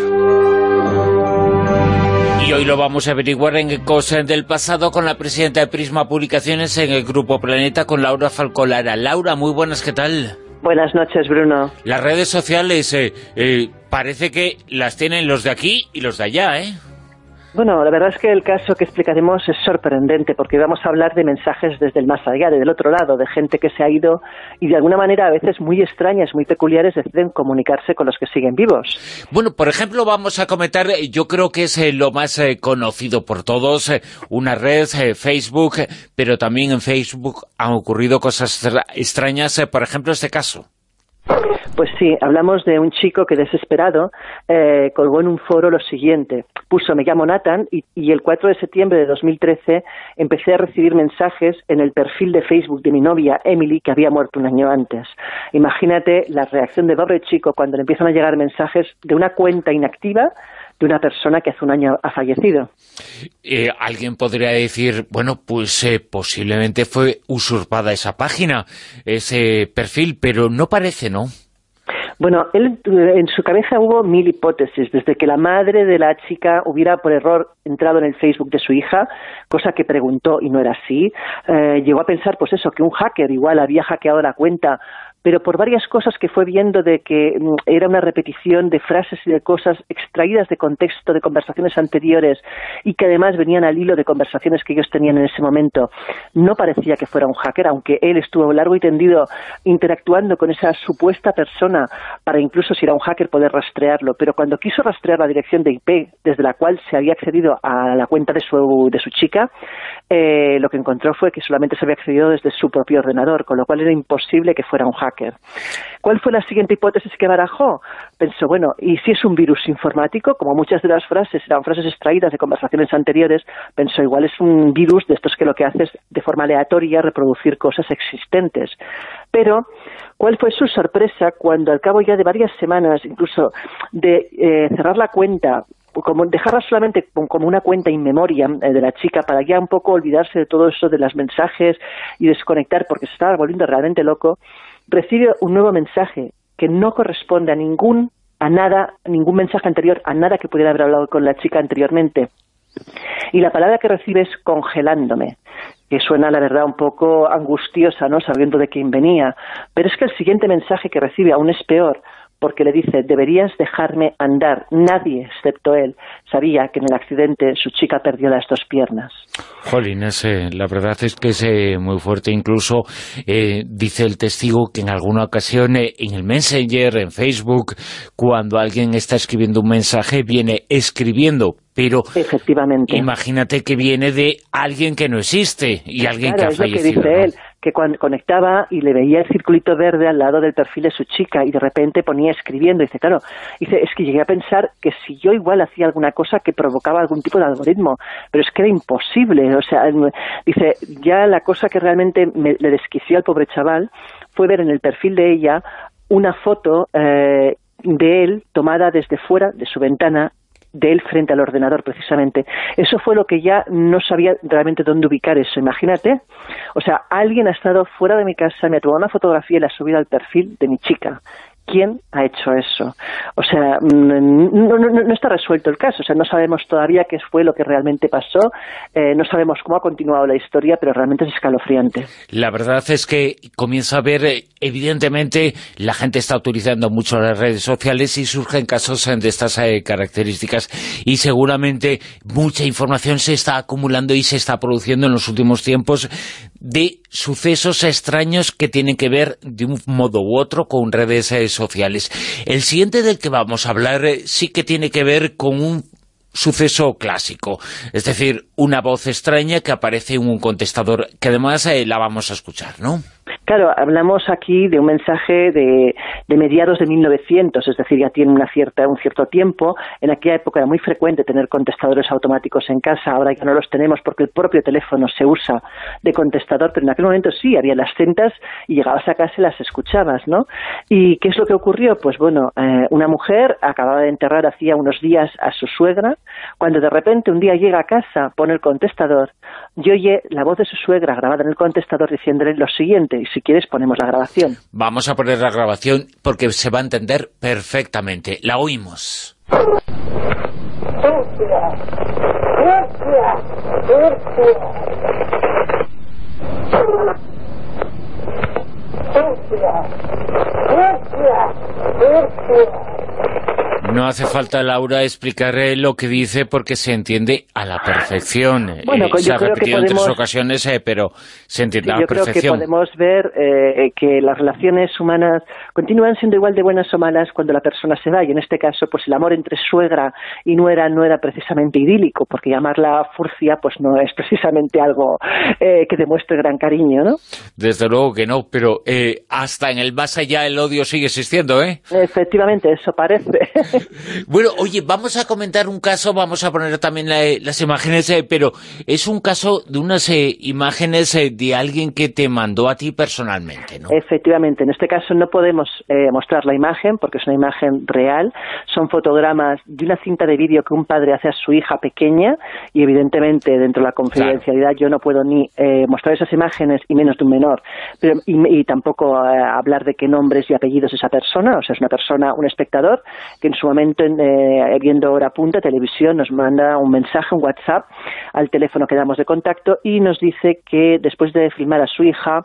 Y hoy lo vamos a averiguar en Ecos del Pasado con la presidenta de Prisma Publicaciones en el Grupo Planeta, con Laura Falcolara. Laura, muy buenas, ¿qué tal? Buenas noches, Bruno. Las redes sociales eh, eh, parece que las tienen los de aquí y los de allá, ¿eh? Bueno, la verdad es que el caso que explicaremos es sorprendente, porque vamos a hablar de mensajes desde el más allá, desde el otro lado, de gente que se ha ido y de alguna manera a veces muy extrañas, muy peculiares, deciden comunicarse con los que siguen vivos. Bueno, por ejemplo, vamos a comentar, yo creo que es eh, lo más eh, conocido por todos, eh, una red, eh, Facebook, eh, pero también en Facebook han ocurrido cosas extra extrañas, eh, por ejemplo, este caso. Pues sí, hablamos de un chico que desesperado eh, colgó en un foro lo siguiente. Puso, me llamo Nathan, y, y el cuatro de septiembre de dos mil trece empecé a recibir mensajes en el perfil de Facebook de mi novia Emily, que había muerto un año antes. Imagínate la reacción del pobre chico cuando le empiezan a llegar mensajes de una cuenta inactiva de una persona que hace un año ha fallecido. Eh, alguien podría decir, bueno, pues eh, posiblemente fue usurpada esa página, ese perfil, pero no parece, ¿no? Bueno, él, en su cabeza hubo mil hipótesis, desde que la madre de la chica hubiera por error entrado en el Facebook de su hija, cosa que preguntó y no era así, eh, llegó a pensar, pues eso, que un hacker igual había hackeado la cuenta, pero por varias cosas que fue viendo de que mm, era una repetición de frases y de cosas extraídas de contexto de conversaciones anteriores y que además venían al hilo de conversaciones que ellos tenían en ese momento, no parecía que fuera un hacker, aunque él estuvo largo y tendido interactuando con esa supuesta persona para incluso, si era un hacker, poder rastrearlo, pero cuando quiso rastrear la dirección de I P desde la cual se había accedido a la cuenta de su, de su chica, eh, lo que encontró fue que solamente se había accedido desde su propio ordenador, con lo cual era imposible que fuera un hacker. ¿Cuál fue la siguiente hipótesis que barajó? Pensó, bueno, ¿y si es un virus informático? Como muchas de las frases eran frases extraídas de conversaciones anteriores, pensó, igual es un virus de estos que lo que hace es de forma aleatoria reproducir cosas existentes. Pero, ¿cuál fue su sorpresa cuando al cabo ya de varias semanas, incluso de eh, cerrar la cuenta, como dejarla solamente como una cuenta in memoria eh, de la chica para ya un poco olvidarse de todo eso de los mensajes y desconectar porque se estaba volviendo realmente loco, recibe un nuevo mensaje que no corresponde a ningún, a nada, ningún mensaje anterior, a nada que pudiera haber hablado con la chica anteriormente. Y la palabra que recibe es congelándome, que suena, la verdad, un poco angustiosa, ¿no?, sabiendo de quién venía. Pero es que el siguiente mensaje que recibe aún es peor, porque le dice, deberías dejarme andar. Nadie, excepto él, sabía que en el accidente su chica perdió las dos piernas. Jolín, ese, la verdad es que es eh, muy fuerte. Incluso eh, dice el testigo que en alguna ocasión eh, en el Messenger, en Facebook, cuando alguien está escribiendo un mensaje, viene escribiendo, pero efectivamente, imagínate que viene de alguien que no existe y alguien claro, que ha fallecido. Es lo que dice, ¿no?, él, que cuando conectaba y le veía el circulito verde al lado del perfil de su chica y de repente ponía escribiendo, y dice, claro, dice, es que llegué a pensar que si yo igual hacía alguna cosa que provocaba algún tipo de algoritmo, pero es que era imposible, o sea, dice, ya la cosa que realmente me, le desquició al pobre chaval fue ver en el perfil de ella una foto eh, de él tomada desde fuera de su ventana, de él frente al ordenador, precisamente. Eso fue lo que ya no sabía realmente dónde ubicar eso, imagínate. O sea, alguien ha estado fuera de mi casa, me ha tomado una fotografía y la ha subido al perfil de mi chica. quién ha hecho eso. O sea, no, no, no está resuelto el caso, o sea, no sabemos todavía qué fue lo que realmente pasó, eh, no sabemos cómo ha continuado la historia, pero realmente es escalofriante. La verdad es que comienza a ver, evidentemente, la gente está utilizando mucho las redes sociales y surgen casos de estas eh, características, y seguramente mucha información se está acumulando y se está produciendo en los últimos tiempos de sucesos extraños que tienen que ver de un modo u otro con redes eh, sociales. El siguiente del que vamos a hablar eh, sí que tiene que ver con un suceso clásico, es decir, una voz extraña que aparece en un contestador, que además eh, la vamos a escuchar, ¿no? Claro, hablamos aquí de un mensaje de, de mediados de mil novecientos, es decir, ya tiene una cierta, un cierto tiempo. En aquella época era muy frecuente tener contestadores automáticos en casa, ahora ya no los tenemos porque el propio teléfono se usa de contestador, pero en aquel momento sí, había las cintas y llegabas a casa y las escuchabas, ¿no? ¿Y qué es lo que ocurrió? Pues bueno, eh, una mujer acababa de enterrar hacía unos días a su suegra, cuando de repente un día llega a casa, pone el contestador y oye la voz de su suegra grabada en el contestador diciéndole lo siguiente, y si quieres ponemos la grabación. Vamos a poner la grabación porque se va a entender perfectamente. La oímos. No hace falta, Laura, explicaré lo que dice porque se entiende a la perfección. Bueno, eh, se ha repetido podemos, en tres ocasiones, eh, pero se entiende sí, a la perfección. Yo creo que podemos ver eh, que las relaciones humanas continúan siendo igual de buenas o malas cuando la persona se va, y en este caso pues el amor entre suegra y nuera no era precisamente idílico, porque llamarla furcia pues no es precisamente algo eh, que demuestre gran cariño, ¿no? Desde luego que no, pero eh, hasta en el más allá el odio sigue existiendo, ¿eh? Efectivamente, eso parece. Bueno, oye, vamos a comentar un caso, vamos a poner también la, las imágenes, eh, pero es un caso de unas eh, imágenes eh, de alguien que te mandó a ti personalmente, ¿no? Efectivamente, en este caso no podemos eh, mostrar la imagen porque es una imagen real, son fotogramas de una cinta de vídeo que un padre hace a su hija pequeña y evidentemente dentro de la confidencialidad claro. Yo no puedo ni eh, mostrar esas imágenes y menos de un menor, pero y, y tampoco eh, hablar de qué nombres y apellidos de esa persona, o sea, es una persona, un espectador que en su momento, eh, viendo Hora Punta, televisión, nos manda un mensaje, un WhatsApp, al teléfono que damos de contacto y nos dice que después de filmar a su hija,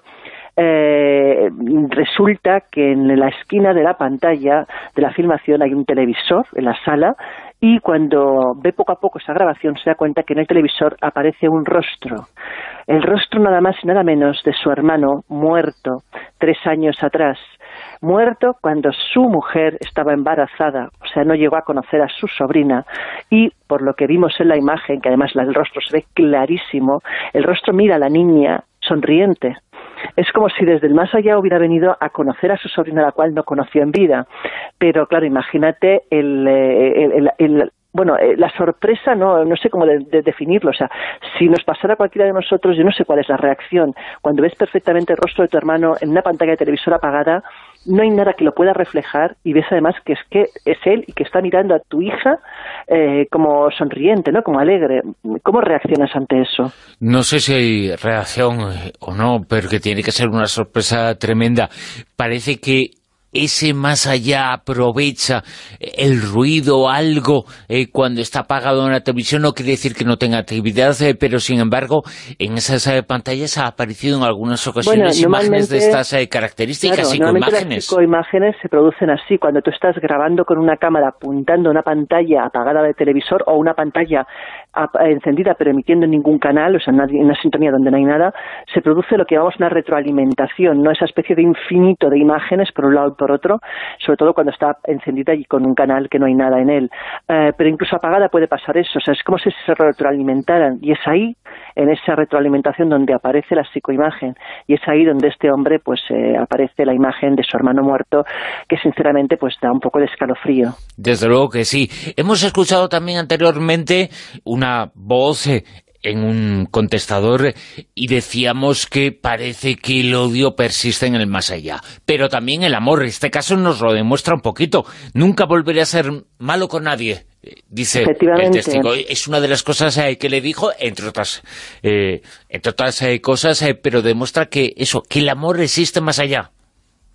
eh, resulta que en la esquina de la pantalla de la filmación hay un televisor en la sala y cuando ve poco a poco esa grabación se da cuenta que en el televisor aparece un rostro. El rostro nada más y nada menos de su hermano muerto tres años atrás. Muerto cuando su mujer estaba embarazada, o sea, no llegó a conocer a su sobrina y por lo que vimos en la imagen, que además el rostro se ve clarísimo, el rostro mira a la niña sonriente. Es como si desde el más allá hubiera venido a conocer a su sobrina, la cual no conoció en vida. Pero claro, imagínate el... el, el, el bueno, eh, la sorpresa, no no sé cómo de, de definirlo, o sea, si nos pasara a cualquiera de nosotros, yo no sé cuál es la reacción. Cuando ves perfectamente el rostro de tu hermano en una pantalla de televisor apagada, no hay nada que lo pueda reflejar y ves además que es que es él y que está mirando a tu hija eh, como sonriente, ¿no? Como alegre. ¿Cómo reaccionas ante eso? No sé si hay reacción o no, pero que tiene que ser una sorpresa tremenda. Parece que ese más allá aprovecha el ruido, algo, eh, cuando está apagado en la televisión, no quiere decir que no tenga actividad, eh, pero sin embargo, en esas eh, pantallas ha aparecido en algunas ocasiones bueno, imágenes de estas eh, características, claro, psicoimágenes. Las psicoimágenes se producen así, cuando tú estás grabando con una cámara apuntando a una pantalla apagada de televisor o una pantalla encendida pero emitiendo en ningún canal, o sea, en una sintonía donde no hay nada, se produce lo que llamamos una retroalimentación, no esa especie de infinito de imágenes por un lado y por otro, sobre todo cuando está encendida y con un canal que no hay nada en él. Eh, pero incluso apagada puede pasar eso, o sea, es como si se retroalimentaran, y es ahí, en esa retroalimentación, donde aparece la psicoimagen, y es ahí donde este hombre, pues, eh, aparece la imagen de su hermano muerto, que sinceramente, pues, da un poco de escalofrío. Desde luego que sí. Hemos escuchado también anteriormente una voz eh, en un contestador y decíamos que parece que el odio persiste en el más allá, pero también el amor. Este caso nos lo demuestra un poquito. Nunca volveré a ser malo con nadie, dice el testigo. Es una de las cosas eh, que le dijo, entre otras eh, entre otras eh, cosas, eh, pero demuestra que eso, que el amor existe más allá.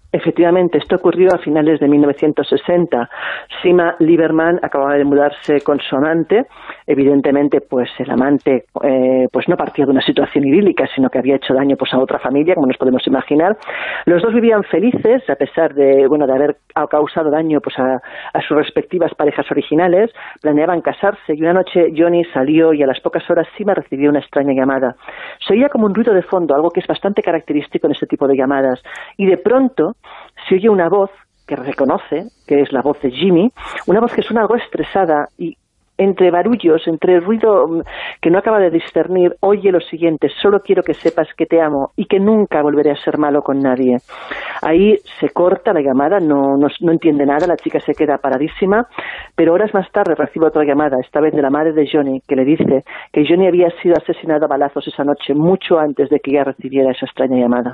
Efectivamente, esto ocurrió a finales de mil novecientos sesenta. Sima Lieberman acababa de mudarse con su amante. Evidentemente, pues el amante eh, pues no partía de una situación idílica, sino que había hecho daño pues a otra familia, como nos podemos imaginar. Los dos vivían felices, a pesar de bueno de haber causado daño pues a, a sus respectivas parejas originales. Planeaban casarse y una noche Johnny salió y a las pocas horas Sima recibió una extraña llamada. Se oía como un ruido de fondo, algo que es bastante característico en este tipo de llamadas. Y de pronto se oye una voz que reconoce, que es la voz de Jimmy, una voz que suena algo estresada y entre barullos, entre ruido que no acaba de discernir, oye lo siguiente: solo quiero que sepas que te amo y que nunca volveré a ser malo con nadie. Ahí se corta la llamada, no, no, no entiende nada, la chica se queda paradísima, pero horas más tarde recibe otra llamada, esta vez de la madre de Johnny, que le dice que Johnny había sido asesinado a balazos esa noche, mucho antes de que ella recibiera esa extraña llamada.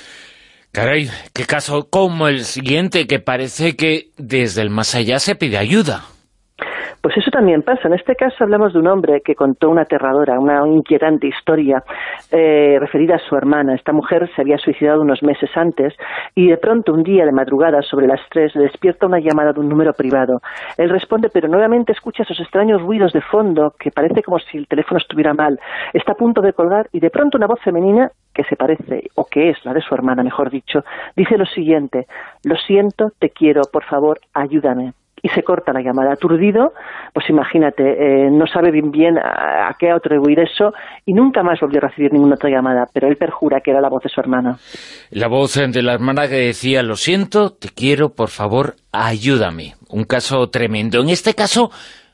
Caray, qué caso como el siguiente, que parece que desde el más allá se pide ayuda. Pues eso también pasa. En este caso hablamos de un hombre que contó una aterradora, una inquietante historia eh, referida a su hermana. Esta mujer se había suicidado unos meses antes y de pronto un día de madrugada sobre las tres le despierta una llamada de un número privado. Él responde, pero nuevamente escucha esos extraños ruidos de fondo que parece como si el teléfono estuviera mal. Está a punto de colgar y de pronto una voz femenina que se parece, o que es la de su hermana, mejor dicho, dice lo siguiente: lo siento, te quiero, por favor, ayúdame. Y se corta la llamada. Aturdido, pues imagínate, eh, no sabe bien bien a, a qué atribuir eso y nunca más volvió a recibir ninguna otra llamada, pero él perjura que era la voz de su hermana. La voz de la hermana que decía, lo siento, te quiero, por favor, ayúdame. Un caso tremendo. En este caso,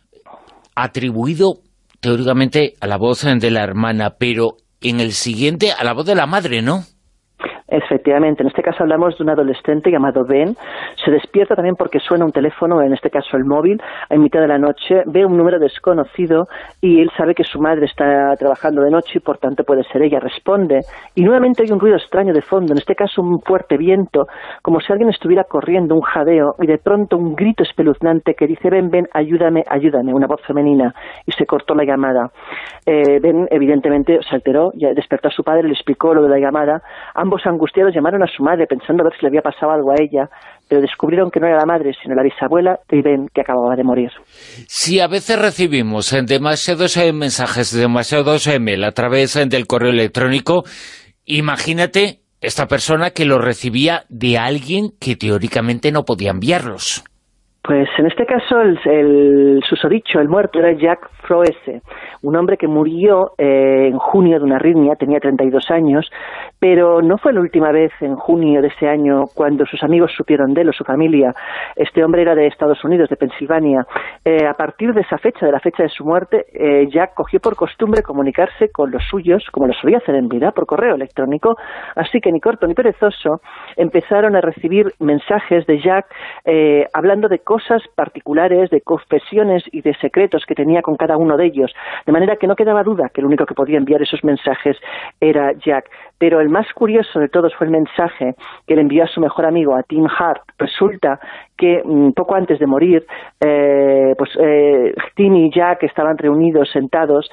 atribuido teóricamente a la voz de la hermana, pero en el siguiente a la voz de la madre, ¿no? Efectivamente, en este caso hablamos de un adolescente llamado Ben. Se despierta también porque suena un teléfono, en este caso el móvil, a mitad de la noche, ve un número desconocido y él sabe que su madre está trabajando de noche y por tanto puede ser ella. Responde y nuevamente hay un ruido extraño de fondo, en este caso un fuerte viento, como si alguien estuviera corriendo, un jadeo, y de pronto un grito espeluznante que dice: Ben, Ben, ayúdame, ayúdame, una voz femenina, y se cortó la llamada. Eh, Ben evidentemente se alteró, ya despertó a su padre, le explicó lo de la llamada. Ambos angustiados llamaron a su madre pensando a ver si le había pasado algo a ella, pero descubrieron que no era la madre, sino la bisabuela de Ben, que acababa de morir. Si a veces recibimos en demasiados eh, mensajes, demasiados email a través eh, del correo electrónico, imagínate esta persona que lo recibía de alguien que teóricamente no podía enviarlos. Pues en este caso el, el susodicho, el muerto, era Jack Froese, un hombre que murió eh, en junio de una arritmia, tenía treinta y dos años, pero no fue la última vez en junio de ese año cuando sus amigos supieron de él o su familia. Este hombre era de Estados Unidos, de Pensilvania. Eh, a partir de esa fecha, de la fecha de su muerte, eh, Jack cogió por costumbre comunicarse con los suyos, como lo solía hacer en vida, por correo electrónico, así que ni corto ni perezoso empezaron a recibir mensajes de Jack eh, hablando de cosas cosas particulares, de confesiones y de secretos que tenía con cada uno de ellos, de manera que no quedaba duda que el único que podía enviar esos mensajes era Jack. Pero el más curioso de todos fue el mensaje que le envió a su mejor amigo, a Tim Hart. Resulta que mmm, poco antes de morir, eh, pues eh, Tim y Jack estaban reunidos, sentados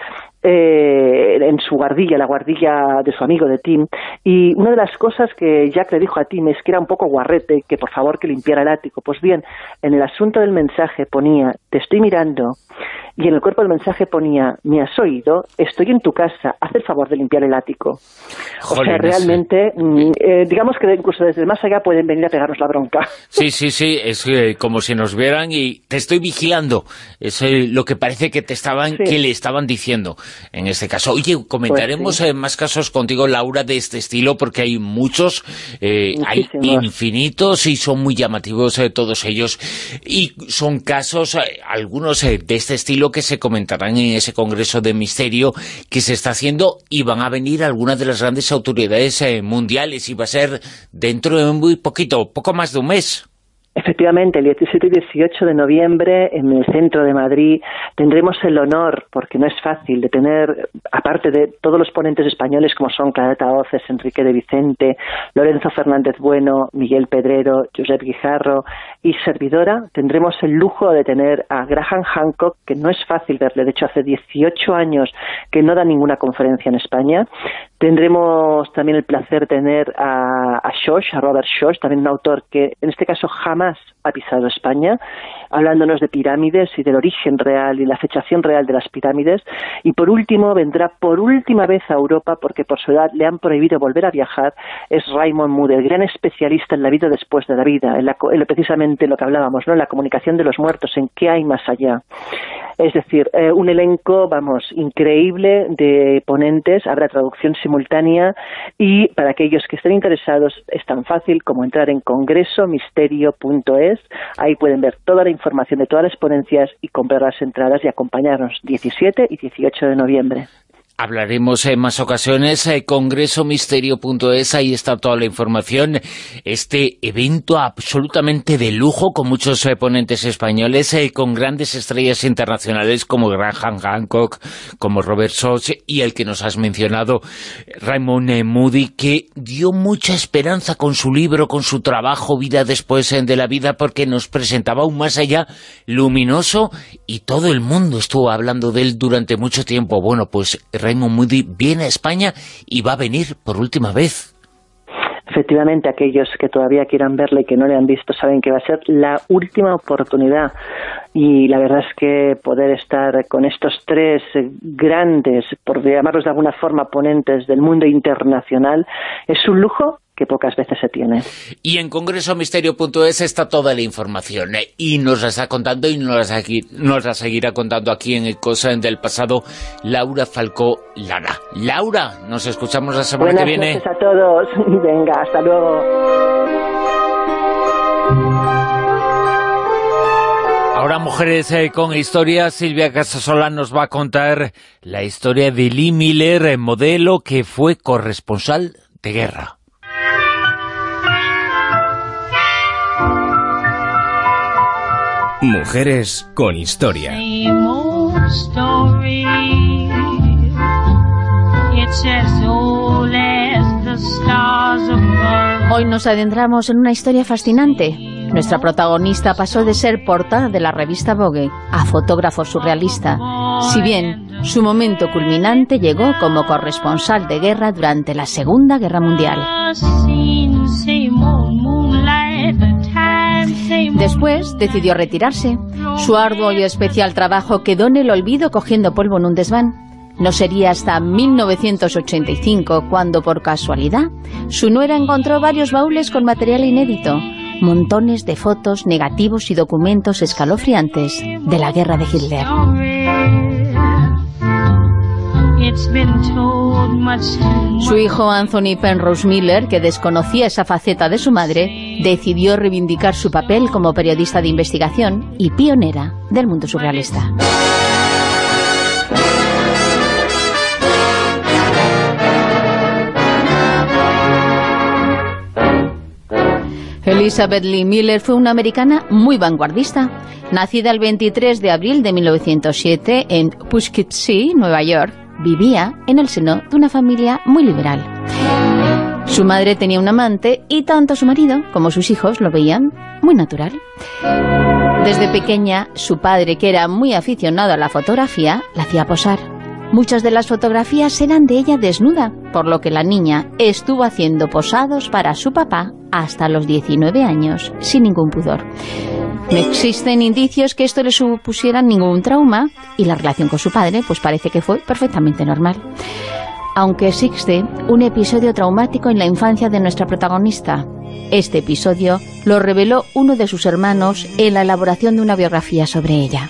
eh, en su guardilla, la guardilla de su amigo de Tim, y una de las cosas que Jack le dijo a Tim es que era un poco guarrete, que por favor que limpiara el ático. Pues bien, en el asunto del mensaje ponía: te estoy mirando, y en el cuerpo del mensaje ponía: me has oído, estoy en tu casa, haz el favor de limpiar el ático. O sea, realmente, eh, digamos que incluso desde más allá pueden venir a pegarnos la bronca. Sí, sí, sí, es eh, como si nos vieran y te estoy vigilando. Es eh, lo que parece que te estaban, sí. que le estaban diciendo en este caso. Oye, comentaremos pues sí. eh, más casos contigo, Laura, de este estilo, porque hay muchos, eh, hay infinitos y son muy llamativos eh, todos ellos. Y son casos, eh, algunos eh, de este estilo, que se comentarán en ese Congreso de Misterio que se está haciendo, y van a venir algunas de las grandes autoridades eh, mundiales, y va a ser dentro de muy poquito, poco más de un mes. Efectivamente, el diecisiete y dieciocho de noviembre en el centro de Madrid tendremos el honor, porque no es fácil, de tener, aparte de todos los ponentes españoles como son Clareta Oces, Enrique de Vicente, Lorenzo Fernández Bueno, Miguel Pedrero, Josep Guijarro y servidora, tendremos el lujo de tener a Graham Hancock, que no es fácil verle, de hecho hace dieciocho años que no da ninguna conferencia en España. Tendremos también el placer de tener a, a Schoch, a Robert Schoch, también un autor que en este caso jamás ha pisado España, hablándonos de pirámides y del origen real y la fechación real de las pirámides. Y por último, vendrá por última vez a Europa, porque por su edad le han prohibido volver a viajar, es Raymond Moody, el gran especialista en la vida después de la vida, en, la, en precisamente lo que hablábamos, ¿no? En la comunicación de los muertos, en qué hay más allá. Es decir, eh, un elenco, vamos, increíble de ponentes, habrá traducción simultánea y para aquellos que estén interesados es tan fácil como entrar en congreso misterio punto es, ahí pueden ver toda la información de todas las ponencias y comprar las entradas y acompañarnos diecisiete y dieciocho de noviembre. Hablaremos en más ocasiones, eh, congreso misterio punto es, ahí está toda la información. Este evento absolutamente de lujo, con muchos eh, ponentes españoles, eh, con grandes estrellas internacionales como Graham Hancock, como Robert Schoch, y el que nos has mencionado, Raymond eh, Moody, que dio mucha esperanza con su libro, con su trabajo, Vida después eh, de la vida, porque nos presentaba un más allá luminoso, y todo el mundo estuvo hablando de él durante mucho tiempo. Bueno, pues Raymond Moody viene a España y va a venir por última vez. Efectivamente, aquellos que todavía quieran verle y que no le han visto saben que va a ser la última oportunidad. Y la verdad es que poder estar con estos tres grandes, por llamarlos de alguna forma, ponentes del mundo internacional, es un lujo que pocas veces se tiene. Y en congreso misterio punto es está toda la información, ¿eh? Y nos la está contando y nos la, nos la seguirá contando aquí en el Cosa del Pasado Laura Falcó Lara. Laura, nos escuchamos la semana Buenas que viene. Buenas noches a todos. Venga, hasta luego. Ahora, Mujeres eh, con Historia, Silvia Casasola nos va a contar la historia de Lee Miller, eh, modelo que fue corresponsal de guerra. Mujeres con Historia. Hoy nos adentramos en una historia fascinante. Nuestra protagonista pasó de ser portada de la revista Vogue a fotógrafo surrealista, si bien su momento culminante llegó como corresponsal de guerra durante la Segunda Guerra Mundial. Después decidió retirarse. Su arduo y especial trabajo quedó en el olvido cogiendo polvo en un desván. No sería hasta mil novecientos ochenta y cinco cuando, por casualidad, su nuera encontró varios baúles con material inédito, montones de fotos, negativos y documentos escalofriantes de la guerra de Hitler. Su hijo Anthony Penrose Miller, que desconocía esa faceta de su madre, decidió reivindicar su papel como periodista de investigación y pionera del mundo surrealista. Elizabeth Lee Miller fue una americana muy vanguardista. Nacida el veintitrés de abril de mil novecientos siete en Poughkeepsie, Nueva York, vivía en el seno de una familia muy liberal. Su madre tenía un amante y tanto su marido como sus hijos lo veían muy natural. Desde pequeña, su padre, que era muy aficionado a la fotografía, la hacía posar. Muchas de las fotografías eran de ella desnuda, por lo que la niña estuvo haciendo posados para su papá hasta los diecinueve años, sin ningún pudor. No existen indicios que esto le supusiera ningún trauma y la relación con su padre pues parece que fue perfectamente normal. Aunque existe un episodio traumático en la infancia de nuestra protagonista. Este episodio lo reveló uno de sus hermanos en la elaboración de una biografía sobre ella.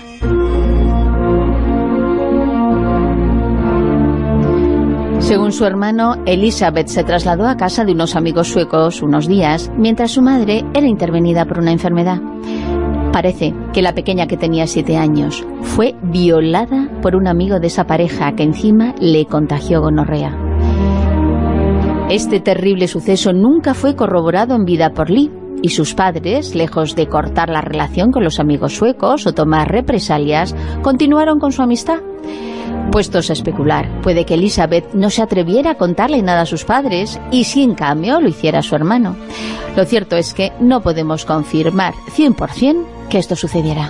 Según su hermano, Elizabeth se trasladó a casa de unos amigos suecos unos días, mientras su madre era intervenida por una enfermedad. Parece que la pequeña, que tenía siete años, fue violada por un amigo de esa pareja que encima le contagió gonorrea. Este terrible suceso nunca fue corroborado en vida por Lee, y sus padres, lejos de cortar la relación con los amigos suecos o tomar represalias, continuaron con su amistad. Puestos a especular, puede que Elizabeth no se atreviera a contarle nada a sus padres y si en cambio lo hiciera su hermano. Lo cierto es que no podemos confirmar cien por cien que esto sucediera.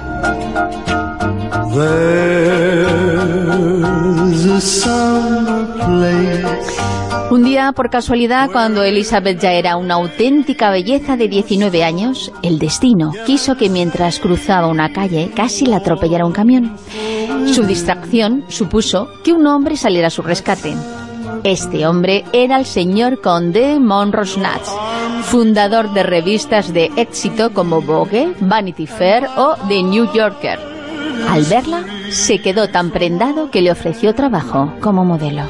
Un día, por casualidad, cuando Elizabeth ya era una auténtica belleza de diecinueve años, el destino quiso que mientras cruzaba una calle casi la atropellara un camión. Su distracción supuso que un hombre saliera a su rescate. Este hombre era el señor Condé Monrosnaz, fundador de revistas de éxito como Vogue, Vanity Fair o The New Yorker. Al verla, se quedó tan prendado que le ofreció trabajo como modelo.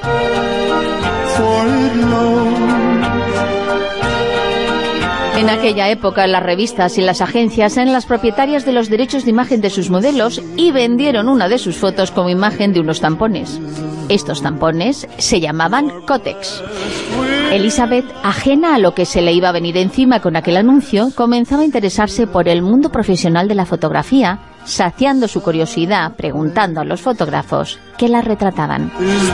En aquella época, las revistas y las agencias eran las propietarias de los derechos de imagen de sus modelos y vendieron una de sus fotos como imagen de unos tampones. Estos tampones se llamaban Kotex. Elizabeth, ajena a lo que se le iba a venir encima con aquel anuncio, comenzaba a interesarse por el mundo profesional de la fotografía, saciando su curiosidad preguntando a los fotógrafos que la retrataban.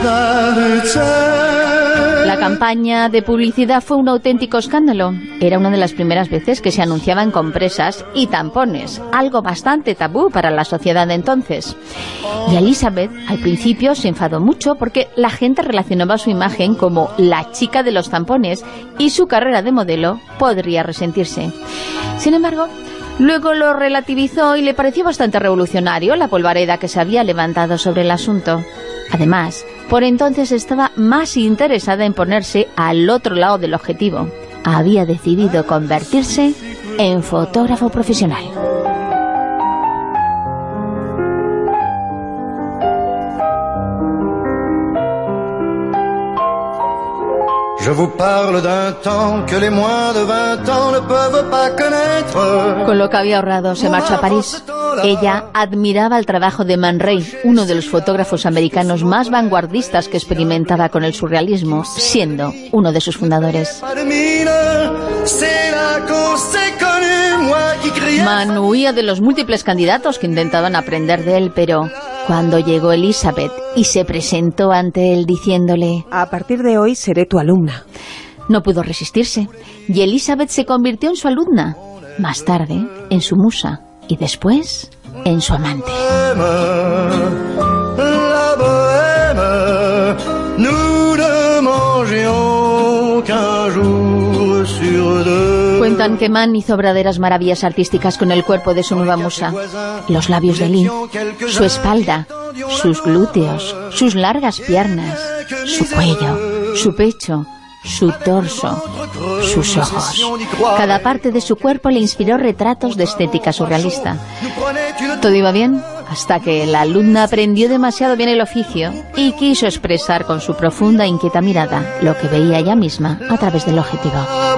La campaña de publicidad fue un auténtico escándalo. Era una de las primeras veces que se anunciaban compresas y tampones, algo bastante tabú para la sociedad de entonces. Y Elizabeth al principio se enfadó mucho porque la gente relacionaba su imagen como la chica de los tampones y su carrera de modelo podría resentirse. Sin embargo, luego lo relativizó y le pareció bastante revolucionario la polvareda que se había levantado sobre el asunto. Además, por entonces estaba más interesada en ponerse al otro lado del objetivo. Había decidido convertirse en fotógrafo profesional. Je vous parle d'un temps que les moins de vingt ans ne peuvent pas connaître. Con lo que había ahorrado se marchó a París. Ella admiraba el trabajo de Man Ray, uno de los fotógrafos americanos más vanguardistas que experimentaba con el surrealismo, siendo uno de sus fundadores. Man huía de los múltiples candidatos que intentaban aprender de él, pero cuando llegó Elizabeth y se presentó ante él diciéndole: a partir de hoy seré tu alumna, no pudo resistirse, y Elizabeth se convirtió en su alumna, más tarde en su musa y después en su amante. La bohème, nous ne mangions qu'un jour sur deux. Cuentan que Man hizo verdaderas maravillas artísticas con el cuerpo de su nueva musa. Los labios de Lee, su espalda, sus glúteos, sus largas piernas, su cuello, su pecho, su torso, sus ojos. Cada parte de su cuerpo le inspiró retratos de estética surrealista. Todo iba bien hasta que la alumna aprendió demasiado bien el oficio y quiso expresar con su profunda e inquieta mirada lo que veía ella misma a través del objetivo.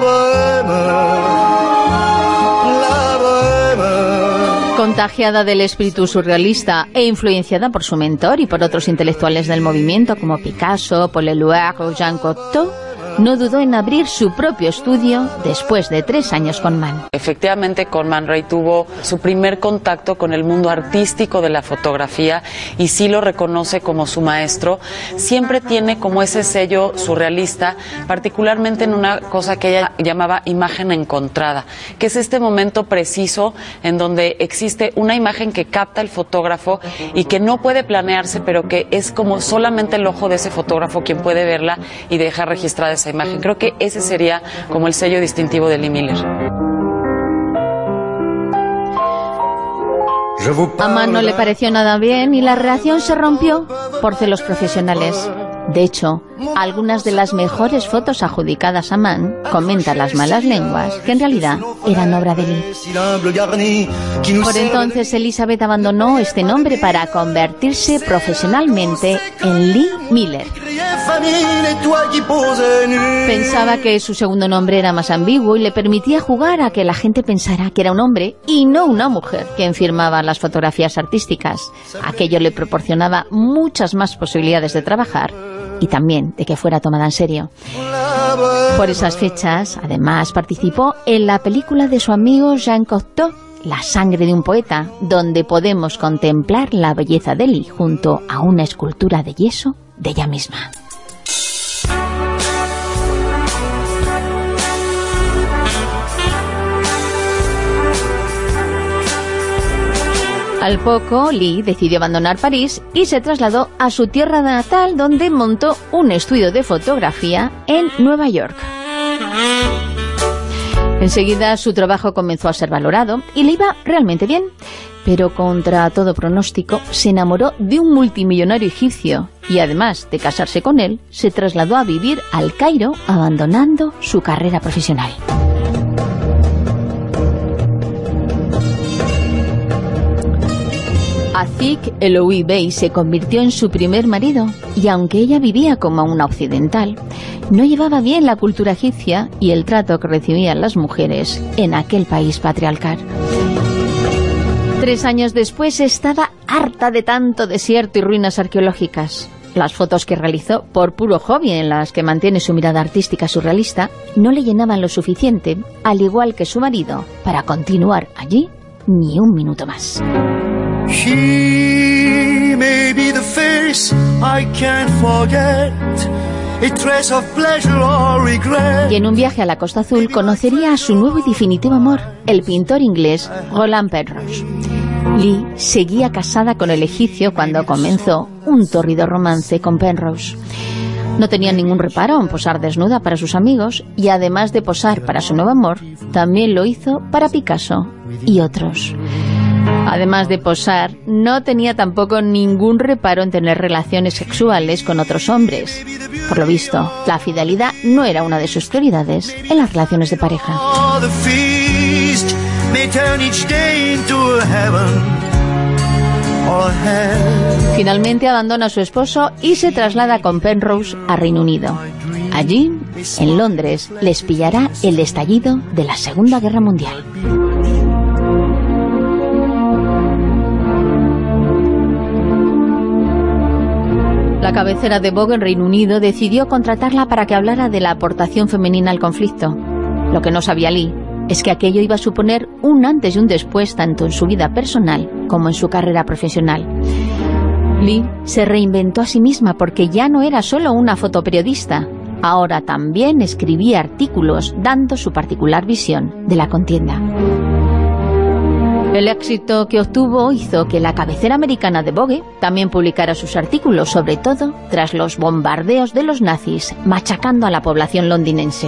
Contagiada del espíritu surrealista e influenciada por su mentor y por otros intelectuales del movimiento como Picasso, Paul Eluard o Jean Cocteau, no dudó en abrir su propio estudio después de tres años con Man. Efectivamente, con Man Ray tuvo su primer contacto con el mundo artístico de la fotografía y sí lo reconoce como su maestro. Siempre tiene como ese sello surrealista, particularmente en una cosa que ella llamaba imagen encontrada, que es este momento preciso en donde existe una imagen que capta el fotógrafo y que no puede planearse, pero que es como solamente el ojo de ese fotógrafo quien puede verla y dejar registrada esa imagen. Creo que ese sería como el sello distintivo de Lee Miller. A Man no le pareció nada bien y la relación se rompió por celos profesionales. De hecho, algunas de las mejores fotos adjudicadas a Man, comentan las malas lenguas, que en realidad eran obra de Lee. Por entonces Elizabeth abandonó este nombre para convertirse profesionalmente en Lee Miller. Pensaba que su segundo nombre era más ambiguo y le permitía jugar a que la gente pensara que era un hombre y no una mujer quien firmaba las fotografías artísticas. Aquello le proporcionaba muchas más posibilidades de trabajar y también de que fuera tomada en serio. Por esas fechas, además, participó en la película de su amigo Jean Cocteau, La sangre de un poeta, donde podemos contemplar la belleza de Lee junto a una escultura de yeso de ella misma. Al poco, Lee decidió abandonar París y se trasladó a su tierra natal, donde montó un estudio de fotografía en Nueva York. Enseguida su trabajo comenzó a ser valorado y le iba realmente bien, pero contra todo pronóstico se enamoró de un multimillonario egipcio y además de casarse con él, se trasladó a vivir al Cairo, abandonando su carrera profesional. Azik Eloui Bey se convirtió en su primer marido y aunque ella vivía como una occidental, no llevaba bien la cultura egipcia y el trato que recibían las mujeres en aquel país patriarcal. Tres años después estaba harta de tanto desierto y ruinas arqueológicas. Las fotos que realizó por puro hobby, en las que mantiene su mirada artística surrealista, no le llenaban lo suficiente, al igual que su marido, para continuar allí ni un minuto más. She may be the face I can't forget, a trace of pleasure or regret. Y en un viaje a la Costa Azul conocería a su nuevo y definitivo amor, el pintor inglés Roland Penrose. Lee seguía casada con el egipcio cuando comenzó un tórrido romance con Penrose. No tenía ningún reparo en posar desnuda para sus amigos y además de posar para su nuevo amor, también lo hizo para Picasso y otros. Además de posar, no tenía tampoco ningún reparo en tener relaciones sexuales con otros hombres. Por lo visto, la fidelidad no era una de sus prioridades en las relaciones de pareja. Finalmente abandona a su esposo y se traslada con Penrose a Reino Unido. Allí, en Londres, les pillará el estallido de la Segunda Guerra Mundial. La cabecera de Vogue en Reino Unido decidió contratarla para que hablara de la aportación femenina al conflicto. Lo que no sabía Lee es que aquello iba a suponer un antes y un después tanto en su vida personal como en su carrera profesional. Lee se reinventó a sí misma porque ya no era solo una fotoperiodista, ahora también escribía artículos dando su particular visión de la contienda. El éxito que obtuvo hizo que la cabecera americana de Vogue también publicara sus artículos, sobre todo tras los bombardeos de los nazis machacando a la población londinense.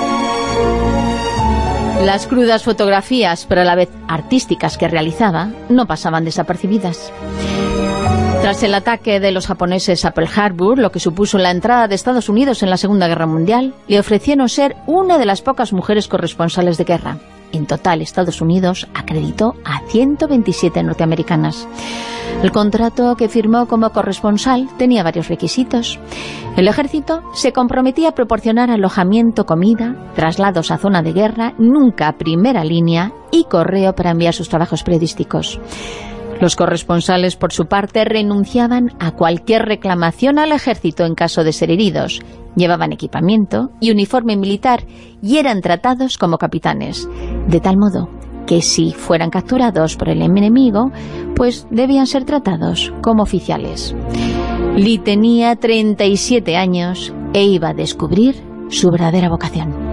Las crudas fotografías, pero a la vez artísticas, que realizaba no pasaban desapercibidas. Tras el ataque de los japoneses a Pearl Harbor, lo que supuso la entrada de Estados Unidos en la Segunda Guerra Mundial, le ofrecieron ser una de las pocas mujeres corresponsales de guerra. En total, Estados Unidos acreditó a ciento veintisiete norteamericanas. El contrato que firmó como corresponsal tenía varios requisitos. El ejército se comprometía a proporcionar alojamiento, comida, traslados a zona de guerra, nunca a primera línea, y correo para enviar sus trabajos periodísticos. Los corresponsales, por su parte, renunciaban a cualquier reclamación al ejército en caso de ser heridos. Llevaban equipamiento y uniforme militar y eran tratados como capitanes, de tal modo que si fueran capturados por el enemigo, pues debían ser tratados como oficiales. Lee tenía treinta y siete años e iba a descubrir su verdadera vocación.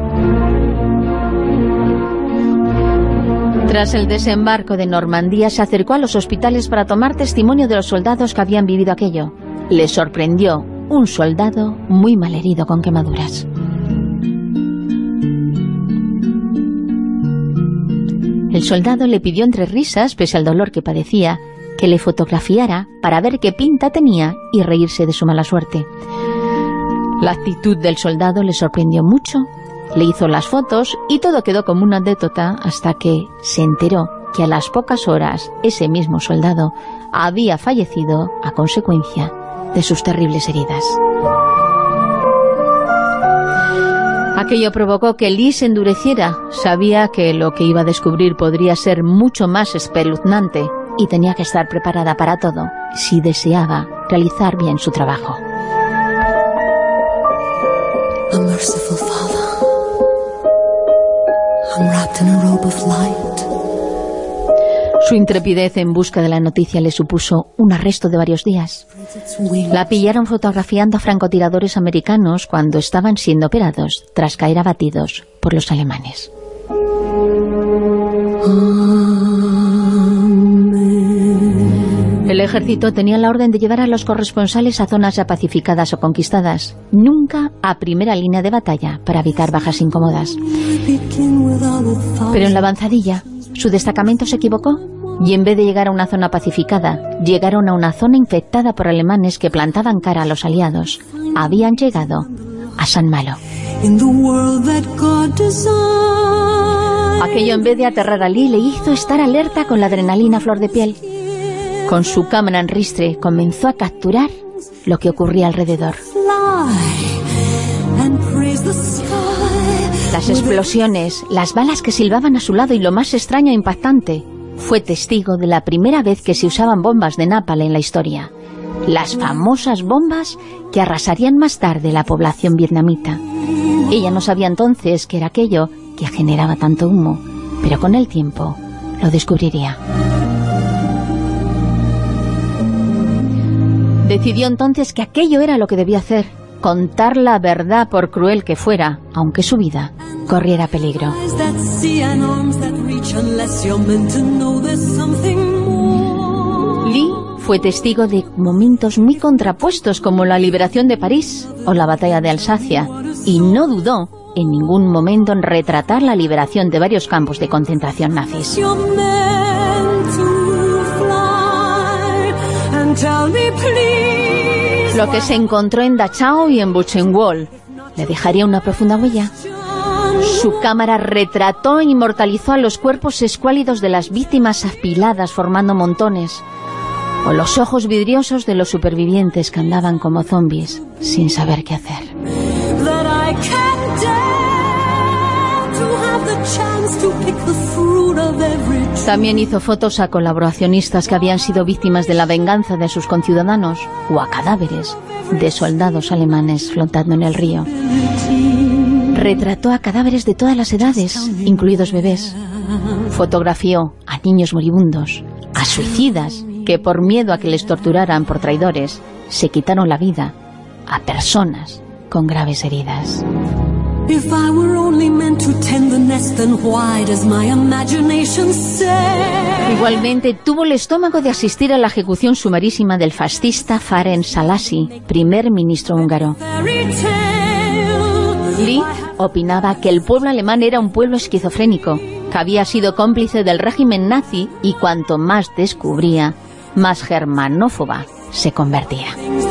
Tras el desembarco de Normandía, se acercó a los hospitales para tomar testimonio de los soldados que habían vivido aquello. Le sorprendió un soldado muy malherido con quemaduras. El soldado le pidió entre risas, pese al dolor que padecía, que le fotografiara para ver qué pinta tenía y reírse de su mala suerte. La actitud del soldado le sorprendió mucho. Le hizo las fotos y todo quedó como una anécdota hasta que se enteró que a las pocas horas ese mismo soldado había fallecido a consecuencia de sus terribles heridas. Aquello provocó que Lee se endureciera. Sabía que lo que iba a descubrir podría ser mucho más espeluznante y tenía que estar preparada para todo si deseaba realizar bien su trabajo. A merciful Father, I'm wrapped in a robe of light. Su intrepidez en busca de la noticia le supuso un arresto de varios días. La pillaron fotografiando a francotiradores americanos cuando estaban siendo operados, tras caer abatidos por los alemanes. Amen. El ejército tenía la orden de llevar a los corresponsales a zonas ya pacificadas o conquistadas, nunca a primera línea de batalla para evitar bajas incómodas. Pero en la avanzadilla, su destacamento se equivocó y en vez de llegar a una zona pacificada, llegaron a una zona infectada por alemanes que plantaban cara a los aliados. Habían llegado a San Malo. Aquello, en vez de aterrar a Lee, le hizo estar alerta con la adrenalina a flor de piel. Con su cámara en ristre comenzó a capturar lo que ocurría alrededor. Las explosiones, las balas que silbaban a su lado y lo más extraño e impactante, fue testigo de la primera vez que se usaban bombas de napalm en la historia. Las famosas bombas que arrasarían más tarde la población vietnamita. Ella no sabía entonces qué era aquello que generaba tanto humo, pero con el tiempo lo descubriría. Decidió entonces que aquello era lo que debía hacer, contar la verdad por cruel que fuera, aunque su vida corriera peligro. Lee fue testigo de momentos muy contrapuestos como la liberación de París o la batalla de Alsacia, y no dudó en ningún momento en retratar la liberación de varios campos de concentración nazis. Lo que se encontró en Dachau y en Buchenwald le dejaría una profunda huella. Su cámara retrató e inmortalizó a los cuerpos escuálidos de las víctimas apiladas formando montones, o los ojos vidriosos de los supervivientes que andaban como zombies sin saber qué hacer. También hizo fotos a colaboracionistas que habían sido víctimas de la venganza de sus conciudadanos, o a cadáveres de soldados alemanes flotando en el río. Retrató a cadáveres de todas las edades, incluidos bebés. Fotografió a niños moribundos, a suicidas que por miedo a que les torturaran por traidores se quitaron la vida, a personas con graves heridas. Igualmente tuvo el estómago de asistir a la ejecución sumarísima del fascista Ferenc Szalasi, primer ministro húngaro. Lee opinaba que el pueblo alemán era un pueblo esquizofrénico, que había sido cómplice del régimen nazi y cuanto más descubría, más germanófoba se convertía.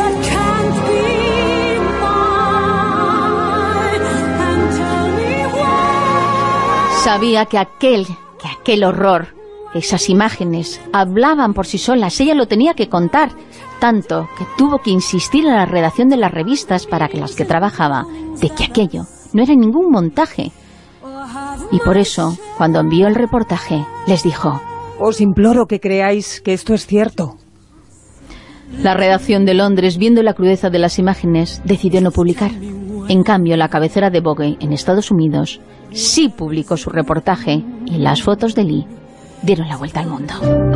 Sabía que aquel, que aquel horror, esas imágenes, hablaban por sí solas. Ella lo tenía que contar, tanto que tuvo que insistir en la redacción de las revistas para que las que trabajaba, de que aquello no era ningún montaje. Y por eso, cuando envió el reportaje, les dijo: os imploro que creáis que esto es cierto. La redacción de Londres, viendo la crudeza de las imágenes, decidió no publicar. En cambio, la cabecera de Vogue en Estados Unidos sí publicó su reportaje y las fotos de Lee dieron la vuelta al mundo.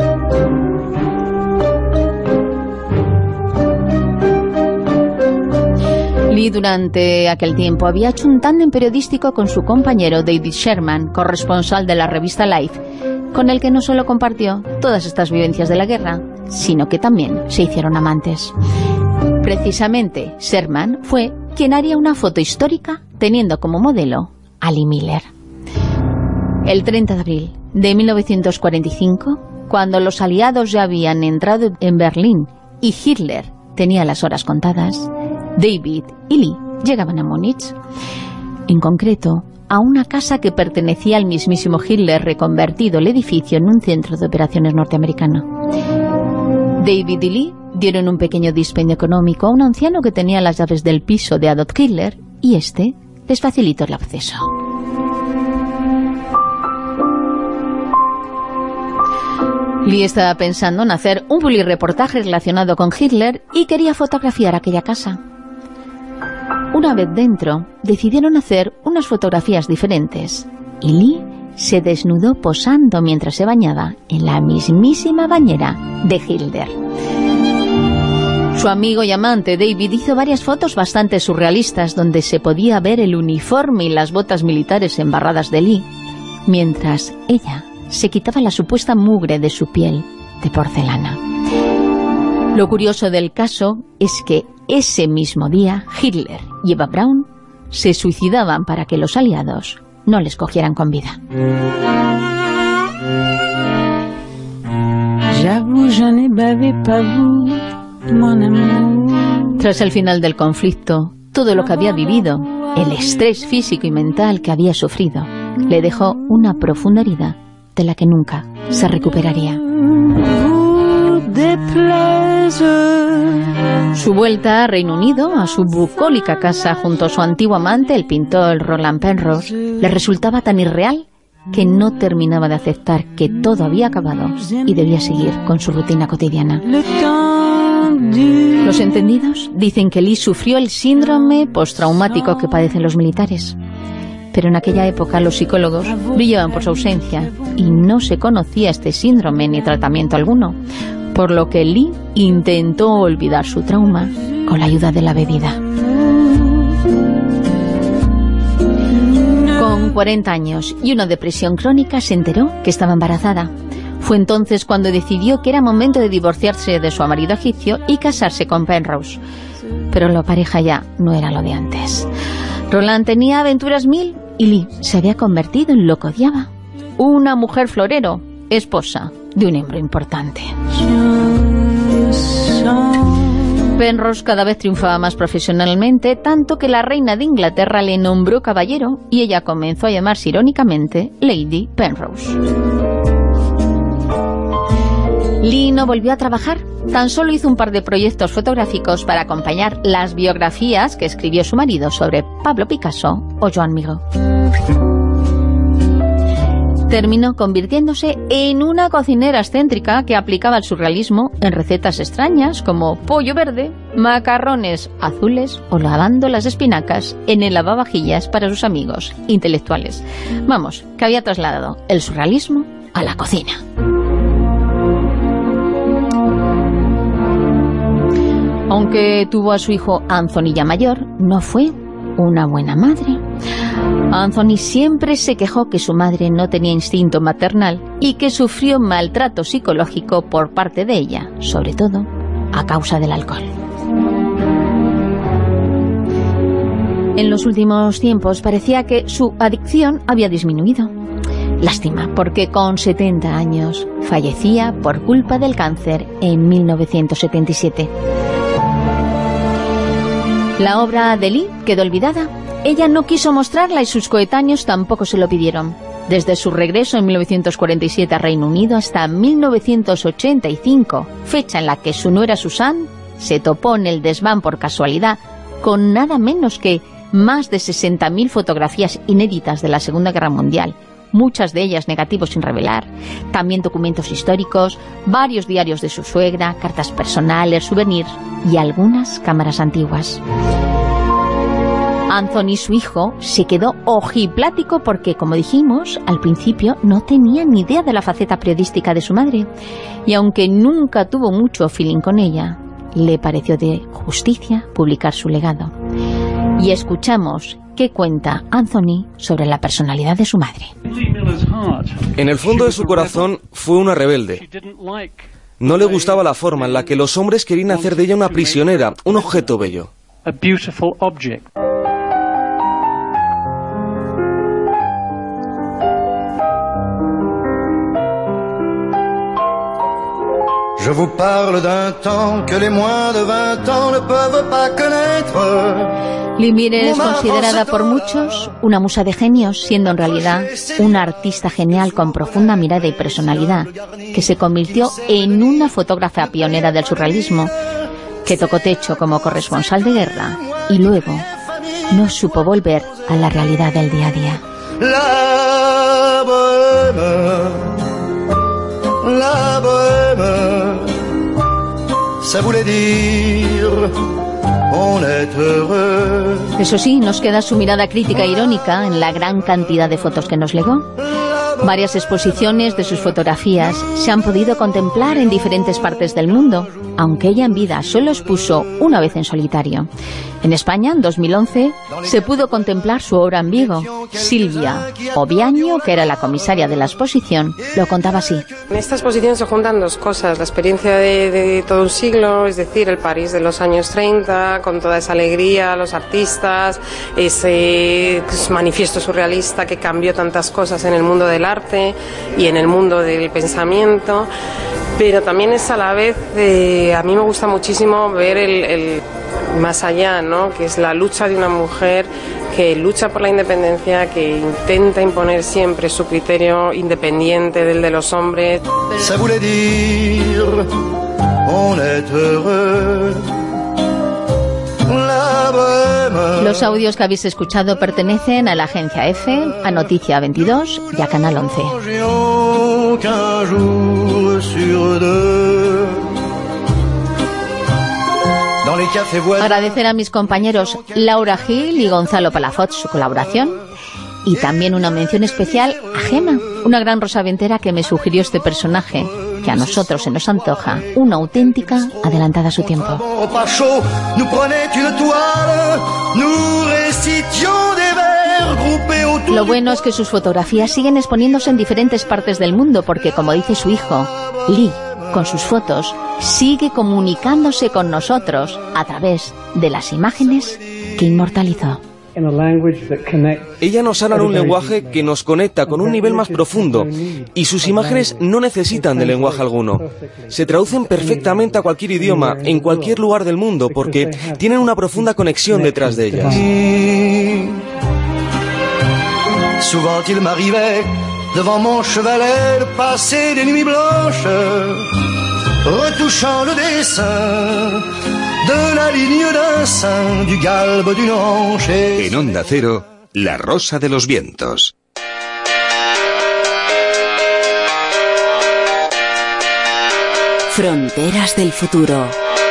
Lee durante aquel tiempo había hecho un tándem periodístico con su compañero David Sherman, corresponsal de la revista Life, con el que no solo compartió todas estas vivencias de la guerra, sino que también se hicieron amantes. Precisamente, Sherman fue quien haría una foto histórica teniendo como modelo a Lee Miller. El treinta de abril de mil novecientos cuarenta y cinco, cuando los aliados ya habían entrado en Berlín y Hitler tenía las horas contadas, David y Lee llegaban a Múnich. En concreto, a una casa que pertenecía al mismísimo Hitler, reconvertido el edificio en un centro de operaciones norteamericano. David y Lee dieron un pequeño dispendio económico a un anciano que tenía las llaves del piso de Adolf Hitler y este les facilitó el acceso. Lee estaba pensando en hacer un publireportaje relacionado con Hitler y quería fotografiar aquella casa. Una vez dentro, decidieron hacer unas fotografías diferentes y Lee se desnudó posando mientras se bañaba en la mismísima bañera de Hitler. Su amigo y amante David hizo varias fotos bastante surrealistas donde se podía ver el uniforme y las botas militares embarradas de Lee, mientras ella se quitaba la supuesta mugre de su piel de porcelana. Lo curioso del caso es que ese mismo día Hitler y Eva Braun se suicidaban para que los aliados no les cogieran con vida. Tras el final del conflicto, todo lo que había vivido, el estrés físico y mental que había sufrido, le dejó una profunda herida de la que nunca se recuperaría. Su vuelta a Reino Unido, a su bucólica casa junto a su antiguo amante, el pintor Roland Penrose, le resultaba tan irreal que no terminaba de aceptar que todo había acabado y debía seguir con su rutina cotidiana. Los entendidos dicen que Lee sufrió el síndrome postraumático que padecen los militares. Pero en aquella época los psicólogos brillaban por su ausencia y no se conocía este síndrome ni tratamiento alguno, por lo que Lee intentó olvidar su trauma con la ayuda de la bebida. Con cuarenta años y una depresión crónica se enteró que estaba embarazada. Fue entonces cuando decidió que era momento de divorciarse de su marido egipcio y casarse con Penrose. Pero la pareja ya no era lo de antes. Roland tenía aventuras mil y Lee se había convertido en lo que odiaba: una mujer florero, esposa de un hombre importante. Penrose cada vez triunfaba más profesionalmente, tanto que la reina de Inglaterra le nombró caballero y ella comenzó a llamarse irónicamente Lady Penrose. Lee no volvió a trabajar, tan solo hizo un par de proyectos fotográficos para acompañar las biografías que escribió su marido sobre Pablo Picasso o Joan Miró. Terminó convirtiéndose en una cocinera excéntrica que aplicaba el surrealismo en recetas extrañas como pollo verde, macarrones azules o lavando las espinacas en el lavavajillas para sus amigos intelectuales. Vamos, que había trasladado el surrealismo a la cocina. Aunque tuvo a su hijo Anthony ya mayor, no fue una buena madre. Anthony siempre se quejó que su madre no tenía instinto maternal y que sufrió maltrato psicológico por parte de ella, sobre todo a causa del alcohol. En los últimos tiempos parecía que su adicción había disminuido. Lástima, porque con setenta años fallecía por culpa del cáncer en mil novecientos setenta y siete. La obra de Lee quedó olvidada. Ella no quiso mostrarla y sus coetáneos tampoco se lo pidieron. Desde su regreso en mil novecientos cuarenta y siete a Reino Unido hasta mil novecientos ochenta y cinco, fecha en la que su nuera Susan se topó en el desván por casualidad con nada menos que más de sesenta mil fotografías inéditas de la Segunda Guerra Mundial, muchas de ellas negativos sin revelar, también documentos históricos, varios diarios de su suegra, cartas personales, souvenirs y algunas cámaras antiguas. Anthony, su hijo, se quedó ojiplático porque, como dijimos, al principio no tenía ni idea de la faceta periodística de su madre, y aunque nunca tuvo mucho feeling con ella, le pareció de justicia publicar su legado. Y escuchamos qué cuenta Anthony sobre la personalidad de su madre. En el fondo de su corazón fue una rebelde. No le gustaba la forma en la que los hombres querían hacer de ella una prisionera, un objeto bello. Je vous parle d'un temps que les moins de vingt ans ne peuvent pas connaître. Lee Mears es considerada por muchos una musa de genios, siendo en realidad una artista genial con profunda mirada y personalidad, que se convirtió en una fotógrafa pionera del surrealismo, que tocó techo como corresponsal de guerra y luego no supo volver a la realidad del día a día. La bohème, la bohème, ça voulait dire on est heureux. Eso sí, nos queda su mirada crítica e irónica en la gran cantidad de fotos que nos legó. Varias exposiciones de sus fotografías se han podido contemplar en diferentes partes del mundo, aunque ella en vida solo expuso una vez en solitario. En España, en dos mil once, se pudo contemplar su obra en Vigo. Silvia Obiaño, que era la comisaria de la exposición, lo contaba así. En esta exposición se juntan dos cosas, la experiencia de, de todo un siglo, es decir, el París de los años treinta, con toda esa alegría, los artistas, ese manifiesto surrealista que cambió tantas cosas en el mundo del arte y en el mundo del pensamiento, pero también es a la vez, eh, a mí me gusta muchísimo ver el, el más allá, ¿no?, que es la lucha de una mujer que lucha por la independencia, que intenta imponer siempre su criterio independiente del de los hombres. Ça voulait dire on est heureux. La bohème. Los audios que habéis escuchado pertenecen a la agencia EFE, a Noticia veintidós y a Canal once. Qu'un jour sur deux. Agradecer a mis compañeros Laura Gil y Gonzalo Palafox su colaboración y también una mención especial a Gema, una gran rosaventera que me sugirió este personaje, que a nosotros se nos antoja una auténtica adelantada a su tiempo. Lo bueno es que sus fotografías siguen exponiéndose en diferentes partes del mundo porque, como dice su hijo, Lee, con sus fotos, sigue comunicándose con nosotros a través de las imágenes que inmortalizó. Ella nos habla en un lenguaje que nos conecta con un nivel más profundo y sus imágenes no necesitan de lenguaje alguno. Se traducen perfectamente a cualquier idioma, en cualquier lugar del mundo, porque tienen una profunda conexión detrás de ellas. Souvent il m'arrivait devant mon chevalet de passer des nuits blanches retouchant le dessin de la ligne d'un sein, du galbe d'une hanche. En Onda Cero, La Rosa de los Vientos. Fronteras del futuro.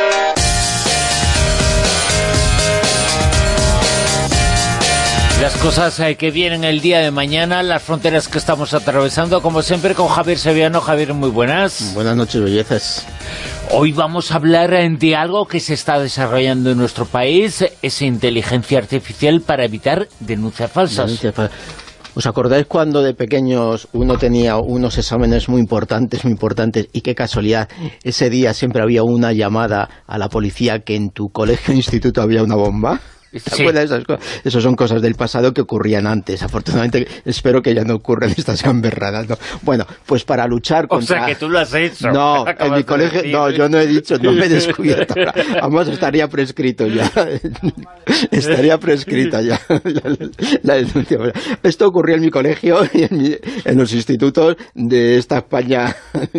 Las cosas eh, que vienen el día de mañana, las fronteras que estamos atravesando, como siempre con Javier Sevillano. Javier, muy buenas. Buenas noches, bellezas. Hoy vamos a hablar eh, de algo que se está desarrollando en nuestro país, esa inteligencia artificial para evitar denuncias falsas. Denuncia fa- ¿Os acordáis cuando de pequeños uno tenía unos exámenes muy importantes, muy importantes, y qué casualidad, ese día siempre había una llamada a la policía que en tu colegio o instituto había una bomba? ¿Te sí. acuerdas de esas cosas? Esas son cosas del pasado que ocurrían antes. Afortunadamente, espero que ya no ocurran estas gamberradas, ¿no? Bueno, pues para luchar contra... O sea, que tú lo has hecho. No, en mi colegio... No, yo no he dicho, no me he descubierto. Vamos, estaría prescrito ya. Estaría prescrita ya la, la denuncia. Esto ocurrió en mi colegio y en, mi, en los institutos de esta España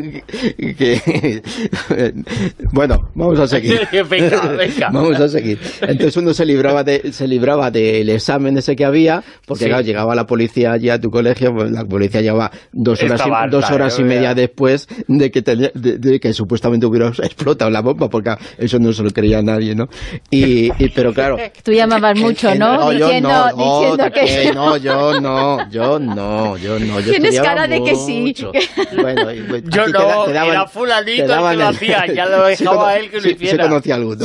que... Bueno, vamos a seguir. Venga, venga. Vamos a seguir. Entonces uno se libraba De, se libraba del examen ese que había, porque sí. claro, llegaba la policía allí a tu colegio, pues la policía llevaba dos horas, y, harta, dos horas y media después de que, tenía, de, de que supuestamente hubiera explotado la bomba, porque eso no se lo creía nadie, ¿no? Y, y pero claro... Tú llamabas mucho, ¿no? no diciendo, no, diciendo no, que... No, yo no, yo no, yo no. Yo Tienes cara de que sí. Bueno, y, pues, yo no, te da, te daban, era fulanito el que lo hacía, ya lo dejaba sí, él que lo sí, hiciera. Sí conocía alguno.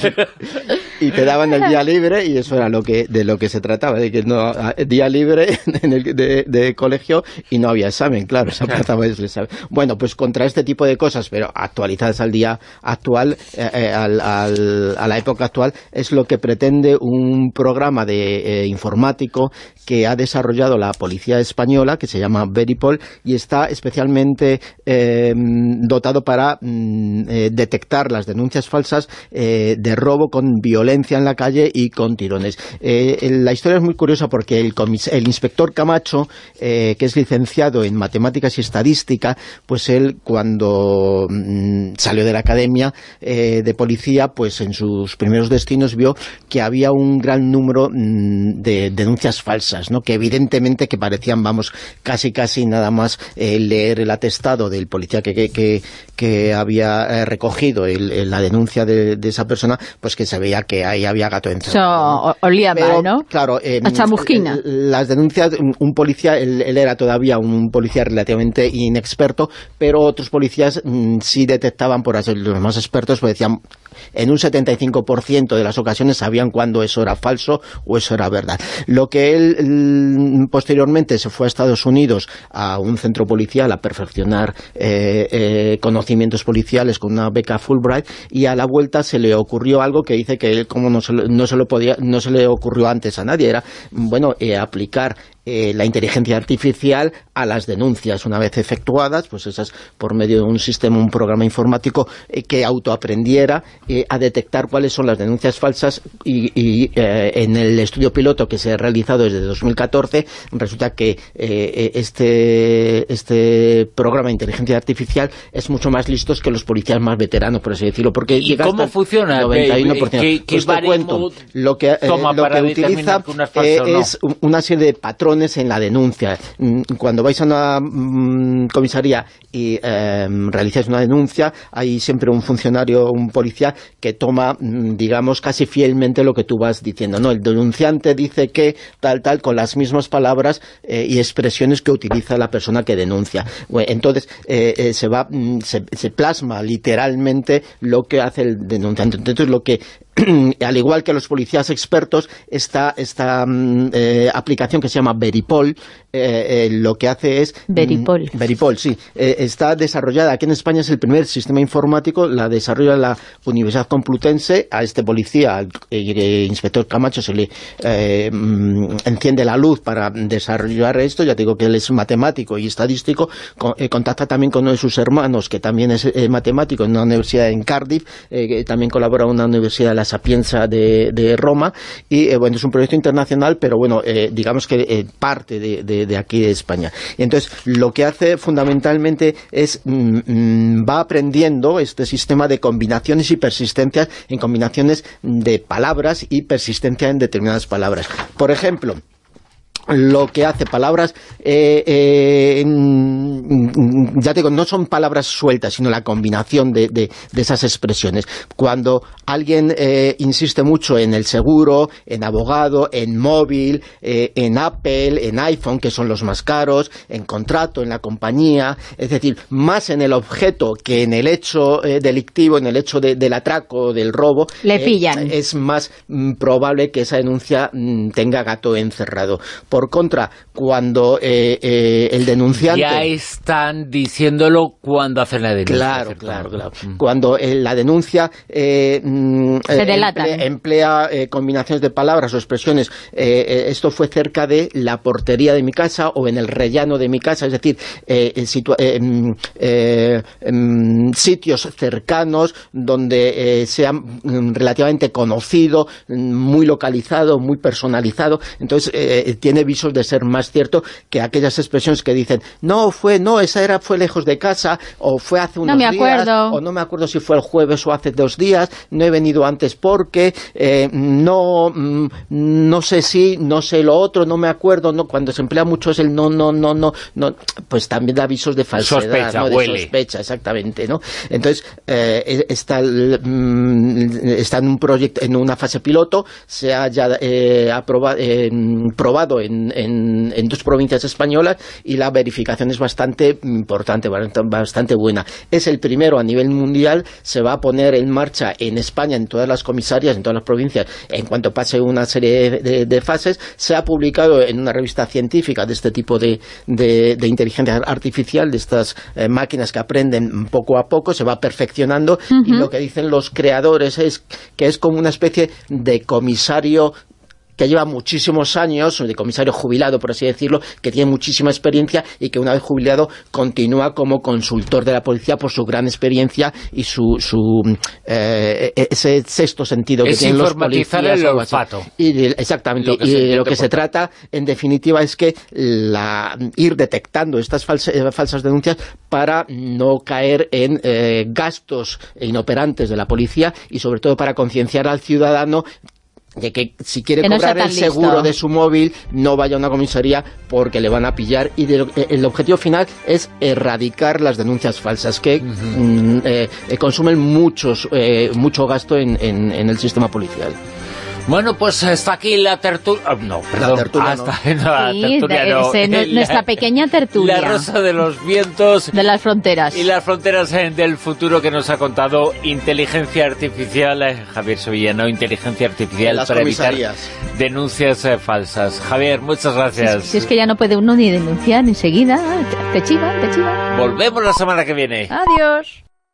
Y te daban el día libre y eso era lo que de lo que se trataba, de que no día libre en el, de, de colegio y no había examen, claro, se aplazaba el examen. Bueno, pues contra este tipo de cosas, pero actualizadas al día actual, eh, eh, al, al, a la época actual, es lo que pretende un programa de eh, informático que ha desarrollado la policía española, que se llama Veripol, y está especialmente eh, dotado para mm, eh, detectar las denuncias falsas eh, de robo con violencia en la calle y con tirones. Eh, la historia es muy curiosa porque el, el inspector Camacho, eh, que es licenciado en matemáticas y estadística, pues él cuando mm, salió de la academia eh, de policía, pues en sus primeros destinos vio que había un gran número mm, de denuncias falsas, ¿no? Que evidentemente que parecían, vamos, casi casi nada más eh, leer el atestado del policía que, que, que había eh, recogido el, el, la denuncia de, de esa persona, pues que se veía que que ahí había gato encerrado. Eso olía mal, ¿no? Claro, eh, a chamusquina. Las denuncias, un policía, él, él era todavía un policía relativamente inexperto, pero otros policías mmm, sí detectaban, por así los más expertos, pues decían, en un setenta y cinco por ciento de las ocasiones sabían cuándo eso era falso o eso era verdad. Lo que él posteriormente se fue a Estados Unidos a un centro policial a perfeccionar eh, eh, conocimientos policiales con una beca Fulbright, y a la vuelta se le ocurrió algo que dice que él como no se, no se lo podía, no se le ocurrió antes a nadie, era bueno eh, aplicar Eh, la inteligencia artificial a las denuncias una vez efectuadas, pues esas por medio de un sistema, un programa informático eh, que autoaprendiera eh, a detectar cuáles son las denuncias falsas, y, y eh, en el estudio piloto que se ha realizado desde dos mil catorce resulta que eh, este, este programa de inteligencia artificial es mucho más listo que los policías más veteranos, por así decirlo, porque ¿Y cómo funciona? noventa y uno por ciento. ¿Qué, qué, pues te cuento, lo que, eh, lo que utiliza eh, no? es una serie de patrones en la denuncia. Cuando vais a una mm, comisaría y eh, realizáis una denuncia, hay siempre un funcionario, un policía que toma, digamos, casi fielmente lo que tú vas diciendo, ¿no? El denunciante dice que tal, tal, con las mismas palabras eh, y expresiones que utiliza la persona que denuncia. Entonces, eh, eh, se va, se, se plasma literalmente lo que hace el denunciante. Entonces, lo que al igual que los policías expertos, esta, esta eh, aplicación que se llama Veripol, eh, eh, lo que hace es... Veripol. Mm, Veripol, sí. Eh, está desarrollada, aquí en España es el primer sistema informático, la desarrolla la Universidad Complutense. A este policía, al eh, inspector Camacho, se le eh, mm, enciende la luz para desarrollar esto. Ya te digo que él es matemático y estadístico, con, eh, contacta también con uno de sus hermanos, que también es eh, matemático, en una universidad en Cardiff, eh, que también colabora en una universidad de la Sapienza de, de Roma, y eh, bueno, es un proyecto internacional, pero bueno, eh, digamos que eh, parte de, de, de aquí de España. Y entonces, lo que hace fundamentalmente es, mm, va aprendiendo este sistema de combinaciones y persistencias en combinaciones de palabras y persistencia en determinadas palabras. Por ejemplo, lo que hace palabras, eh, eh, ya te digo, no son palabras sueltas, sino la combinación de, de, de esas expresiones. Cuando alguien eh, insiste mucho en el seguro, en abogado, en móvil, eh, en Apple, en iPhone, que son los más caros, en contrato, en la compañía, es decir, más en el objeto que en el hecho eh, delictivo, en el hecho de, del atraco, del robo, le pillan. Eh, es más mm, probable que esa denuncia mm, tenga gato encerrado. Por contra, cuando eh, eh, el denunciante... Ya están diciéndolo cuando hacen la denuncia. Claro, claro, claro. Mm. Cuando eh, la denuncia eh, Se delatan. emplea, emplea eh, combinaciones de palabras o expresiones, eh, eh, esto fue cerca de la portería de mi casa o en el rellano de mi casa, es decir, eh, situa eh, eh, eh, sitios cercanos donde eh, sea relativamente conocido, muy localizado, muy personalizado. Entonces, eh, tiene visos de ser más cierto que aquellas expresiones que dicen, no, fue, no, esa era, fue lejos de casa, o fue hace unos no me días, acuerdo. o no me acuerdo si fue el jueves o hace dos días, no he venido antes porque, eh, no, mm, no sé si, no sé lo otro, no me acuerdo, no, cuando se emplea mucho es el no, no, no, no, no, pues también da avisos de falsedad, sospecha, ¿no? De huele. sospecha, exactamente, ¿no? Entonces, eh, está, mm, está en un proyecto, en una fase piloto, se ha ya eh, aprobado, eh, probado en, en, en dos provincias españolas, y la verificación es bastante importante, bastante buena. Es el primero a nivel mundial, se va a poner en marcha en España, en todas las comisarias, en todas las provincias, en cuanto pase una serie de, de, de fases. Se ha publicado en una revista científica de este tipo de, de, de inteligencia artificial, de estas eh, máquinas que aprenden poco a poco, se va perfeccionando, uh-huh. Y lo que dicen los creadores es que es como una especie de comisario que lleva muchísimos años, de comisario jubilado, por así decirlo, que tiene muchísima experiencia y que una vez jubilado continúa como consultor de la policía por su gran experiencia y su, su eh, ese sexto sentido que es tienen los policías. El olfato. Y, exactamente, lo que, y lo que se trata, en definitiva, es que la, ir detectando estas falsas, eh, falsas denuncias para no caer en eh, gastos inoperantes de la policía y sobre todo para concienciar al ciudadano de que si quiere que no cobrar el seguro listo. de su móvil, no vaya a una comisaría porque le van a pillar, y de lo, el objetivo final es erradicar las denuncias falsas que uh-huh. mm, eh, consumen muchos, eh, mucho gasto en, en, en el sistema policial. Bueno, pues está aquí la tertulia... Oh, no, perdón. La tertulia Hasta, no. no, la sí, tertulia de, no. ese, la, nuestra pequeña tertulia. La rosa de los vientos. De las fronteras. Y las fronteras del futuro que nos ha contado inteligencia artificial, eh, Javier Sevillano, inteligencia artificial para evitar denuncias eh, falsas. Javier, muchas gracias. Si, si es que ya no puede uno ni denunciar enseguida, te chiva, te chiva. Volvemos la semana que viene. Adiós.